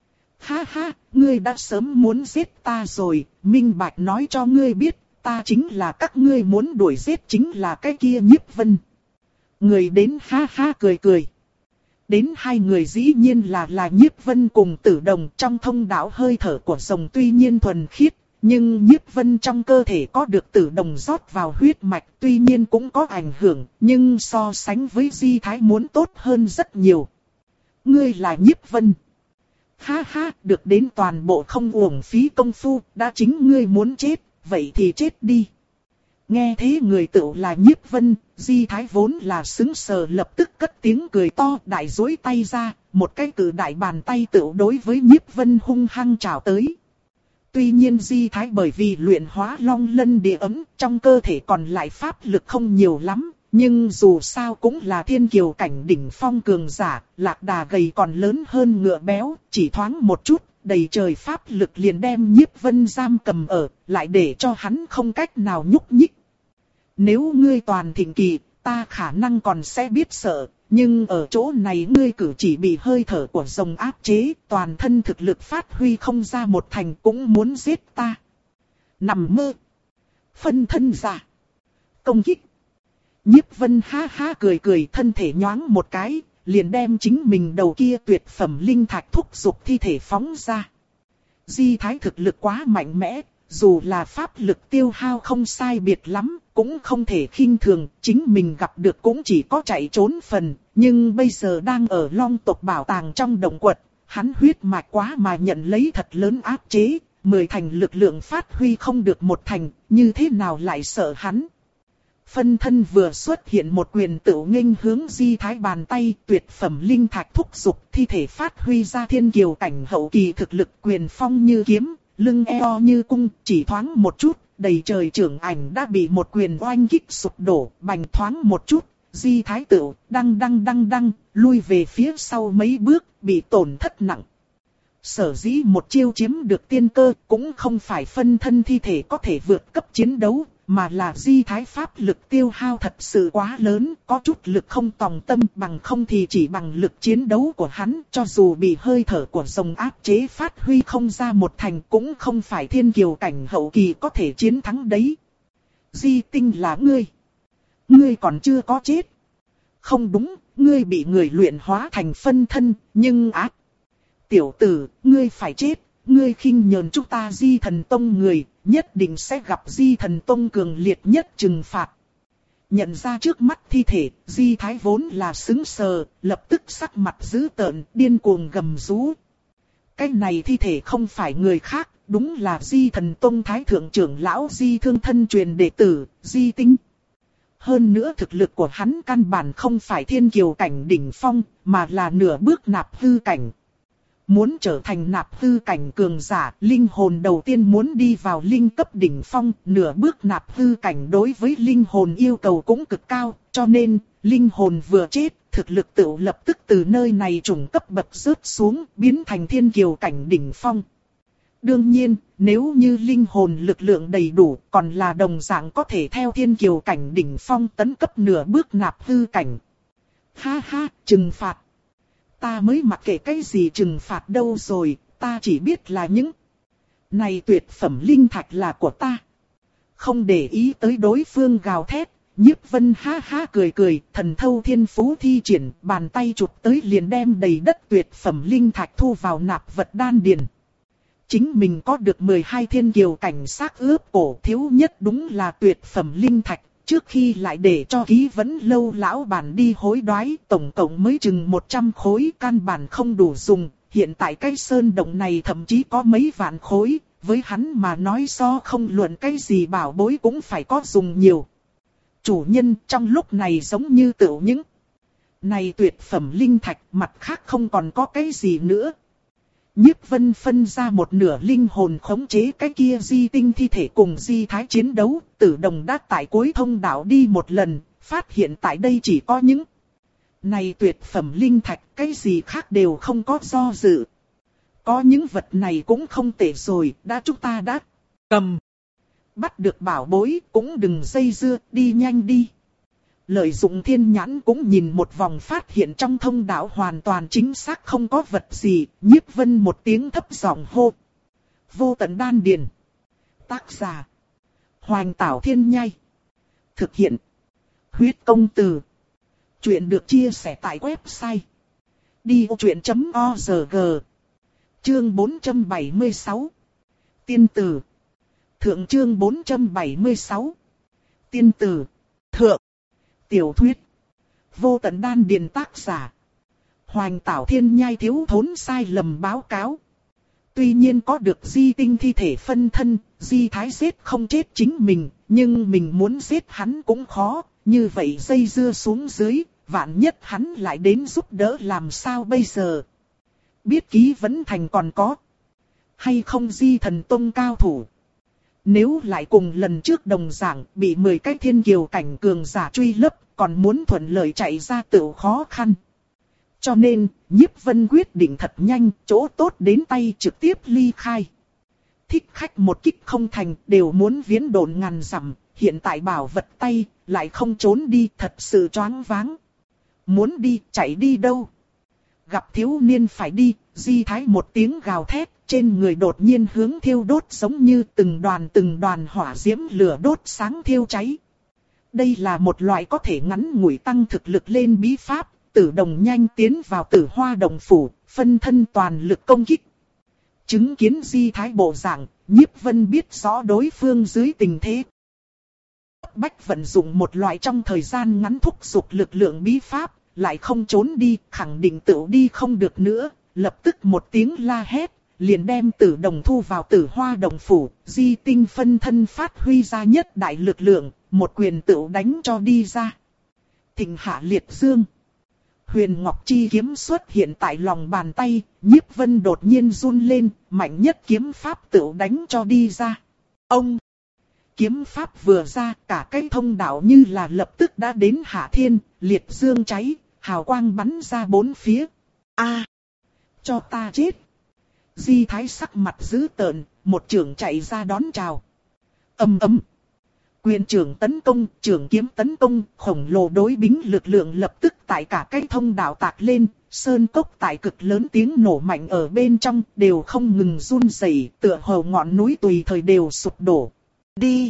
Ha ha, ngươi đã sớm muốn giết ta rồi, minh bạch nói cho ngươi biết, ta chính là các ngươi muốn đuổi giết chính là cái kia Nhiếp Vân. Người đến ha ha cười cười. Đến hai người dĩ nhiên là là Nhiếp Vân cùng Tử Đồng, trong thông đạo hơi thở của rồng tuy nhiên thuần khiết, nhưng Nhiếp Vân trong cơ thể có được Tử Đồng rót vào huyết mạch tuy nhiên cũng có ảnh hưởng, nhưng so sánh với Di Thái muốn tốt hơn rất nhiều. Ngươi là Nhiếp Vân. Ha ha, được đến toàn bộ không uổng phí công phu, đã chính ngươi muốn chết, vậy thì chết đi. Nghe thế người tự là Nhiếp Vân, Di Thái vốn là sững sờ lập tức cất tiếng cười to, đại duỗi tay ra, một cái cử đại bàn tay tự đối với Nhiếp Vân hung hăng chào tới. Tuy nhiên Di Thái bởi vì luyện hóa long lân địa ấm, trong cơ thể còn lại pháp lực không nhiều lắm, nhưng dù sao cũng là thiên kiều cảnh đỉnh phong cường giả, lạc đà gầy còn lớn hơn ngựa béo, chỉ thoáng một chút, đầy trời pháp lực liền đem Nhiếp Vân giam cầm ở, lại để cho hắn không cách nào nhúc nhích. Nếu ngươi toàn thịnh kỳ, ta khả năng còn sẽ biết sợ, nhưng ở chỗ này ngươi cử chỉ bị hơi thở của rồng áp chế, toàn thân thực lực phát huy không ra một thành cũng muốn giết ta. Nằm mơ. Phân thân ra. Công kích. Nhiếp Vân ha ha cười cười, thân thể nhoáng một cái, liền đem chính mình đầu kia tuyệt phẩm linh thạch thúc giục thi thể phóng ra. Di Thái thực lực quá mạnh mẽ, dù là pháp lực tiêu hao không sai biệt lắm, cũng không thể khinh thường, chính mình gặp được cũng chỉ có chạy trốn phần, nhưng bây giờ đang ở Long tộc bảo tàng trong động quật, hắn huyết mạch quá mà nhận lấy thật lớn áp chế, mười thành lực lượng phát huy không được một thành, như thế nào lại sợ hắn. Phân thân vừa xuất hiện một quyền tựu nghênh hướng Di Thái bàn tay, tuyệt phẩm linh thạch thúc giục thi thể phát huy ra thiên kiều cảnh hậu kỳ thực lực, quyền phong như kiếm, lưng eo như cung, chỉ thoáng một chút, đầy trời trưởng ảnh đã bị một quyền oanh kích sụp đổ, bành thoáng một chút, Di Thái tựu đăng đăng đăng đăng, lui về phía sau mấy bước, bị tổn thất nặng. Sở dĩ một chiêu chiếm được tiên cơ cũng không phải phân thân thi thể có thể vượt cấp chiến đấu, mà là Di Thái pháp lực tiêu hao thật sự quá lớn, có chút lực không tòng tâm, bằng không thì chỉ bằng lực chiến đấu của hắn, cho dù bị hơi thở của rồng áp chế phát huy không ra một thành cũng không phải thiên kiều cảnh hậu kỳ có thể chiến thắng đấy. Di Tinh là ngươi. Ngươi còn chưa có chết. Không đúng, ngươi bị người luyện hóa thành phân thân, nhưng ác. Tiểu tử, ngươi phải chết, ngươi khinh nhờn chúng ta Di Thần Tông người, nhất định sẽ gặp Di Thần Tông cường liệt nhất trừng phạt. Nhận ra trước mắt thi thể, Di Thái vốn là sững sờ, lập tức sắc mặt dữ tợn, điên cuồng gầm rú. Cái này thi thể không phải người khác, đúng là Di Thần Tông Thái Thượng trưởng lão Di Thương thân truyền đệ tử, Di Tinh. Hơn nữa thực lực của hắn căn bản không phải thiên kiều cảnh đỉnh phong, mà là nửa bước nạp hư cảnh. Muốn trở thành nạp hư cảnh cường giả, linh hồn đầu tiên muốn đi vào linh cấp đỉnh phong, nửa bước nạp hư cảnh đối với linh hồn yêu cầu cũng cực cao, cho nên, linh hồn vừa chết, thực lực tự lập tức từ nơi này trùng cấp bậc rớt xuống, biến thành thiên kiều cảnh đỉnh phong. Đương nhiên, nếu như linh hồn lực lượng đầy đủ, còn là đồng dạng có thể theo thiên kiều cảnh đỉnh phong tấn cấp nửa bước nạp hư cảnh. Ha ha, trừng phạt. Ta mới mặc kệ cái gì trừng phạt đâu rồi, ta chỉ biết là những này tuyệt phẩm linh thạch là của ta. Không để ý tới đối phương gào thét, Nhiếp Vân ha ha cười cười, thần thâu thiên phú thi triển, bàn tay chụp tới liền đem đầy đất tuyệt phẩm linh thạch thu vào nạp vật đan điền. Chính mình có được mười hai thiên kiều cảnh xác ướp cổ, thiếu nhất đúng là tuyệt phẩm linh thạch. Trước khi lại để cho Ký Vấn Lâu lão bản đi hối đoái, tổng cộng mới chừng một trăm khối, căn bản không đủ dùng. Hiện tại cái sơn động này thậm chí có mấy vạn khối, với hắn mà nói so không luận cái gì bảo bối cũng phải có dùng nhiều. Chủ nhân trong lúc này giống như tựu những này tuyệt phẩm linh thạch, mặt khác không còn có cái gì nữa. Nhiếp Vân phân ra một nửa linh hồn khống chế cái kia Di Tinh thi thể cùng Di Thái chiến đấu, Tử Đồng đã tại cuối thông đạo đi một lần, phát hiện tại đây chỉ có những này tuyệt phẩm linh thạch, cái gì khác đều không có do dự. Có những vật này cũng không tệ rồi, đã chúng ta đã cầm. Bắt được bảo bối cũng đừng dây dưa, đi nhanh đi. Lợi dụng thiên nhãn cũng nhìn một vòng, phát hiện trong thông đạo hoàn toàn chính xác không có vật gì, Nhiếp Vân một tiếng thấp giọng hô. Vô tận đan điền. Tác giả. Hoành Tảo Thiên Nhai. Thực hiện. Huyết công từ. Chuyện được chia sẻ tại website. đi ô chuyện chấm org. Chương bốn trăm bảy mươi sáu. Tiên tử. Thượng chương bốn trăm bảy mươi sáu. Tiên tử. Thượng. Tiểu thuyết. Vô tận đan điền, tác giả. Hoành Tảo Thiên Nhai thiếu thốn sai lầm báo cáo. Tuy nhiên có được Di Tinh thi thể phân thân, Di Thái giết không chết chính mình, nhưng mình muốn giết hắn cũng khó, như vậy dây dưa xuống dưới, vạn nhất hắn lại đến giúp đỡ làm sao bây giờ. Biết Ký Vấn Thành còn có hay không Di Thần Tông cao thủ. Nếu lại cùng lần trước đồng dạng bị mười cái thiên kiều cảnh cường giả truy lấp, còn muốn thuận lợi chạy ra tự khó khăn. Cho nên, Nhiếp Vân quyết định thật nhanh, chỗ tốt đến tay trực tiếp ly khai. Thích khách một kích không thành, đều muốn viễn độn ngàn dặm, hiện tại bảo vật tay, lại không trốn đi, thật sự choáng váng. Muốn đi, chạy đi đâu? Gặp thiếu niên phải đi, Di Thái một tiếng gào thét, trên người đột nhiên hướng thiêu đốt giống như từng đoàn từng đoàn hỏa diễm lửa đốt sáng thiêu cháy. Đây là một loại có thể ngắn ngủi tăng thực lực lên bí pháp, Tử Đồng nhanh tiến vào Tử Hoa Đồng phủ, phân thân toàn lực công kích. Chứng kiến Di Thái bộ dạng, Nhiếp Vân biết rõ đối phương dưới tình thế bách vận dụng một loại trong thời gian ngắn thúc giục lực lượng bí pháp, lại không trốn đi, khẳng định tự đi không được nữa, lập tức một tiếng la hét, liền đem Tử Đồng thu vào Tử Hoa Đồng phủ, Di Tinh phân thân phát huy ra nhất đại lực lượng, một quyền tự đánh cho đi ra. Thịnh hạ liệt dương. Huyền Ngọc Chi kiếm xuất hiện tại lòng bàn tay, Nhiếp Vân đột nhiên run lên, mạnh nhất kiếm pháp tự đánh cho đi ra. Ông! Kiếm pháp vừa ra, cả cái thông đạo như là lập tức đã đến hạ thiên, liệt dương cháy, hào quang bắn ra bốn phía. A! Cho ta chết! Di Thái sắc mặt dữ tợn, một trưởng chạy ra đón chào. Ầm ầm! Quyền trưởng tấn công, trưởng kiếm tấn công, khổng lồ đối bính lực lượng lập tức tại cả cái thông đạo tạc lên, sơn cốc tại cực lớn tiếng nổ mạnh ở bên trong, đều không ngừng run rẩy, tựa hồ ngọn núi tùy thời đều sụp đổ. Đi!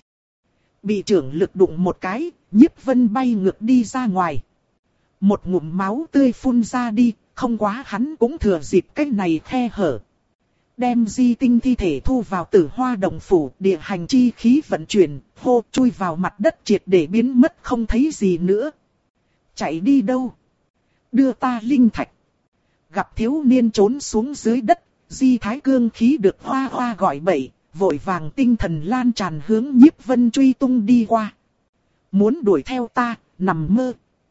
Bị trưởng lực đụng một cái, Nhiếp Vân bay ngược đi ra ngoài. Một ngụm máu tươi phun ra đi, không quá hắn cũng thừa dịp cái này khe hở. Đem Di Tinh thi thể thu vào Tử Hoa Đồng phủ, địa hành chi khí vận chuyển, hô chui vào mặt đất triệt để biến mất không thấy gì nữa. Chạy đi đâu? Đưa ta linh thạch. Gặp thiếu niên trốn xuống dưới đất, Di Thái cương khí được hoa hoa gọi bậy, vội vàng tinh thần lan tràn hướng Nhiếp Vân truy tung đi qua. Muốn đuổi theo ta, nằm mơ.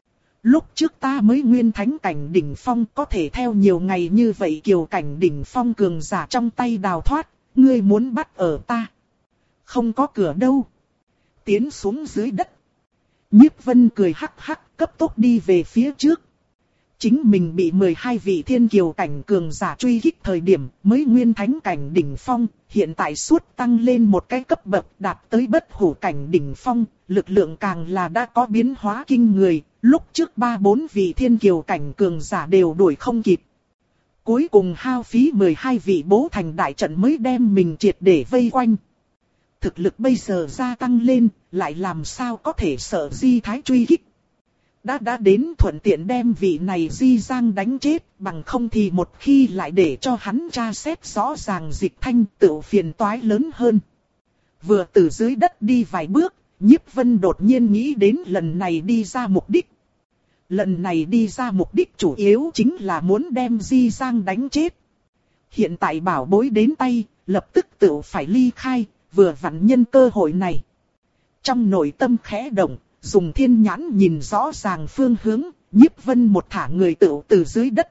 Lúc trước ta mới nguyên thánh cảnh đỉnh phong, có thể theo nhiều ngày như vậy kiều cảnh đỉnh phong cường giả trong tay đào thoát, ngươi muốn bắt ở ta. Không có cửa đâu. Tiến xuống dưới đất. Nhiếp Vân cười hắc hắc, cấp tốc đi về phía trước. Chính mình bị mười hai vị thiên kiều cảnh cường giả truy kích thời điểm mới nguyên thánh cảnh đỉnh phong, hiện tại suốt tăng lên một cái cấp bậc đạt tới bất hủ cảnh đỉnh phong, lực lượng càng là đã có biến hóa kinh người, lúc trước ba bốn vị thiên kiều cảnh cường giả đều đuổi không kịp. Cuối cùng hao phí mười hai vị bố thành đại trận mới đem mình triệt để vây quanh. Thực lực bây giờ gia tăng lên, lại làm sao có thể sợ Di Thái truy kích. Đã đã đến thuận tiện đem vị này Di Giang đánh chết, bằng không thì một khi lại để cho hắn tra xét rõ ràng Dịch Thanh tự phiền toái lớn hơn. Vừa từ dưới đất đi vài bước, Nhiếp Vân đột nhiên nghĩ đến lần này đi ra mục đích. Lần này đi ra mục đích chủ yếu chính là muốn đem Di Giang đánh chết. Hiện tại bảo bối đến tay, lập tức tự phải ly khai, vừa vặn nhân cơ hội này. Trong nội tâm khẽ động, dùng thiên nhãn nhìn rõ ràng phương hướng, Nhiếp Vân một thả người tựu từ dưới đất.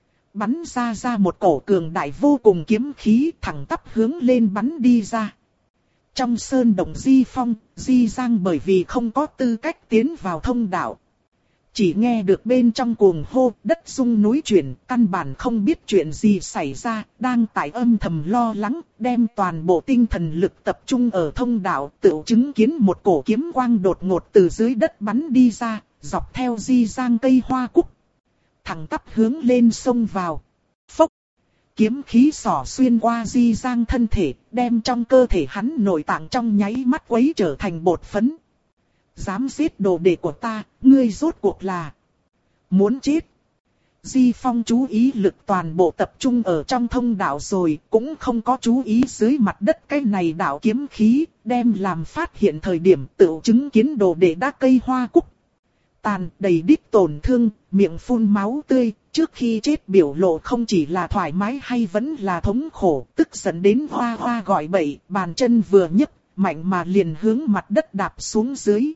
Bắn ra ra một cổ cường đại vô cùng kiếm khí thẳng tắp hướng lên bắn đi ra. Trong sơn động Di Phong, Di Giang bởi vì không có tư cách tiến vào thông đạo. Chỉ nghe được bên trong cuồng hô, đất rung núi chuyển, căn bản không biết chuyện gì xảy ra, đang tại âm thầm lo lắng, đem toàn bộ tinh thần lực tập trung ở thông đạo, tự chứng kiến một cổ kiếm quang đột ngột từ dưới đất bắn đi ra, dọc theo Di Giang cây hoa cúc. Thẳng tắp hướng lên sông vào. Phốc! Kiếm khí xỏ xuyên qua Di Giang thân thể, đem trong cơ thể hắn nội tạng trong nháy mắt quấy trở thành bột phấn. Dám giết đồ đệ của ta, ngươi rốt cuộc là muốn chết. Di Phong chú ý lực toàn bộ tập trung ở trong thông đạo rồi, cũng không có chú ý dưới mặt đất cái này đạo kiếm khí, đem làm phát hiện thời điểm tự chứng kiến đồ đệ đã cây hoa cúc. Tàn đầy đít tổn thương, miệng phun máu tươi, trước khi chết biểu lộ không chỉ là thoải mái hay vẫn là thống khổ, tức giận đến hoa hoa gọi bậy, bàn chân vừa nhấc, mạnh mà liền hướng mặt đất đạp xuống dưới.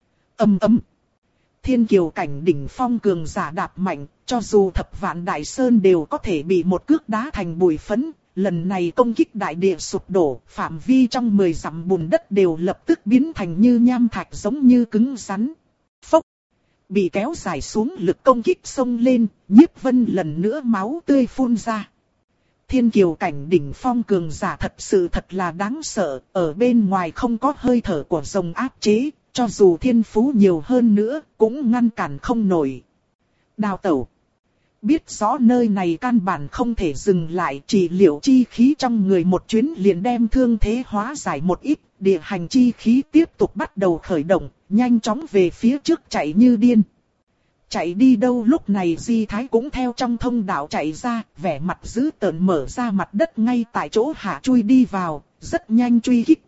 Ầm ầm. Thiên kiều cảnh đỉnh phong cường giả đạp mạnh, cho dù thập vạn đại sơn đều có thể bị một cước đá thành bụi phấn. Lần này công kích đại địa sụp đổ, phạm vi trong mười dặm bùn đất đều lập tức biến thành như nham thạch giống như cứng rắn. Phốc. Bị kéo dài xuống lực công kích xông lên, Nhiếp Vân lần nữa máu tươi phun ra. Thiên kiều cảnh đỉnh phong cường giả thật sự thật là đáng sợ, ở bên ngoài không có hơi thở của rồng áp chế, cho dù thiên phú nhiều hơn nữa, cũng ngăn cản không nổi. Đào tẩu. Biết rõ nơi này căn bản không thể dừng lại, chỉ liệu chi khí trong người một chuyến liền đem thương thế hóa giải một ít, địa hành chi khí tiếp tục bắt đầu khởi động, nhanh chóng về phía trước chạy như điên. Chạy đi đâu lúc này Di Thái cũng theo trong thông đạo chạy ra, vẻ mặt dữ tợn mở ra mặt đất ngay tại chỗ hạ chui đi vào, rất nhanh truy kích.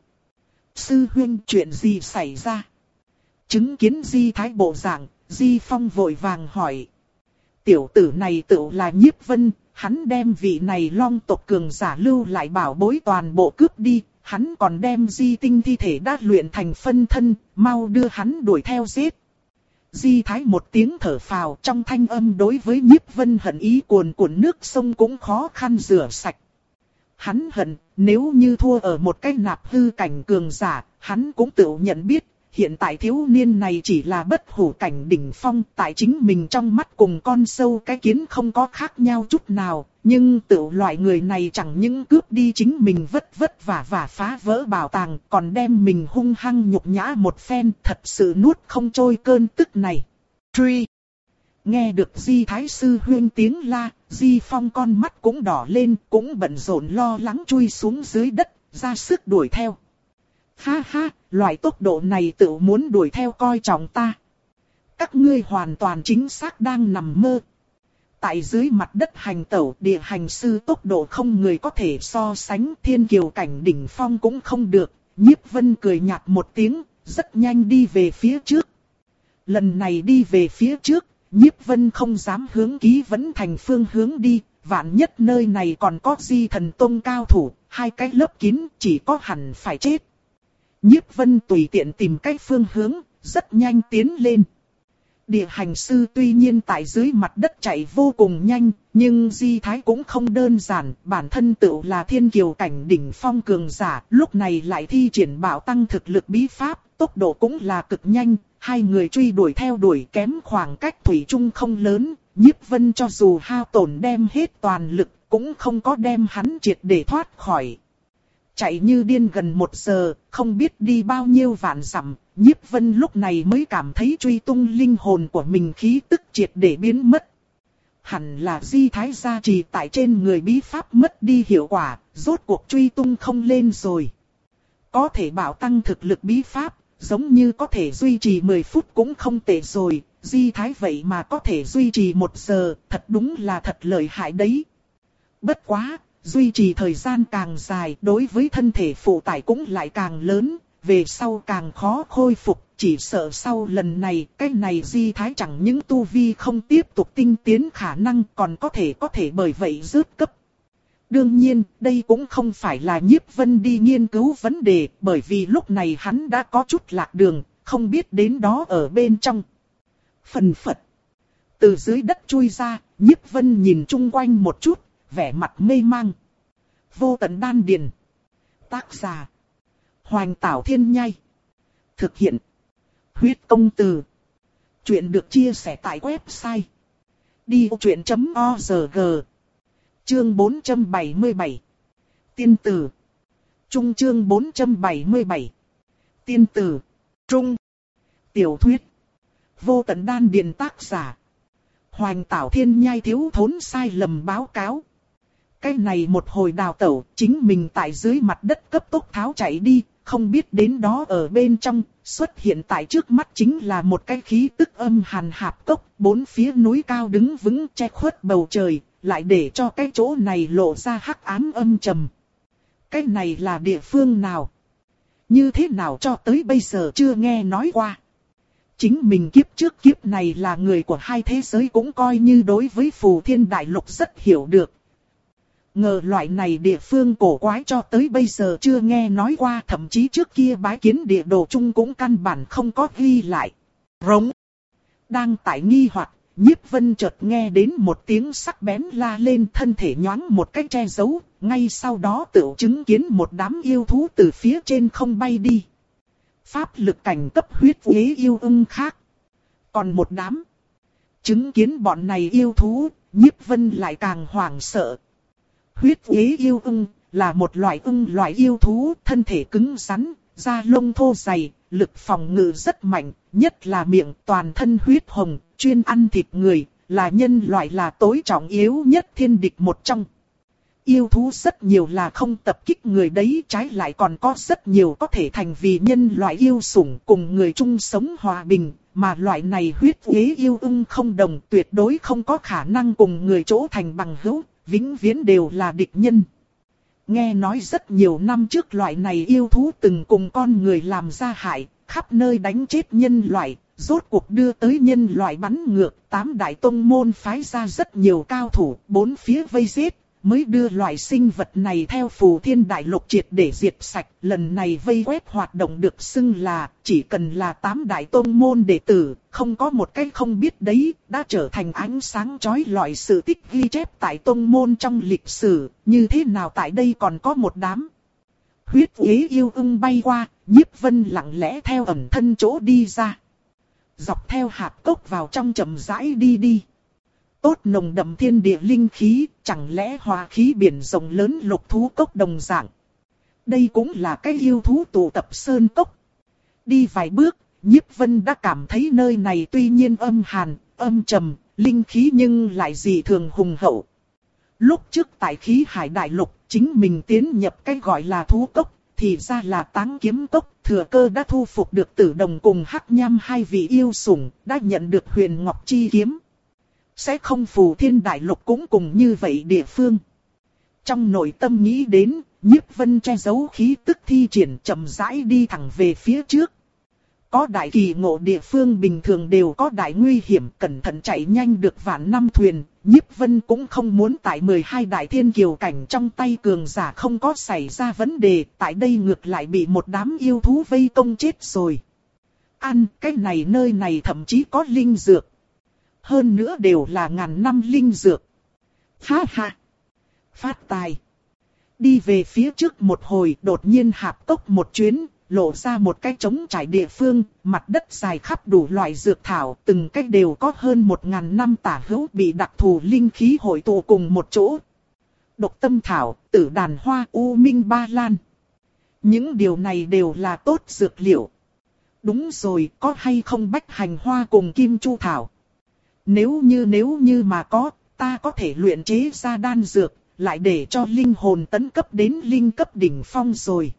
Sư huynh, chuyện gì xảy ra? Chứng kiến Di Thái bộ dạng, Di Phong vội vàng hỏi. Tiểu tử này tự là Nhiếp Vân, hắn đem vị này long tộc cường giả lưu lại bảo bối toàn bộ cướp đi, hắn còn đem Di Tinh thi thể đã luyện thành phân thân, mau đưa hắn đuổi theo giết. Di Thái một tiếng thở phào, trong thanh âm đối với Nhiếp Vân hận ý cuồn cuộn, nước sông cũng khó khăn rửa sạch. Hắn hận, nếu như thua ở một cái nạp hư cảnh cường giả, hắn cũng tự nhận biết, hiện tại thiếu niên này chỉ là bất hủ cảnh đỉnh phong, tại chính mình trong mắt cùng con sâu cái kiến không có khác nhau chút nào, nhưng tự loại người này chẳng những cướp đi chính mình vất vất vả và phá vỡ bảo tàng, còn đem mình hung hăng nhục nhã một phen, thật sự nuốt không trôi cơn tức này. Truy! Nghe được Di Thái sư huyên tiếng la, Di Phong con mắt cũng đỏ lên, cũng bận rộn lo lắng chui xuống dưới đất, ra sức đuổi theo. Ha ha, loại tốc độ này tự muốn đuổi theo coi trọng ta. Các ngươi hoàn toàn chính xác đang nằm mơ. Tại dưới mặt đất hành tẩu, địa hành sư tốc độ không người có thể so sánh, thiên kiều cảnh đỉnh phong cũng không được. Nhiếp Vân cười nhạt một tiếng, rất nhanh đi về phía trước. Lần này đi về phía trước, Nhiếp Vân không dám hướng Ký Vấn Thành phương hướng đi, vạn nhất nơi này còn có Di Thần Tông cao thủ, hai cái lớp kín chỉ có hẳn phải chết. Nhiếp Vân tùy tiện tìm cách phương hướng, rất nhanh tiến lên. Địa hành sư tuy nhiên tại dưới mặt đất chạy vô cùng nhanh, nhưng Di Thái cũng không đơn giản, bản thân tự là thiên kiều cảnh đỉnh phong cường giả, lúc này lại thi triển bảo tăng thực lực bí pháp, tốc độ cũng là cực nhanh, hai người truy đuổi theo đuổi kém khoảng cách thủy chung không lớn, Nhiếp Vân cho dù hao tổn đem hết toàn lực, cũng không có đem hắn triệt để thoát khỏi. Chạy như điên gần một giờ, không biết đi bao nhiêu vạn dặm, Nhiếp Vân lúc này mới cảm thấy truy tung linh hồn của mình khí tức triệt để biến mất. Hẳn là Di Thái gia trì tại trên người bí pháp mất đi hiệu quả, rốt cuộc truy tung không lên rồi. Có thể bảo tăng thực lực bí pháp, giống như có thể duy trì mười phút cũng không tệ rồi, Di Thái vậy mà có thể duy trì một giờ, thật đúng là thật lợi hại đấy. Bất quá, duy trì thời gian càng dài đối với thân thể phụ tải cũng lại càng lớn, về sau càng khó khôi phục, chỉ sợ sau lần này, cái này Di Thái chẳng những tu vi không tiếp tục tinh tiến khả năng còn có thể có thể bởi vậy rớt cấp. Đương nhiên, đây cũng không phải là Nhiếp Vân đi nghiên cứu vấn đề, bởi vì lúc này hắn đã có chút lạc đường, không biết đến đó ở bên trong. Phần phật. Từ dưới đất chui ra, Nhiếp Vân nhìn chung quanh một chút, vẻ mặt mê mang. Vô tận đan điền. Tác giả. Hoành Tảo Thiên Nhai. Thực hiện. Huyết Công Từ. Chuyện được chia sẻ tại website. đi ô chuyện chấm org. Chương bốn trăm bảy mươi bảy. Tiên tử. Trung chương bốn trăm bảy mươi bảy. Tiên tử. Trung. Tiểu thuyết. Vô tận đan điền tác giả. Hoành Tảo Thiên Nhai thiếu thốn sai lầm báo cáo. Cái này một hồi đào tẩu, chính mình tại dưới mặt đất cấp tốc tháo chạy đi, không biết đến đó ở bên trong, xuất hiện tại trước mắt chính là một cái khí tức âm hàn hạp cốc, bốn phía núi cao đứng vững che khuất bầu trời, lại để cho cái chỗ này lộ ra hắc ám âm trầm. Cái này là địa phương nào? Như thế nào cho tới bây giờ chưa nghe nói qua? Chính mình kiếp trước kiếp này là người của hai thế giới cũng coi như đối với Phù Thiên Đại Lục rất hiểu được. Ngờ loại này địa phương cổ quái cho tới bây giờ chưa nghe nói qua, thậm chí trước kia bái kiến địa đồ chung cũng căn bản không có ghi lại. Rống. Đang tại nghi hoặc, Nhiếp Vân chợt nghe đến một tiếng sắc bén la lên, thân thể nhoáng một cái che giấu, ngay sau đó tự chứng kiến một đám yêu thú từ phía trên không bay đi. Pháp lực cảnh cấp huyết uế yêu ưng khác. còn một đám. Chứng kiến bọn này yêu thú, Nhiếp Vân lại càng hoảng sợ. Huyết uế yêu ưng là một loại ưng loại yêu thú, thân thể cứng rắn, da lông thô dày, lực phòng ngự rất mạnh, nhất là miệng toàn thân huyết hồng, chuyên ăn thịt người, là nhân loại là tối trọng yếu nhất thiên địch một trong. Yêu thú rất nhiều là không tập kích người đấy, trái lại còn có rất nhiều có thể thành vì nhân loại yêu sủng cùng người chung sống hòa bình, mà loại này huyết uế yêu ưng không đồng, tuyệt đối không có khả năng cùng người chỗ thành bằng hữu, vĩnh viễn đều là địch nhân. Nghe nói rất nhiều năm trước loại này yêu thú từng cùng con người làm ra hại, khắp nơi đánh chết nhân loại, rốt cuộc đưa tới nhân loại bắn ngược, tám đại tông môn phái ra rất nhiều cao thủ, bốn phía vây giết, mới đưa loại sinh vật này theo Phù Thiên Đại Lục triệt để diệt sạch. Lần này vây quét hoạt động được xưng là, chỉ cần là tám đại tông môn đệ tử, không có một cái không biết đấy, đã trở thành ánh sáng chói lọi sự tích ghi chép tại tông môn trong lịch sử, như thế nào tại đây còn có một đám. Huyết uế yêu ưng bay qua, Nhiếp Vân lặng lẽ theo ẩn thân chỗ đi ra. Dọc theo hạp cốc vào trong chậm rãi đi đi. Tốt nồng đậm thiên địa linh khí, chẳng lẽ hòa khí biển rộng lớn lục thú cốc đồng dạng. Đây cũng là cái yêu thú tụ tập sơn cốc. Đi vài bước, Nhiếp Vân đã cảm thấy nơi này tuy nhiên âm hàn, âm trầm, linh khí nhưng lại dị thường hùng hậu. Lúc trước tại khí hải đại lục, chính mình tiến nhập cái gọi là thú cốc, thì ra là Táng Kiếm Cốc, thừa cơ đã thu phục được Tử Đồng cùng Hắc Nham hai vị yêu sủng, đã nhận được Huyền Ngọc Chi Kiếm. Sẽ không Phù Thiên Đại Lục cũng cùng như vậy địa phương. Trong nội tâm nghĩ đến, Nhiếp Vân che giấu khí tức thi triển chậm rãi đi thẳng về phía trước. Có đại kỳ ngộ địa phương bình thường đều có đại nguy hiểm, cẩn thận chạy nhanh được vạn năm thuyền. Nhiếp Vân cũng không muốn tại mười hai đại thiên kiều cảnh trong tay cường giả không có xảy ra vấn đề, tại đây ngược lại bị một đám yêu thú vây công chết rồi. Ăn, cái này nơi này thậm chí có linh dược. Hơn nữa đều là ngàn năm linh dược. Ha ha! Phát tài! Đi về phía trước một hồi, đột nhiên hạp cốc một chuyến, lộ ra một cái trống trải địa phương, mặt đất dài khắp đủ loại dược thảo, từng cái đều có hơn một ngàn năm tả hữu bị đặc thù linh khí hội tụ cùng một chỗ. Độc tâm thảo, tử đàn hoa, u minh ba lan. Những điều này đều là tốt dược liệu. Đúng rồi, có hay không bách hành hoa cùng kim chu thảo? Nếu như nếu như mà có, ta có thể luyện chế ra đan dược, lại để cho linh hồn tấn cấp đến linh cấp đỉnh phong rồi.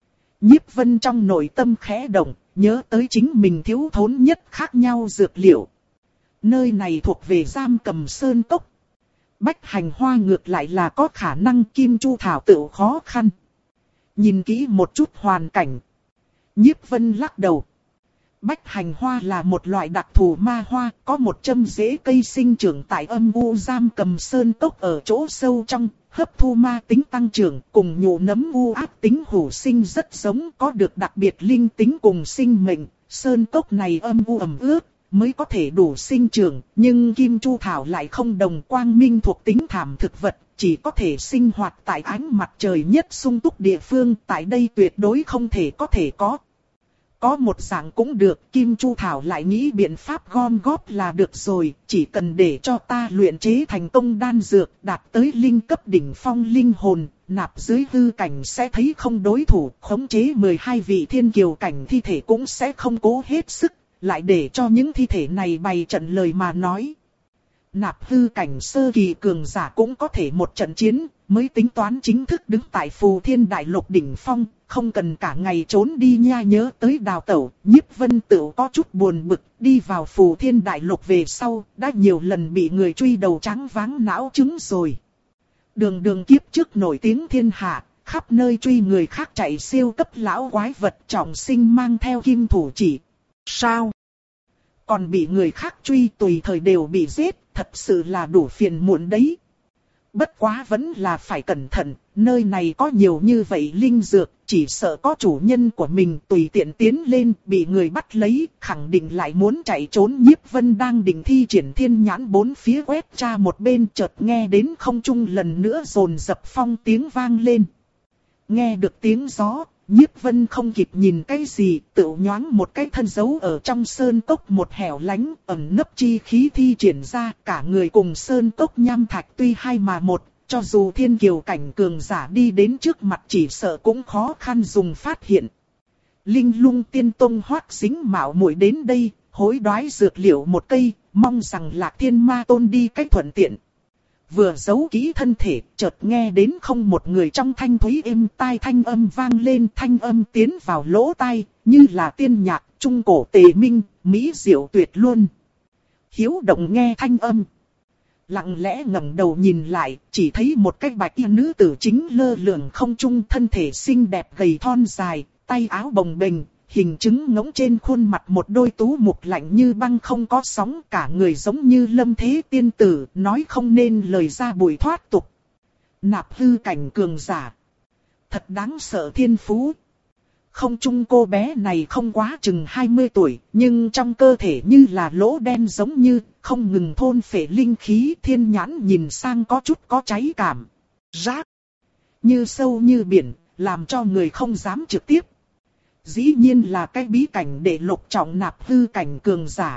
Nhiếp Vân trong nội tâm khẽ động, nhớ tới chính mình thiếu thốn nhất khác nhau dược liệu. Nơi này thuộc về Giam Cầm Sơn Cốc. Bách hành hoa ngược lại là có khả năng, kim chu thảo tự khó khăn. Nhìn kỹ một chút hoàn cảnh. Nhiếp Vân lắc đầu. Bách hành hoa là một loại đặc thù ma hoa, có một châm rễ cây sinh trưởng tại âm u Giam Cầm Sơn Cốc ở chỗ sâu trong, hấp thu ma tính tăng trưởng, cùng nhụ nấm u ác tính hủ sinh rất giống, có được đặc biệt linh tính cùng sinh mệnh. Sơn Cốc này âm u ẩm ướt, mới có thể đủ sinh trưởng, nhưng kim chu thảo lại không đồng, quang minh thuộc tính thảm thực vật, chỉ có thể sinh hoạt tại ánh mặt trời nhất sung túc địa phương, tại đây tuyệt đối không thể có thể có. Có một dạng cũng được, kim chu thảo lại nghĩ biện pháp gom góp là được rồi, chỉ cần để cho ta luyện chế thành công đan dược, đạt tới linh cấp đỉnh phong linh hồn, nạp dưới hư cảnh sẽ thấy không đối thủ, khống chế mười hai vị thiên kiều cảnh thi thể cũng sẽ không cố hết sức, lại để cho những thi thể này bày trận lời mà nói. Nạp hư cảnh sơ kỳ cường giả cũng có thể một trận chiến, mới tính toán chính thức đứng tại Phù Thiên Đại Lục đỉnh phong, không cần cả ngày trốn đi nha. Nhớ tới đào tẩu, Nhiếp Vân tự có chút buồn bực, đi vào Phù Thiên Đại Lục về sau, đã nhiều lần bị người truy đầu trắng váng não trứng rồi. Đường đường kiếp trước nổi tiếng thiên hạ, khắp nơi truy người khác chạy siêu cấp lão quái vật trọng sinh mang theo kim thủ chỉ. Sao? Còn bị người khác truy tùy thời đều bị giết, thật sự là đủ phiền muộn đấy. Bất quá vẫn là phải cẩn thận, nơi này có nhiều như vậy linh dược, chỉ sợ có chủ nhân của mình tùy tiện tiến lên, bị người bắt lấy, khẳng định lại muốn chạy trốn. Nhiếp Vân đang định thi triển thiên nhãn bốn phía quét tra một bên, chợt nghe đến không trung lần nữa rồn dập phong tiếng vang lên. Nghe được tiếng gió, Nhiếp Vân không kịp nhìn cái gì, tự nhoáng một cái thân giấu ở trong sơn cốc một hẻo lánh, ẩn nấp chi khí thi triển ra, cả người cùng sơn cốc nham thạch tuy hai mà một, cho dù thiên kiều cảnh cường giả đi đến trước mặt chỉ sợ cũng khó khăn dùng phát hiện. Linh Lung Tiên Tông Hoắc Dính mạo muội đến đây, hối đoái dược liệu một cây, mong rằng Lạc Thiên Ma Tôn đi cách thuận tiện. Vừa giấu kỹ thân thể, chợt nghe đến không một người trong thanh thúy êm tai thanh âm vang lên, thanh âm tiến vào lỗ tai, như là tiên nhạc, trung cổ tề minh, mỹ diệu tuyệt luôn. Hiếu động nghe thanh âm, lặng lẽ ngẩng đầu nhìn lại, chỉ thấy một cái bạch y nữ tử chính lơ lửng không trung, thân thể xinh đẹp gầy thon dài, tay áo bồng bềnh, hình trứng ngỗng trên khuôn mặt một đôi tú mục lạnh như băng không có sóng, cả người giống như lâm thế tiên tử, nói không nên lời ra bụi thoát tục. Nạp hư cảnh cường giả, thật đáng sợ thiên phú. Không chung cô bé này không quá chừng hai mươi tuổi, nhưng trong cơ thể như là lỗ đen giống như, không ngừng thôn phệ linh khí, thiên nhãn nhìn sang có chút có cháy cảm. Rác, như sâu như biển, làm cho người không dám trực tiếp. Dĩ nhiên là cái bí cảnh để lục trọng nạp hư cảnh cường giả.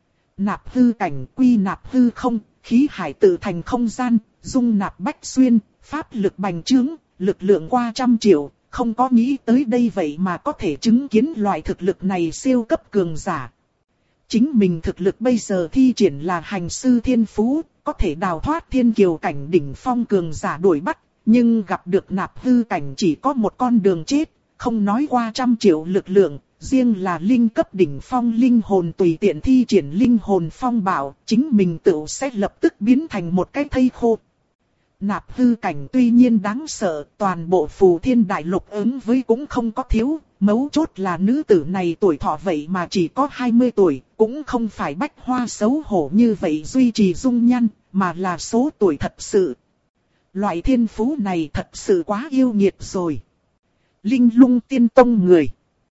Nạp hư cảnh quy nạp hư không, khí hải tự thành không gian, dung nạp bách xuyên, pháp lực bành trướng, lực lượng qua trăm triệu, không có nghĩ tới đây vậy mà có thể chứng kiến loại thực lực này siêu cấp cường giả. Chính mình thực lực bây giờ thi triển là hành sư thiên phú, có thể đào thoát thiên kiều cảnh đỉnh phong cường giả đuổi bắt, nhưng gặp được nạp hư cảnh chỉ có một con đường chết. Không nói qua trăm triệu lực lượng, riêng là linh cấp đỉnh phong linh hồn tùy tiện thi triển linh hồn phong bảo, chính mình tự sẽ lập tức biến thành một cái thây khô. Nạp hư cảnh tuy nhiên đáng sợ, toàn bộ phù thiên đại lục ứng với cũng không có thiếu, mấu chốt là nữ tử này tuổi thọ vậy mà chỉ có hai mươi tuổi, cũng không phải bách hoa xấu hổ như vậy duy trì dung nhan, mà là số tuổi thật sự. Loại thiên phú này thật sự quá yêu nghiệt rồi. Linh Lung Tiên Tông người.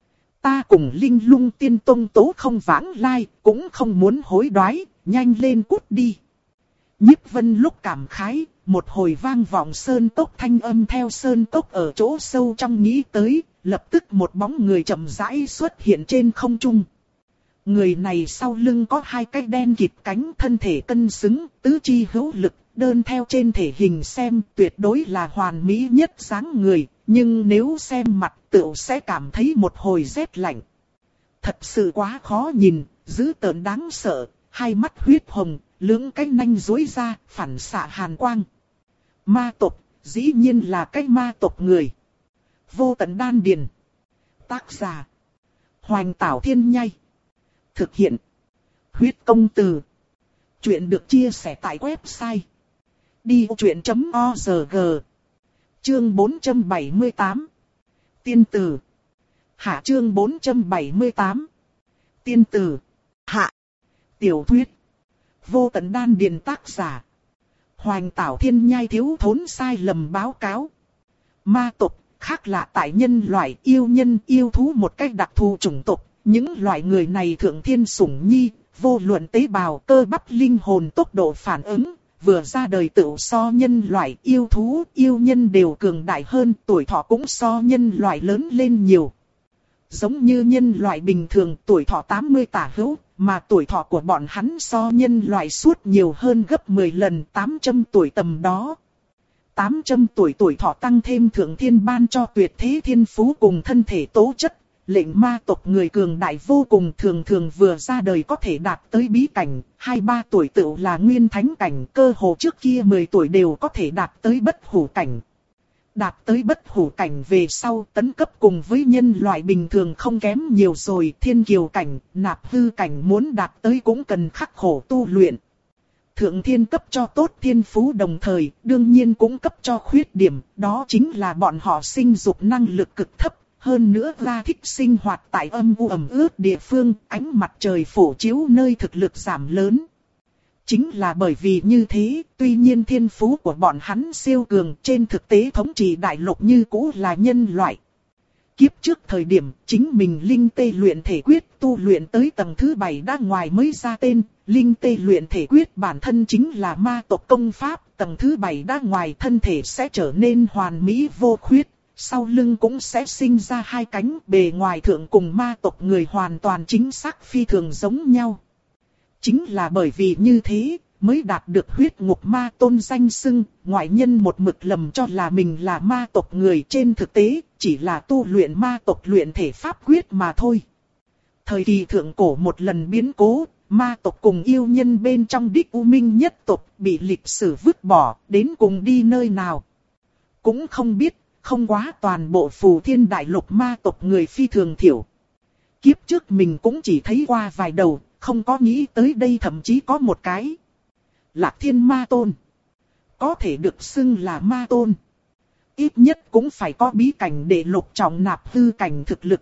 Ta cùng Linh Lung Tiên Tông tố không vãng lai, cũng không muốn hối đoái, nhanh lên cút đi. Nhiếp Vân lúc cảm khái, một hồi vang vọng sơn cốc thanh âm theo sơn cốc ở chỗ sâu trong nghĩ tới, lập tức một bóng người chậm rãi xuất hiện trên không trung. Người này sau lưng có hai cái đen kịt cánh, thân thể cân xứng, tứ chi hữu lực, đơn theo trên thể hình xem tuyệt đối là hoàn mỹ nhất dáng người. Nhưng nếu xem mặt tựu sẽ cảm thấy một hồi rét lạnh. Thật sự quá khó nhìn, dữ tợn đáng sợ, hai mắt huyết hồng, lưỡng cái nanh duỗi ra, phản xạ hàn quang. Ma tộc, dĩ nhiên là cái ma tộc người. Vô tận đan điền. Tác giả. Hoành Tảo Thiên Nhai. Thực hiện. Huyết công từ. Chuyện được chia sẻ tại website. đi vô chuyện chấm org. Chương bốn trăm bảy mươi tám. Tiên tử. Hạ chương bốn trăm bảy mươi tám. Tiên tử. Hạ. Tiểu thuyết. Vô tận đan điền tác giả. Hoành Tảo Thiên Nhai thiếu thốn sai lầm báo cáo. Ma tộc, khác lạ tại nhân loại yêu nhân yêu thú một cách đặc thù chủng tộc. Những loại người này thượng thiên sủng nhi, vô luận tế bào cơ bắp linh hồn tốc độ phản ứng. Vừa ra đời tự so nhân loại yêu thú, yêu nhân đều cường đại hơn, tuổi thọ cũng so nhân loại lớn lên nhiều. Giống như nhân loại bình thường tuổi thọ tám mươi tả hữu, mà tuổi thọ của bọn hắn so nhân loại suốt nhiều hơn gấp mười lần, tám trăm tuổi tầm đó. tám trăm tuổi tuổi thọ tăng thêm thượng thiên ban cho tuyệt thế thiên phú cùng thân thể tố chất. Lệnh ma tộc người cường đại vô cùng thường thường vừa ra đời có thể đạt tới bí cảnh, hai ba tuổi tựu là nguyên thánh cảnh, cơ hồ trước kia mười tuổi đều có thể đạt tới bất hủ cảnh. Đạt tới bất hủ cảnh về sau tấn cấp cùng với nhân loại bình thường không kém nhiều rồi, thiên kiều cảnh, nạp hư cảnh muốn đạt tới cũng cần khắc khổ tu luyện. Thượng thiên cấp cho tốt thiên phú đồng thời, đương nhiên cũng cấp cho khuyết điểm, đó chính là bọn họ sinh dục năng lực cực thấp. Hơn nữa ra thích sinh hoạt tại âm u ẩm ướt địa phương, ánh mặt trời phổ chiếu nơi thực lực giảm lớn. Chính là bởi vì như thế, tuy nhiên thiên phú của bọn hắn siêu cường, trên thực tế thống trị đại lục như cũ là nhân loại. Kiếp trước thời điểm, chính mình linh tê luyện thể quyết tu luyện tới tầng thứ bảy đã ngoài mới ra tên, linh tê luyện thể quyết bản thân chính là ma tộc công pháp, tầng thứ bảy đã ngoài thân thể sẽ trở nên hoàn mỹ vô khuyết. sau lưng cũng sẽ sinh ra hai cánh, bề ngoài thượng cùng ma tộc người hoàn toàn chính xác phi thường giống nhau. Chính là bởi vì như thế, mới đạt được huyết ngục ma tôn danh xưng, ngoại nhân một mực lầm cho là mình là ma tộc người, trên thực tế, chỉ là tu luyện ma tộc luyện thể pháp quyết mà thôi. Thời kỳ thượng cổ một lần biến cố, ma tộc cùng yêu nhân bên trong đích U Minh nhất tộc bị lịch sử vứt bỏ, đến cùng đi nơi nào. Cũng không biết, không quá toàn bộ Phù Thiên Đại Lục ma tộc người phi thường thiểu. Kiếp trước mình cũng chỉ thấy qua vài đầu, không có nghĩ tới đây thậm chí có một cái. Lạc Thiên Ma Tôn. Có thể được xưng là ma tôn. Ít nhất cũng phải có bí cảnh để lục trọng nạp hư cảnh thực lực.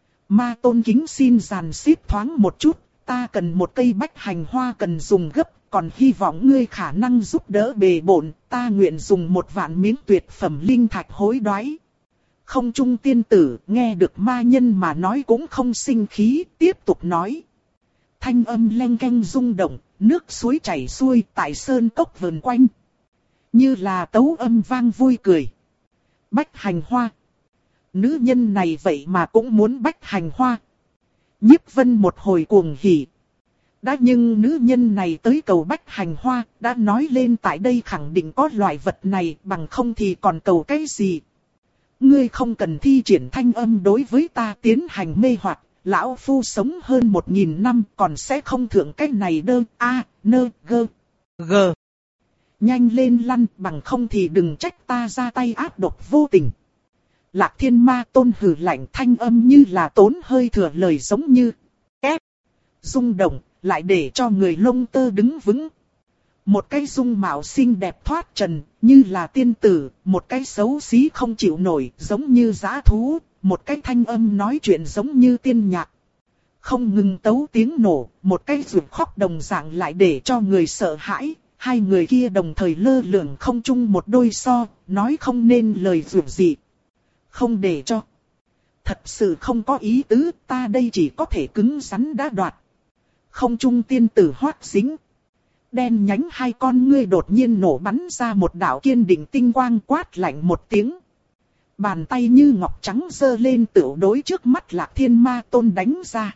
Ma tôn kính xin dàn xếp thoáng một chút, ta cần một cây bách hành hoa cần dùng gấp, còn hy vọng ngươi khả năng giúp đỡ bề bộn, ta nguyện dùng một vạn miếng tuyệt phẩm linh thạch hối đoái. Không trung tiên tử nghe được ma nhân mà nói cũng không sinh khí, tiếp tục nói. Thanh âm leng keng rung động, nước suối chảy xuôi tại sơn cốc vần quanh. Như là tấu âm vang vui cười. Bách hành hoa. Nữ nhân này vậy mà cũng muốn bách hành hoa. Nhiếp Vân một hồi cuồng hỉ. Đã nhưng nữ nhân này tới cầu bách hành hoa, đã nói lên tại đây khẳng định có loại vật này, bằng không thì còn cầu cái gì. Ngươi không cần thi triển thanh âm đối với ta tiến hành mê hoặc, lão phu sống hơn một nghìn năm còn sẽ không thượng cái này đơ, a, nơ, gơ, gờ. Nhanh lên lăn, bằng không thì đừng trách ta ra tay ác độc vô tình. Lạc Thiên Ma Tôn hừ lạnh, thanh âm như là tốn hơi thừa lời giống như ép, rung động, lại để cho người lông tơ đứng vững. Một cái dung mạo xinh đẹp thoát trần, như là tiên tử, một cái xấu xí không chịu nổi, giống như dã thú, một cái thanh âm nói chuyện giống như tiên nhạc. Không ngừng tấu tiếng nổ, một cái ruột khóc đồng dạng lại để cho người sợ hãi. Hai người kia đồng thời lơ lửng không chung một đôi so, nói không nên lời ruột gì. Không để cho. Thật sự không có ý tứ, ta đây chỉ có thể cứng rắn đã đoạt. Không trung tiên tử hoát dính. Đen nhánh hai con ngươi đột nhiên nổ bắn ra một đạo kiên định tinh quang, quát lạnh một tiếng. Bàn tay như ngọc trắng giơ lên tựu đối trước mắt Lạc Thiên Ma Tôn đánh ra.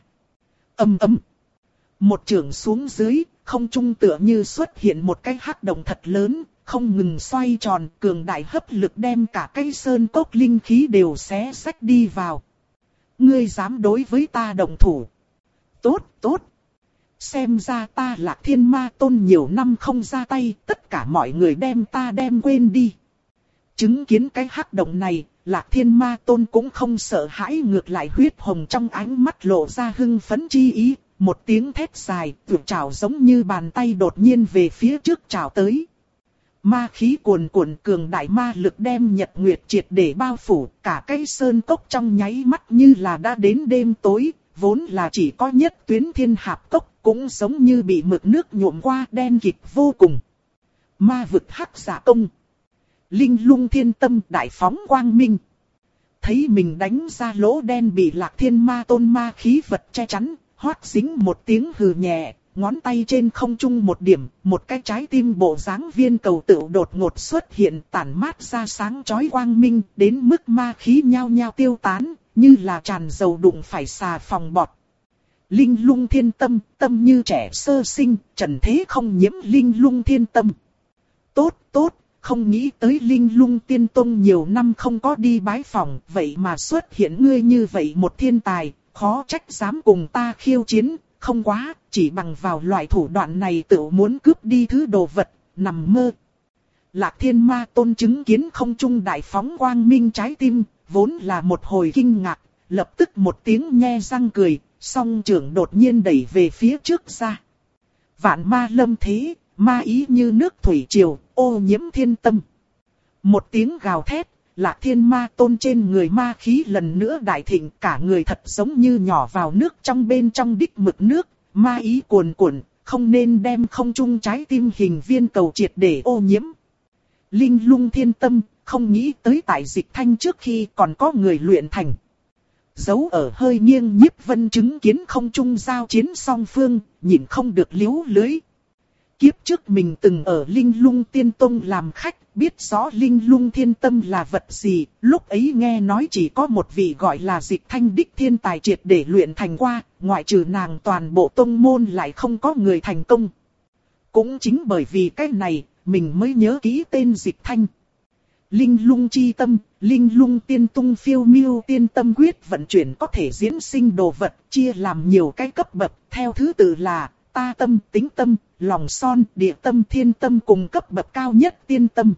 Ầm ầm. Một chưởng xuống dưới, không trung tựa như xuất hiện một cái hắc động thật lớn, không ngừng xoay tròn, cường đại hấp lực đem cả cây sơn cốc linh khí đều xé xách đi vào. Ngươi dám đối với ta động thủ? Tốt, tốt. Xem ra ta Lạc Thiên Ma Tôn nhiều năm không ra tay, tất cả mọi người đem ta đem quên đi. Chứng kiến cái hắc động này, Lạc Thiên Ma Tôn cũng không sợ hãi, ngược lại huyết hồng trong ánh mắt lộ ra hưng phấn chi ý. Một tiếng thét dài, vượt trào giống như bàn tay đột nhiên về phía trước trào tới. Ma khí cuồn cuộn, cường đại ma lực đem nhật nguyệt triệt để bao phủ, cả cây sơn cốc trong nháy mắt như là đã đến đêm tối, vốn là chỉ có nhất tuyến thiên hạp cốc, cũng giống như bị mực nước nhuộm qua, đen kịt vô cùng. Ma vực hắc giả công. Linh lung thiên tâm đại phóng quang minh. Thấy mình đánh ra lỗ đen bị Lạc Thiên Ma Tôn ma khí vật che chắn, hoát dính một tiếng hừ nhẹ, ngón tay trên không trung một điểm, một cái trái tim bộ dáng viên cầu tựu đột ngột xuất hiện, tản mát ra sáng chói quang minh, đến mức ma khí nhao nhao tiêu tán, như là tràn dầu đụng phải xà phòng bọt. Linh lung thiên tâm, tâm như trẻ sơ sinh, trần thế không nhiễm linh lung thiên tâm. Tốt, tốt, không nghĩ tới Linh lung tiên tông nhiều năm không có đi bái phỏng, vậy mà xuất hiện ngươi như vậy một thiên tài, khó trách dám cùng ta khiêu chiến, không quá, chỉ bằng vào loại thủ đoạn này tự muốn cướp đi thứ đồ vật, nằm mơ. Lạc Thiên Ma Tôn chứng kiến không trung đại phóng quang minh trái tim, vốn là một hồi kinh ngạc, lập tức một tiếng nhe răng cười, song trưởng đột nhiên đẩy về phía trước ra. Vạn ma lâm thế, ma ý như nước thủy triều, ô nhiễm thiên tâm. Một tiếng gào thét, Lạc Thiên Ma Tôn trên người ma khí lần nữa đại thịnh, cả người thật giống như nhỏ vào nước trong bên trong đích mực nước, ma ý cuồn cuộn, không nên đem không trung trái tim hình viên cầu triệt để ô nhiễm. Linh lung thiên tâm, không nghĩ tới tại Dịch Thanh trước khi còn có người luyện thành. Giấu ở hơi nghiêng Nhiếp Vân chứng kiến không trung giao chiến song phương, nhìn không được liếu lưới. Kiếp trước mình từng ở Linh Lung Tiên Tông làm khách, biết rõ Linh Lung Thiên Tâm là vật gì, lúc ấy nghe nói chỉ có một vị gọi là Dịch Thanh đích thiên tài triệt để luyện thành qua, ngoại trừ nàng toàn bộ tông môn lại không có người thành công. Cũng chính bởi vì cái này, mình mới nhớ kỹ tên Dịch Thanh. Linh Lung Chi Tâm, Linh Lung Tiên Tung Phiêu Miêu Tiên Tâm Quyết vận chuyển có thể diễn sinh đồ vật, chia làm nhiều cái cấp bậc, theo thứ tự là ta tâm, tính tâm, lòng son, địa tâm, thiên tâm cùng cấp bậc cao nhất tiên tâm.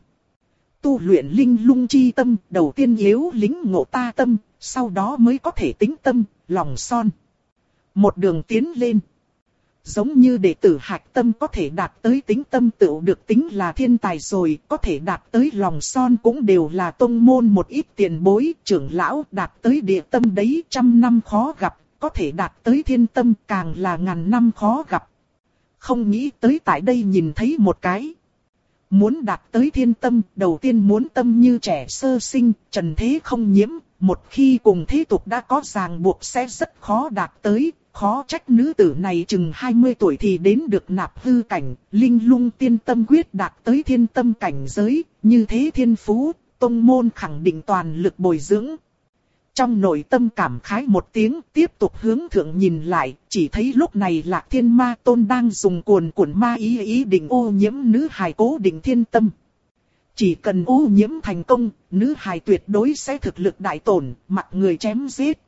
Tu luyện Linh Lung Chi Tâm, đầu tiên yếu lĩnh ngộ ta tâm, sau đó mới có thể tính tâm, lòng son. Một đường tiến lên. Giống như đệ tử hạch tâm có thể đạt tới tính tâm tựu được tính là thiên tài rồi, có thể đạt tới lòng son cũng đều là tông môn một ít tiền bối, trưởng lão đạt tới địa tâm đấy trăm năm khó gặp, có thể đạt tới thiên tâm càng là ngàn năm khó gặp. Không nghĩ tới tại đây nhìn thấy một cái. Muốn đạt tới thiên tâm, đầu tiên muốn tâm như trẻ sơ sinh, trần thế không nhiễm, một khi cùng thế tục đã có ràng buộc sẽ rất khó đạt tới. Khó trách nữ tử này chừng hai mươi tuổi thì đến được nạp hư cảnh, Linh Lung Tiên Tâm Quyết đạt tới thiên tâm cảnh giới, như thế thiên phú, tông môn khẳng định toàn lực bồi dưỡng. Trong nội tâm cảm khái một tiếng, tiếp tục hướng thượng nhìn lại, chỉ thấy lúc này Lạc Thiên Ma Tôn đang dùng cuồn cuộn ma ý ý định ô nhiễm nữ hài cố định thiên tâm. Chỉ cần ô nhiễm thành công, nữ hài tuyệt đối sẽ thực lực đại tổn, mặc người chém giết.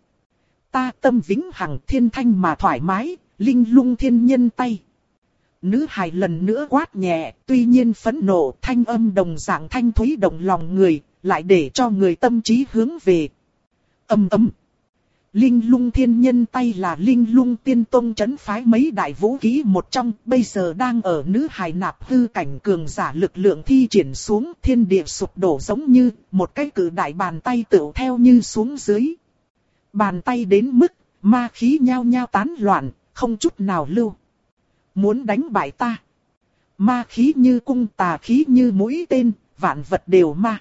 Ta tâm vĩnh hằng thiên thanh mà thoải mái, Linh Lung thiên nhân tay. Nữ hài lần nữa quát nhẹ, tuy nhiên phẫn nộ thanh âm đồng dạng thanh thúy động lòng người, lại để cho người tâm trí hướng về. Âm ấm. Linh Lung thiên nhân tay là Linh Lung Tiên Tông trấn phái mấy đại vũ khí một trong, bây giờ đang ở nữ hài nạp hư cảnh cường giả lực lượng thi triển xuống, thiên địa sụp đổ giống như một cái cự đại bàn tay tựu theo như xuống dưới. Bàn tay đến mức, ma khí nhao nhao tán loạn, không chút nào lưu. Muốn đánh bại ta. Ma khí như cung, tà khí như mũi tên, vạn vật đều ma.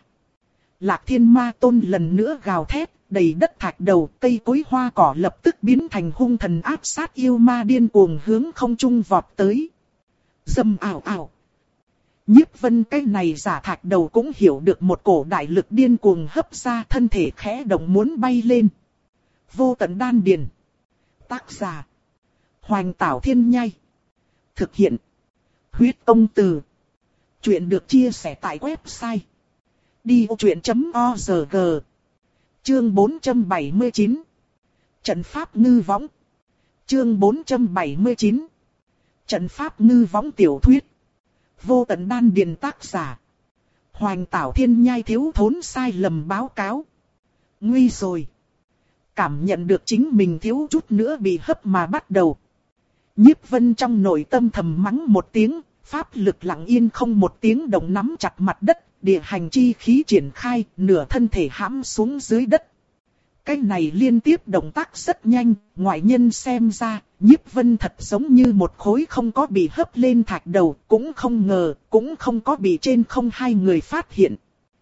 Lạc Thiên Ma Tôn lần nữa gào thét, đầy đất thạch đầu, cây cối hoa cỏ lập tức biến thành hung thần áp sát yêu ma điên cuồng hướng không trung vọt tới. Dầm ảo ảo. Nhiếp Vân cái này giả thạch đầu cũng hiểu được một cổ đại lực điên cuồng hấp ra, thân thể khẽ động muốn bay lên. Vô tận đan điền. Tác giả. Hoành Tảo Thiên Nhai. Thực hiện. Huyết Công Từ. Chuyện được chia sẻ tại website. đi vô chuyện chấm org. Chương bốn trăm bảy mươi chín. Trận pháp ngư võng. Chương bốn trăm bảy mươi chín. Trận pháp ngư võng tiểu thuyết. Vô tận đan điền tác giả. Hoành Tảo Thiên Nhai thiếu thốn sai lầm báo cáo. Nguy rồi. Cảm nhận được chính mình thiếu chút nữa bị hấp mà bắt đầu. Nhiếp Vân trong nội tâm thầm mắng một tiếng, pháp lực lặng yên không một tiếng động nắm chặt mặt đất, địa hành chi khí triển khai, nửa thân thể hãm xuống dưới đất. Cái này liên tiếp động tác rất nhanh, ngoại nhân xem ra, Nhiếp Vân thật giống như một khối không có bị hấp lên thạch đầu, cũng không ngờ, cũng không có bị trên không hai người phát hiện.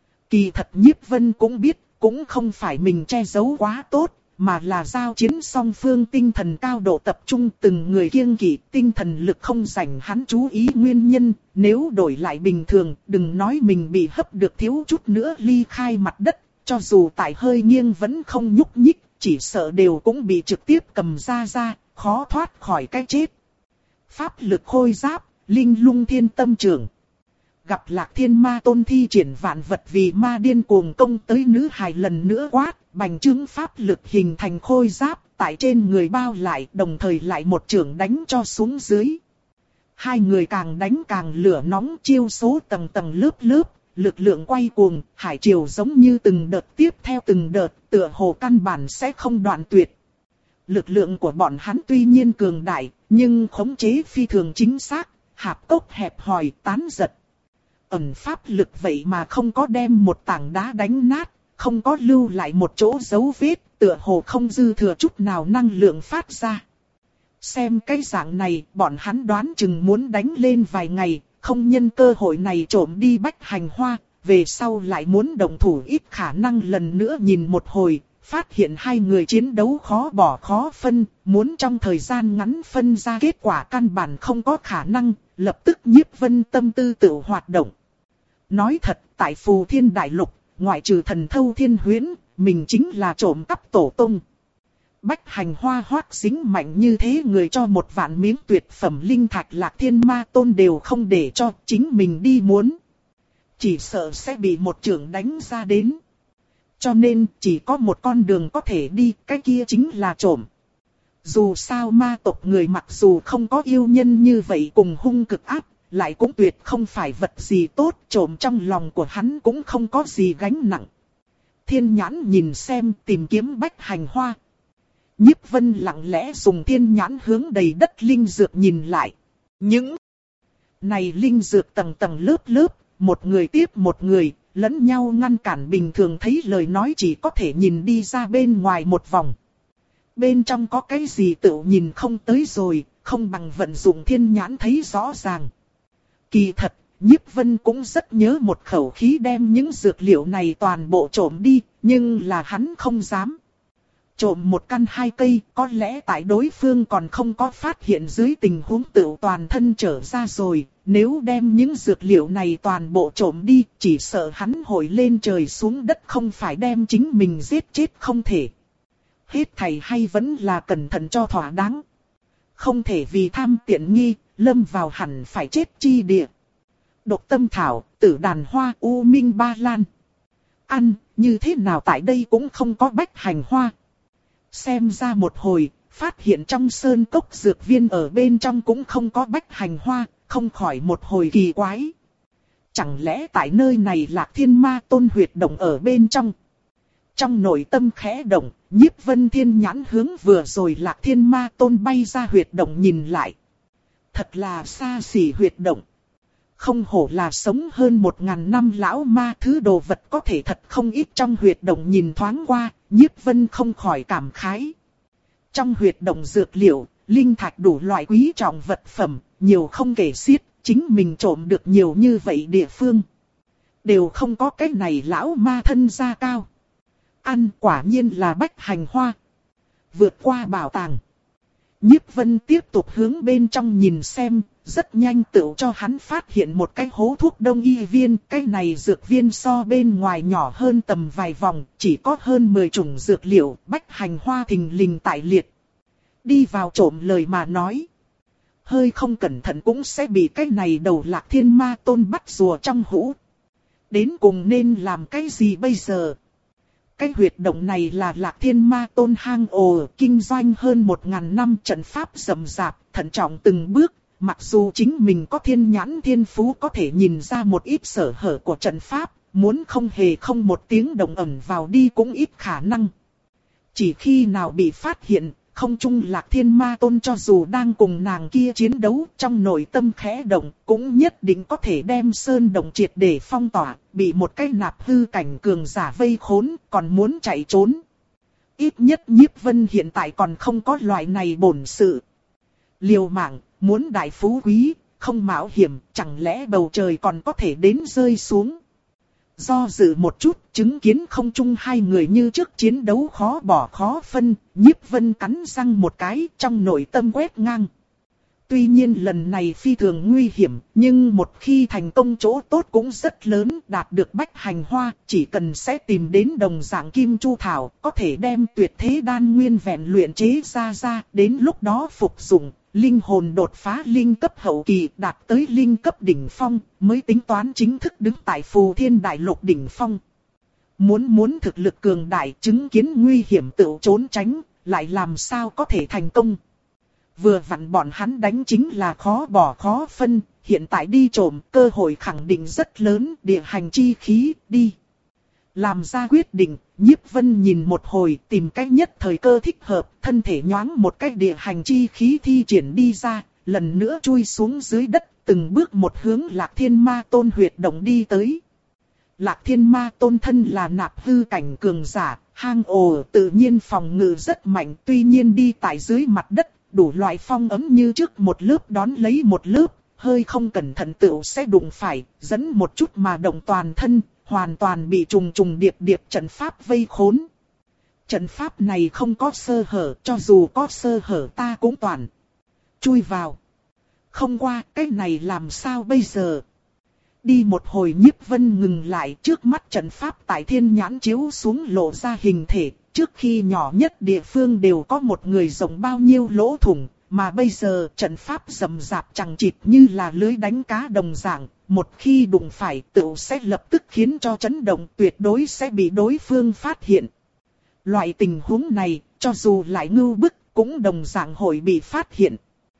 Kỳ thật Nhiếp Vân cũng biết, cũng không phải mình che giấu quá tốt, mà là giao chiến song phương tinh thần cao độ tập trung, từng người kiêng kỵ, tinh thần lực không dành hắn chú ý nguyên nhân, nếu đổi lại bình thường, đừng nói mình bị hấp được thiếu chút nữa ly khai mặt đất, cho dù tại hơi nghiêng vẫn không nhúc nhích, chỉ sợ đều cũng bị trực tiếp cầm ra ra, khó thoát khỏi cái chết. Pháp lực khôi giáp, Linh Lung Thiên Tâm Trưởng. Gặp Lạc Thiên Ma Tôn thi triển vạn vật vì ma điên cuồng công tới nữ hài lần nữa quát, bành trướng pháp lực hình thành khôi giáp, tại trên người bao lại, đồng thời lại một chưởng đánh cho xuống dưới. Hai người càng đánh càng lửa nóng, chiêu số tầng tầng lớp lớp, lực lượng quay cuồng, hải triều giống như từng đợt tiếp theo từng đợt, tựa hồ căn bản sẽ không đoạn tuyệt. Lực lượng của bọn hắn tuy nhiên cường đại, nhưng khống chế phi thường chính xác, hạp cốc hẹp hòi, tán giật. Ẩn pháp lực vậy mà không có đem một tảng đá đánh nát, không có lưu lại một chỗ dấu vết, tựa hồ không dư thừa chút nào năng lượng phát ra. Xem cái dạng này, bọn hắn đoán chừng muốn đánh lên vài ngày, không nhân cơ hội này trộm đi bách hành hoa, về sau lại muốn động thủ ít khả năng lần nữa nhìn một hồi, phát hiện hai người chiến đấu khó bỏ khó phân, muốn trong thời gian ngắn phân ra kết quả căn bản không có khả năng, lập tức Nhiếp Vân tâm tư tự hoạt động. Nói thật, tại Phù Thiên Đại Lục, ngoại trừ thần thâu thiên huyễn, mình chính là trộm cắp tổ tông. Bách hành hoa hoác dính mạnh như thế người cho một vạn miếng tuyệt phẩm linh thạch Lạc Thiên Ma Tôn đều không để cho chính mình đi muốn. Chỉ sợ sẽ bị một trưởng đánh ra đến. Cho nên chỉ có một con đường có thể đi, cái kia chính là trộm. Dù sao ma tộc người mặc dù không có yêu nhân như vậy cùng hung cực áp, lại cũng tuyệt không phải vật gì tốt, trộm trong lòng của hắn cũng không có gì gánh nặng. Thiên nhãn nhìn xem tìm kiếm bách hành hoa. Nhiếp Vân lặng lẽ dùng thiên nhãn hướng đầy đất linh dược nhìn lại. Những này linh dược tầng tầng lớp lớp, một người tiếp một người, lẫn nhau ngăn cản, bình thường thấy lời nói chỉ có thể nhìn đi ra bên ngoài một vòng. Bên trong có cái gì tự nhìn không tới rồi, không bằng vận dụng thiên nhãn thấy rõ ràng. Kỳ thật, Nhiếp Vân cũng rất nhớ một khẩu khí đem những dược liệu này toàn bộ trộm đi, nhưng là hắn không dám. Trộm một căn hai cây, có lẽ tại đối phương còn không có phát hiện dưới tình huống tự toàn thân trở ra rồi, nếu đem những dược liệu này toàn bộ trộm đi, chỉ sợ hắn hội lên trời xuống đất không phải đem chính mình giết chết không thể. Hết thảy hay vẫn là cẩn thận cho thỏa đáng. Không thể vì tham tiện nghi, lâm vào hẳn phải chết chi địa. Độc tâm thảo, tử đàn hoa, u minh ba lan. Ăn, như thế nào tại đây cũng không có bách hành hoa. Xem ra một hồi, phát hiện trong sơn cốc dược viên ở bên trong cũng không có bách hành hoa, không khỏi một hồi kỳ quái. Chẳng lẽ tại nơi này Lạc Thiên Ma Tôn huyệt động ở bên trong? Trong nội tâm khẽ động, Nhiếp Vân thiên nhãn hướng vừa rồi Lạc Thiên Ma Tôn bay ra huyệt động nhìn lại. Thật là xa xỉ huyệt động. Không hổ là sống hơn một ngàn năm lão ma, thứ đồ vật có thể thật không ít. Trong huyệt động nhìn thoáng qua, Nhiếp Vân không khỏi cảm khái. Trong huyệt động dược liệu, linh thạch đủ loại quý trọng vật phẩm, nhiều không kể xiết, chính mình trộm được nhiều như vậy địa phương. Đều không có cái này lão ma thân gia cao. Ăn quả nhiên là bách hành hoa. Vượt qua bảo tàng. Nhiếp Vân tiếp tục hướng bên trong nhìn xem, rất nhanh tự cho hắn phát hiện một cái hố thuốc đông y viên. Cái này dược viên so bên ngoài nhỏ hơn tầm vài vòng, chỉ có hơn mười chủng dược liệu, bách hành hoa thình lình tại liệt. Đi vào trộm lời mà nói. Hơi không cẩn thận cũng sẽ bị cái này đầu Lạc Thiên Ma Tôn bắt rùa trong hũ. Đến cùng nên làm cái gì bây giờ? Cái huyệt động này là Lạc Thiên Ma Tôn hang ổ, kinh doanh hơn một ngàn năm, trận pháp rậm rạp, thận trọng từng bước. Mặc dù chính mình có thiên nhãn thiên phú có thể nhìn ra một ít sở hở của trận pháp, muốn không hề không một tiếng động ẩn vào đi cũng ít khả năng. Chỉ khi nào bị phát hiện, không chung Lạc Thiên Ma Tôn cho dù đang cùng nàng kia chiến đấu, trong nội tâm khẽ động, cũng nhất định có thể đem sơn động triệt để phong tỏa, bị một cái nạp hư cảnh cường giả vây khốn, còn muốn chạy trốn. Ít nhất Nhiếp Vân hiện tại còn không có loại này bổn sự. Liều mạng, muốn đại phú quý, không mạo hiểm, chẳng lẽ bầu trời còn có thể đến rơi xuống. Do dự một chút, chứng kiến không chung hai người như trước chiến đấu khó bỏ khó phân, Nhiếp Vân cắn răng một cái, trong nội tâm quét ngang. Tuy nhiên lần này phi thường nguy hiểm, nhưng một khi thành công chỗ tốt cũng rất lớn, đạt được bách hành hoa, chỉ cần sẽ tìm đến đồng dạng kim chu thảo, có thể đem tuyệt thế đan nguyên vẹn luyện chế ra ra, đến lúc đó phục dụng. Linh hồn đột phá linh cấp hậu kỳ, đạt tới linh cấp đỉnh phong, mới tính toán chính thức đứng tại Phù Thiên Đại Lục đỉnh phong. Muốn muốn thực lực cường đại, chứng kiến nguy hiểm tự trốn tránh, lại làm sao có thể thành công. Vừa vặn bọn hắn đánh chính là khó bỏ khó phân, hiện tại đi trộm, cơ hội khẳng định rất lớn, địa hành chi khí, đi. Làm ra quyết định, Nhiếp Vân nhìn một hồi, tìm cách nhất thời cơ thích hợp, thân thể nhoáng một cách địa hành chi khí thi triển đi ra, lần nữa chui xuống dưới đất, từng bước một hướng Lạc Thiên Ma Tôn huyệt động đi tới. Lạc Thiên Ma Tôn thân là nạp hư cảnh cường giả, hang ổ tự nhiên phòng ngự rất mạnh, tuy nhiên đi tại dưới mặt đất, đủ loại phong ấm như trước một lớp đón lấy một lớp, hơi không cẩn thận tựu sẽ đụng phải, dẫn một chút mà động toàn thân. Hoàn toàn bị trùng trùng điệp điệp trận pháp vây khốn. Trận pháp này không có sơ hở, cho dù có sơ hở ta cũng toàn chui vào. không qua, cái này làm sao bây giờ? Đi một hồi Nhiếp Vân ngừng lại, trước mắt trận pháp tại thiên nhãn chiếu xuống lộ ra hình thể, trước khi nhỏ nhất địa phương đều có một người rộng bao nhiêu lỗ thủng, mà bây giờ trận pháp rậm rạp chằng chịt như là lưới đánh cá đồng dạng, một khi đụng phải tựu sẽ lập tức khiến cho chấn động, tuyệt đối sẽ bị đối phương phát hiện. Loại tình huống này, cho dù lại ngưu bức, cũng đồng dạng hội bị phát hiện.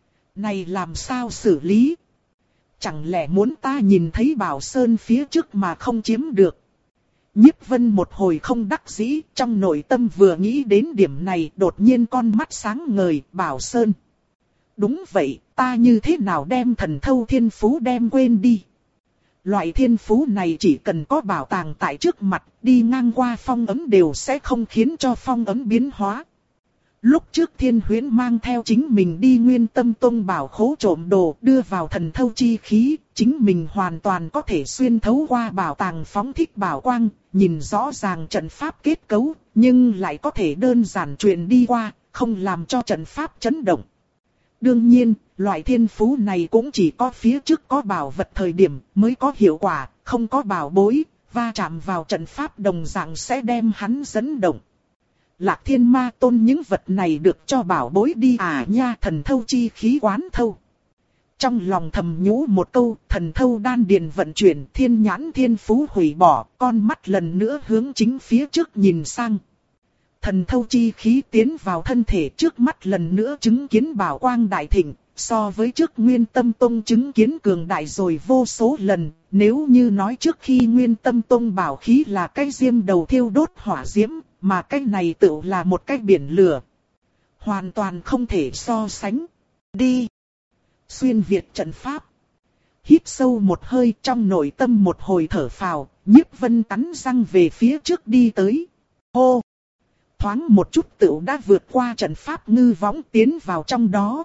Này làm sao xử lý? Chẳng lẽ muốn ta nhìn thấy Bảo Sơn phía trước mà không chiếm được? Nhiếp Vân một hồi không đắc dĩ, trong nội tâm vừa nghĩ đến điểm này, đột nhiên con mắt sáng ngời, Bảo Sơn. Đúng vậy, ta như thế nào đem thần thâu thiên phú đem quên đi? Loại thiên phú này chỉ cần có bảo tàng tại trước mặt, đi ngang qua phong ấn đều sẽ không khiến cho phong ấn biến hóa. Lúc trước Thiên Huyễn mang theo chính mình đi Nguyên Tâm Tông bảo khố trộm đồ đưa vào thần thâu chi khí, chính mình hoàn toàn có thể xuyên thấu qua bảo tàng phóng thích bảo quang, nhìn rõ ràng trận pháp kết cấu, nhưng lại có thể đơn giản truyền đi qua, không làm cho trận pháp chấn động. Đương nhiên, loại thiên phú này cũng chỉ có phía trước có bảo vật thời điểm mới có hiệu quả, không có bảo bối, va chạm vào trận pháp đồng dạng sẽ đem hắn dẫn động. Lạc Thiên Ma Tôn những vật này được cho bảo bối đi à nha, thần thâu chi khí quán thâu. Trong lòng thầm nhủ một câu, thần thâu đan điền vận chuyển, thiên nhãn thiên phú hủy bỏ, con mắt lần nữa hướng chính phía trước nhìn sang. Thần thâu chi khí tiến vào thân thể, trước mắt lần nữa chứng kiến bảo quang đại thịnh, so với trước Nguyên Tâm Tông chứng kiến cường đại rồi vô số lần. Nếu như nói trước khi Nguyên Tâm Tông bảo khí là cái diêm đầu thiêu đốt hỏa diễm, mà cái này tự là một cái biển lửa, hoàn toàn không thể so sánh. Đi! Xuyên Việt trận pháp. Hít sâu một hơi, trong nội tâm một hồi thở phào, Nhiếp Vân cắn răng về phía trước đi tới. Hô! Thoáng một chút tựu đã vượt qua trận pháp ngư võng tiến vào trong đó.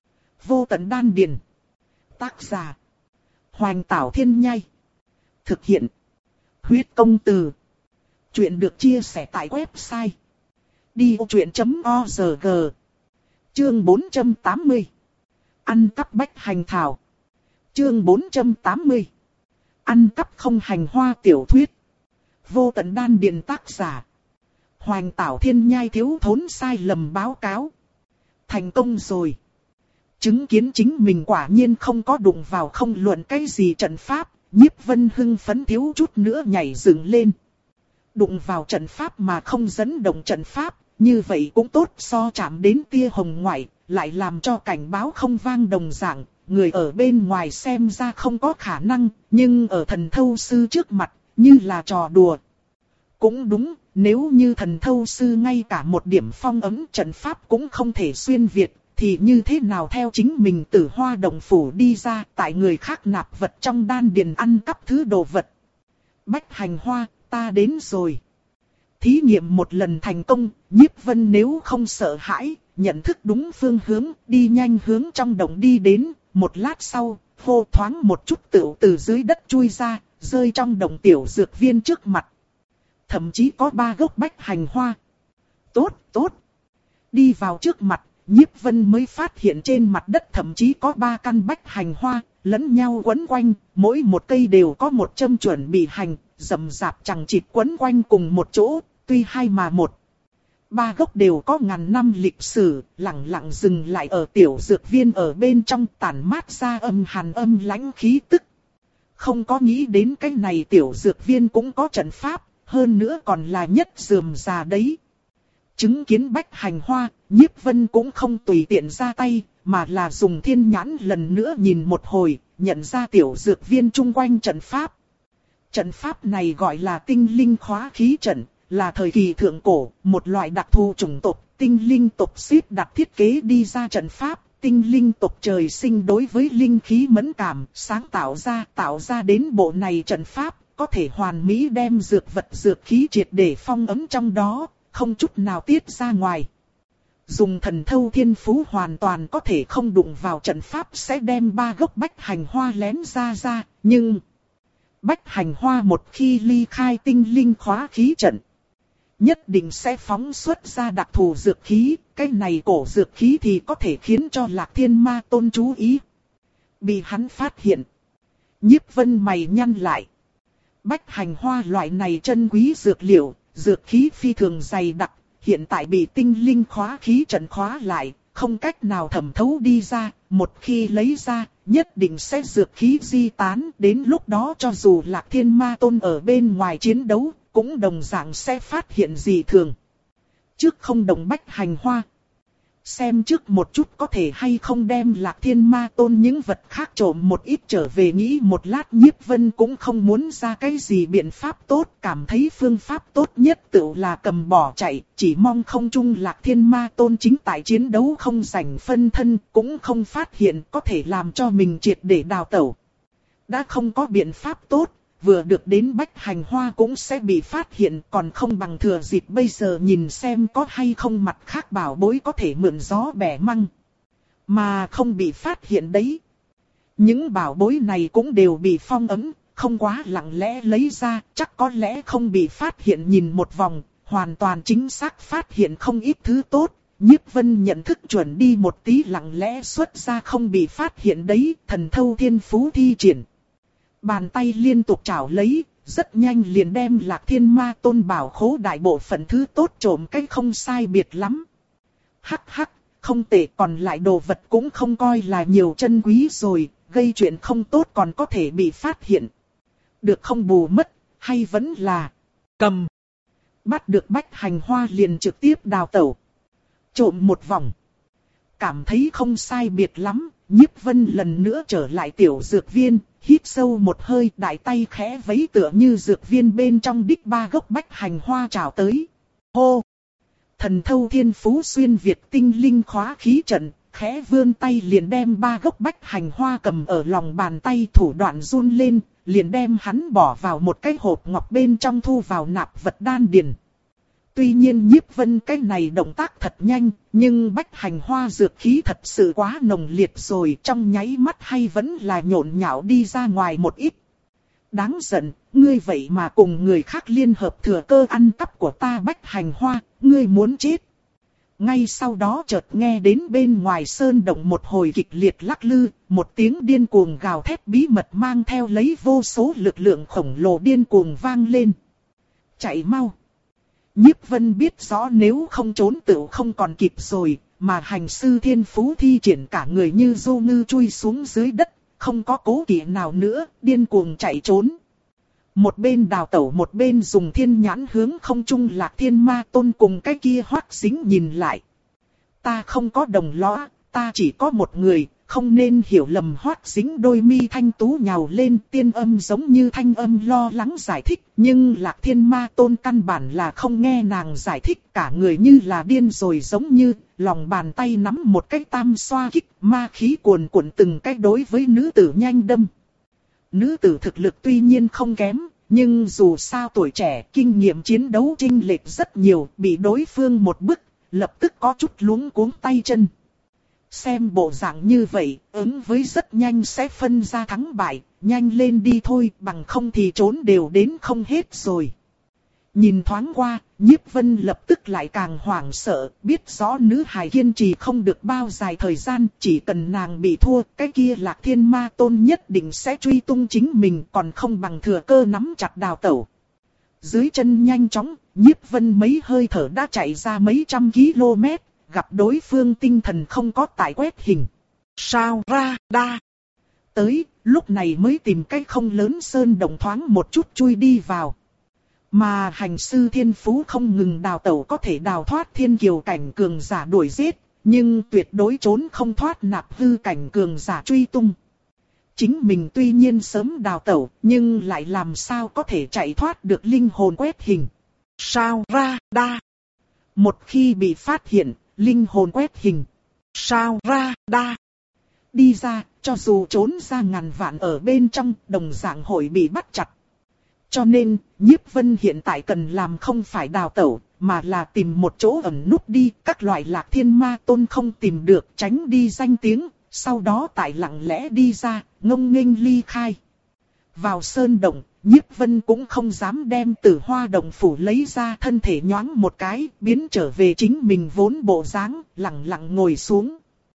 Vô tận đan điền. Tác giả: Hoành Tảo Thiên Nhai. Thực hiện: Huyết Công Từ. Chuyện được chia sẻ tại website đi ô chuyện chấm org. Chương bốn trăm tám mươi. Ăn cắp bách hành thảo. Chương bốn trăm tám mươi. Ăn cắp không hành hoa tiểu thuyết. Vô tận đan điền, tác giả: Hoành Tảo Thiên Nhai. Thiếu thốn sai lầm báo cáo. Thành công rồi. Chứng kiến chính mình quả nhiên không có đụng vào không luận cái gì trận pháp, Nhiếp Vân hưng phấn thiếu chút nữa nhảy dựng lên. Đụng vào trận pháp mà không dẫn động trận pháp, như vậy cũng tốt, so chạm đến tia hồng ngoại, lại làm cho cảnh báo không vang đồng dạng, người ở bên ngoài xem ra không có khả năng, nhưng ở thần thâu sư trước mặt, như là trò đùa. Cũng đúng, nếu như thần thâu sư ngay cả một điểm phong ấn trận pháp cũng không thể xuyên việt, thì như thế nào theo chính mình từ Hoa Động Phủ đi ra, tại người khác nạp vật trong đan điền ăn cắp thứ đồ vật. Bách hành hoa, ta đến rồi. Thí nghiệm một lần thành công, Nhiếp Vân nếu không sợ hãi, nhận thức đúng phương hướng, đi nhanh hướng trong động đi đến, một lát sau, hô thoáng một chút tựu từ dưới đất chui ra, rơi trong động tiểu dược viên trước mặt. Thậm chí có ba gốc bách hành hoa. Tốt, tốt. Đi vào trước mặt, Nhiếp Vân mới phát hiện trên mặt đất thậm chí có ba căn bách hành hoa, lẫn nhau quấn quanh, mỗi một cây đều có một châm chuẩn bị hành, rậm rạp chằng chịt quấn quanh cùng một chỗ, tuy hai mà một. Ba gốc đều có ngàn năm lịch sử, lặng lặng dừng lại ở tiểu dược viên ở bên trong, tản mát ra âm hàn âm lãnh khí tức. Không có nghĩ đến cái này tiểu dược viên cũng có trận pháp, hơn nữa còn là nhất rườm rà đấy. Chứng kiến bách hành hoa, Nhiếp Vân cũng không tùy tiện ra tay, mà là dùng thiên nhãn lần nữa nhìn một hồi, nhận ra tiểu dược viên chung quanh trận pháp. Trận pháp này gọi là tinh linh khóa khí trận, là thời kỳ thượng cổ, một loại đặc thù chủng tộc, tinh linh tộc xếp đặt thiết kế đi ra trận pháp. Tinh linh tộc trời sinh đối với linh khí mẫn cảm, sáng tạo ra, tạo ra đến bộ này trận pháp, có thể hoàn mỹ đem dược vật dược khí triệt để phong ấn trong đó, không chút nào tiết ra ngoài. Dùng thần thâu thiên phú hoàn toàn có thể không đụng vào trận pháp sẽ đem ba gốc bách hành hoa lén ra ra, nhưng bách hành hoa một khi ly khai tinh linh khóa khí trận, nhất định sẽ phóng xuất ra đặc thù dược khí, cái này cổ dược khí thì có thể khiến cho Lạc Thiên Ma Tôn chú ý. Bị hắn phát hiện. Nhiếp Vân mày nhăn lại. Bách hành hoa loại này chân quý dược liệu, dược khí phi thường dày đặc, hiện tại bị tinh linh khóa khí trận khóa lại, không cách nào thẩm thấu đi ra, một khi lấy ra, nhất định sẽ dược khí di tán, đến lúc đó cho dù Lạc Thiên Ma Tôn ở bên ngoài chiến đấu, cũng đồng dạng sẽ phát hiện dị thường. Trước không động bách hành hoa. Xem trước một chút có thể hay không đem Lạc Thiên Ma Tôn những vật khác trộm một ít trở về, nghĩ một lát Nhiếp Vân cũng không muốn ra cái gì biện pháp tốt, cảm thấy phương pháp tốt nhất tự là cầm bỏ chạy, chỉ mong không chung Lạc Thiên Ma Tôn chính tại chiến đấu không rảnh phân thân, cũng không phát hiện có thể làm cho mình triệt để đào tẩu. Đã không có biện pháp tốt, vừa được đến bách hành hoa cũng sẽ bị phát hiện, còn không bằng thừa dịp bây giờ nhìn xem có hay không mặt khác bảo bối có thể mượn gió bẻ măng. Mà không bị phát hiện đấy. Những bảo bối này cũng đều bị phong ấn, không quá lặng lẽ lấy ra, chắc có lẽ không bị phát hiện. Nhìn một vòng, hoàn toàn chính xác phát hiện không ít thứ tốt. Nhiếp Vân nhận thức chuẩn đi một tí, lặng lẽ xuất ra không bị phát hiện đấy, thần thâu thiên phú thi triển. Bàn tay liên tục chảo lấy, rất nhanh liền đem Lạc Thiên Ma Tôn bảo khố đại bộ phận thứ tốt trộm cái không sai biệt lắm. Hắc hắc, không tệ, còn lại đồ vật cũng không coi là nhiều chân quý rồi, gây chuyện không tốt còn có thể bị phát hiện. Được không bù mất, hay vẫn là cầm. Bắt được bách hành hoa liền trực tiếp đào tẩu. Trộm một vòng. Cảm thấy không sai biệt lắm, Nhiếp Vân lần nữa trở lại tiểu dược viên. Hít sâu một hơi, đại tay khẽ vẫy tựa như dược viên bên trong đích ba gốc bách hành hoa trào tới. Hô! Thần thâu thiên phú xuyên Việt tinh linh khóa khí trận, khẽ vươn tay liền đem ba gốc bách hành hoa cầm ở lòng bàn tay, thủ đoạn run lên, liền đem hắn bỏ vào một cái hộp ngọc bên trong thu vào nạp vật đan điền. Tuy nhiên Nhiếp Vân cái này động tác thật nhanh, nhưng bách hành hoa dược khí thật sự quá nồng liệt rồi, trong nháy mắt hay vẫn là nhộn nhạo đi ra ngoài một ít. Đáng giận, ngươi vậy mà cùng người khác liên hợp thừa cơ ăn cắp của ta bách hành hoa, ngươi muốn chết. Ngay sau đó chợt nghe đến bên ngoài sơn động một hồi kịch liệt lắc lư, một tiếng điên cuồng gào thét bí mật mang theo lấy vô số lực lượng khổng lồ điên cuồng vang lên. Chạy mau! Nhiếp Vân biết rõ nếu không trốn tựu không còn kịp rồi, mà hành sư thiên phú thi triển cả người như du ngư chui xuống dưới đất, không có cố kỵ nào nữa, điên cuồng chạy trốn. Một bên đào tẩu một bên dùng thiên nhãn hướng không trung Lạc Thiên Ma Tôn cùng cái kia Hoắc Sính nhìn lại. Ta không có đồng lõa, ta chỉ có một người, không nên hiểu lầm. Hoắc Sính đôi mi thanh tú nhào lên, tiên âm giống như thanh âm lo lắng giải thích, nhưng Lạc Thiên Ma Tôn căn bản là không nghe nàng giải thích, cả người như là điên rồi, giống như lòng bàn tay nắm một cái tam xoa kích, ma khí cuồn cuộn từng cái đối với nữ tử nhanh đâm. Nữ tử thực lực tuy nhiên không kém, nhưng dù sao tuổi trẻ, kinh nghiệm chiến đấu chênh lệch rất nhiều, bị đối phương một bức, lập tức có chút luống cuống tay chân. Xem bộ dạng như vậy, ứng với rất nhanh sẽ phân ra thắng bại, nhanh lên đi thôi, bằng không thì trốn đều đến không hết rồi. Nhìn thoáng qua, Nhiếp Vân lập tức lại càng hoảng sợ, biết rõ nữ hài kiên trì không được bao dài thời gian, chỉ cần nàng bị thua, cái kia Lạc Thiên Ma Tôn nhất định sẽ truy tung chính mình, còn không bằng thừa cơ nắm chặt đào tẩu. Dưới chân nhanh chóng, Nhiếp Vân mấy hơi thở đã chạy ra mấy trăm km, gặp đối phương tinh thần không có tại quét hình. Sao ra đa? Tới, lúc này mới tìm cái không lớn sơn động thoáng một chút chui đi vào. Mà hành sư thiên phú không ngừng đào tẩu có thể đào thoát thiên kiều cảnh cường giả đuổi giết, nhưng tuyệt đối trốn không thoát nạp hư cảnh cường giả truy tung. Chính mình tuy nhiên sớm đào tẩu, nhưng lại làm sao có thể chạy thoát được linh hồn quét hình. Sao ra đa? Một khi bị phát hiện, linh hồn quét hình. Sao ra đa? Đi ra, cho dù trốn ra ngàn vạn ở bên trong, đồng dạng hội bị bắt chặt. Cho nên, Nhiếp Vân hiện tại cần làm không phải đào tẩu, mà là tìm một chỗ ẩn núp đi, các loại Lạc Thiên Ma Tôn không tìm được, tránh đi danh tiếng, sau đó tại lặng lẽ đi ra, ngông nghênh ly khai. Vào sơn động, Nhiếp Vân cũng không dám đem Tử Hoa động phủ lấy ra, thân thể nhoáng một cái, biến trở về chính mình vốn bộ dáng, lặng lặng ngồi xuống.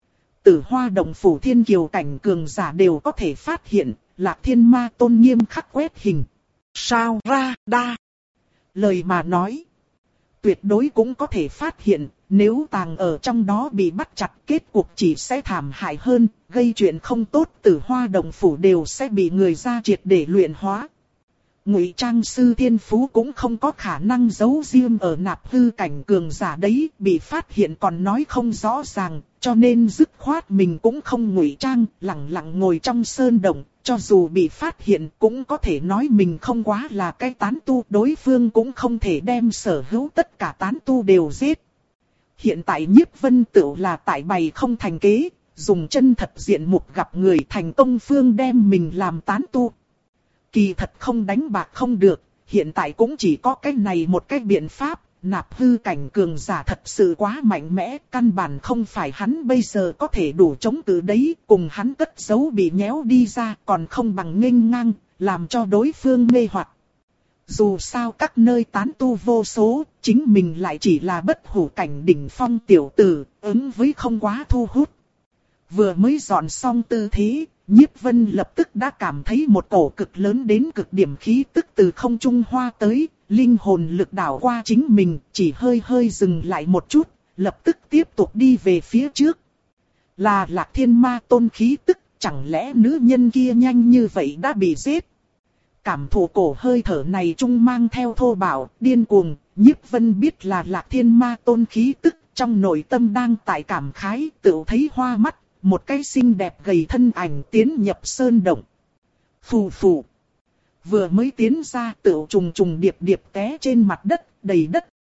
Tử Hoa Động Phủ thiên kiều cảnh cường giả đều có thể phát hiện, Lạc Thiên Ma Tôn nghiêm khắc quét hình. Sao ra đa? Lời mà nói, tuyệt đối cũng có thể phát hiện, nếu tàng ở trong đó bị bắt chặt, kết cuộc chỉ sẽ thảm hại hơn, gây chuyện không tốt. Tử Hoa Động Phủ đều sẽ bị người ra triệt để luyện hóa. Ngụy trang sư thiên phú cũng không có khả năng giấu riêng ở nạp hư cảnh cường giả đấy, bị phát hiện còn nói không rõ ràng, cho nên dứt khoát mình cũng không ngụy trang, lặng lặng ngồi trong sơn động, cho dù bị phát hiện cũng có thể nói mình không quá là cái tán tu, đối phương cũng không thể đem sở hữu tất cả tán tu đều giết. Hiện tại Nhiếp Vân Tửu là tại bày không thành kế, dùng chân thật diện mục gặp người thành công phương đem mình làm tán tu. Kỳ thật không đánh bạc không được, hiện tại cũng chỉ có cái này một cái biện pháp, nạp hư cảnh cường giả thật sự quá mạnh mẽ, căn bản không phải hắn bây giờ có thể đủ chống cự đấy, cùng hắn cất giấu bị nhéo đi ra còn không bằng nghênh ngang, làm cho đối phương mê hoặc. Dù sao các nơi tán tu vô số, chính mình lại chỉ là bất hủ cảnh đỉnh phong tiểu tử, ứng với không quá thu hút. Vừa mới dọn xong tư thế, Nhiếp Vân lập tức đã cảm thấy một cổ cực lớn đến cực điểm khí tức từ không trung hoa tới, linh hồn lực đảo qua chính mình, chỉ hơi hơi dừng lại một chút, lập tức tiếp tục đi về phía trước. Là Lạc Thiên Ma Tôn khí tức, chẳng lẽ nữ nhân kia nhanh như vậy đã bị giết? Cảm thụ cổ hơi thở này trung mang theo thô bạo, điên cuồng, Nhiếp Vân biết là Lạc Thiên Ma Tôn khí tức, trong nội tâm đang tại cảm khái, tự thấy hoa mắt. Một cái xinh đẹp gầy thân ảnh tiến nhập sơn động. Phù phù. Vừa mới tiến ra tựu trùng trùng điệp điệp té trên mặt đất, đầy đất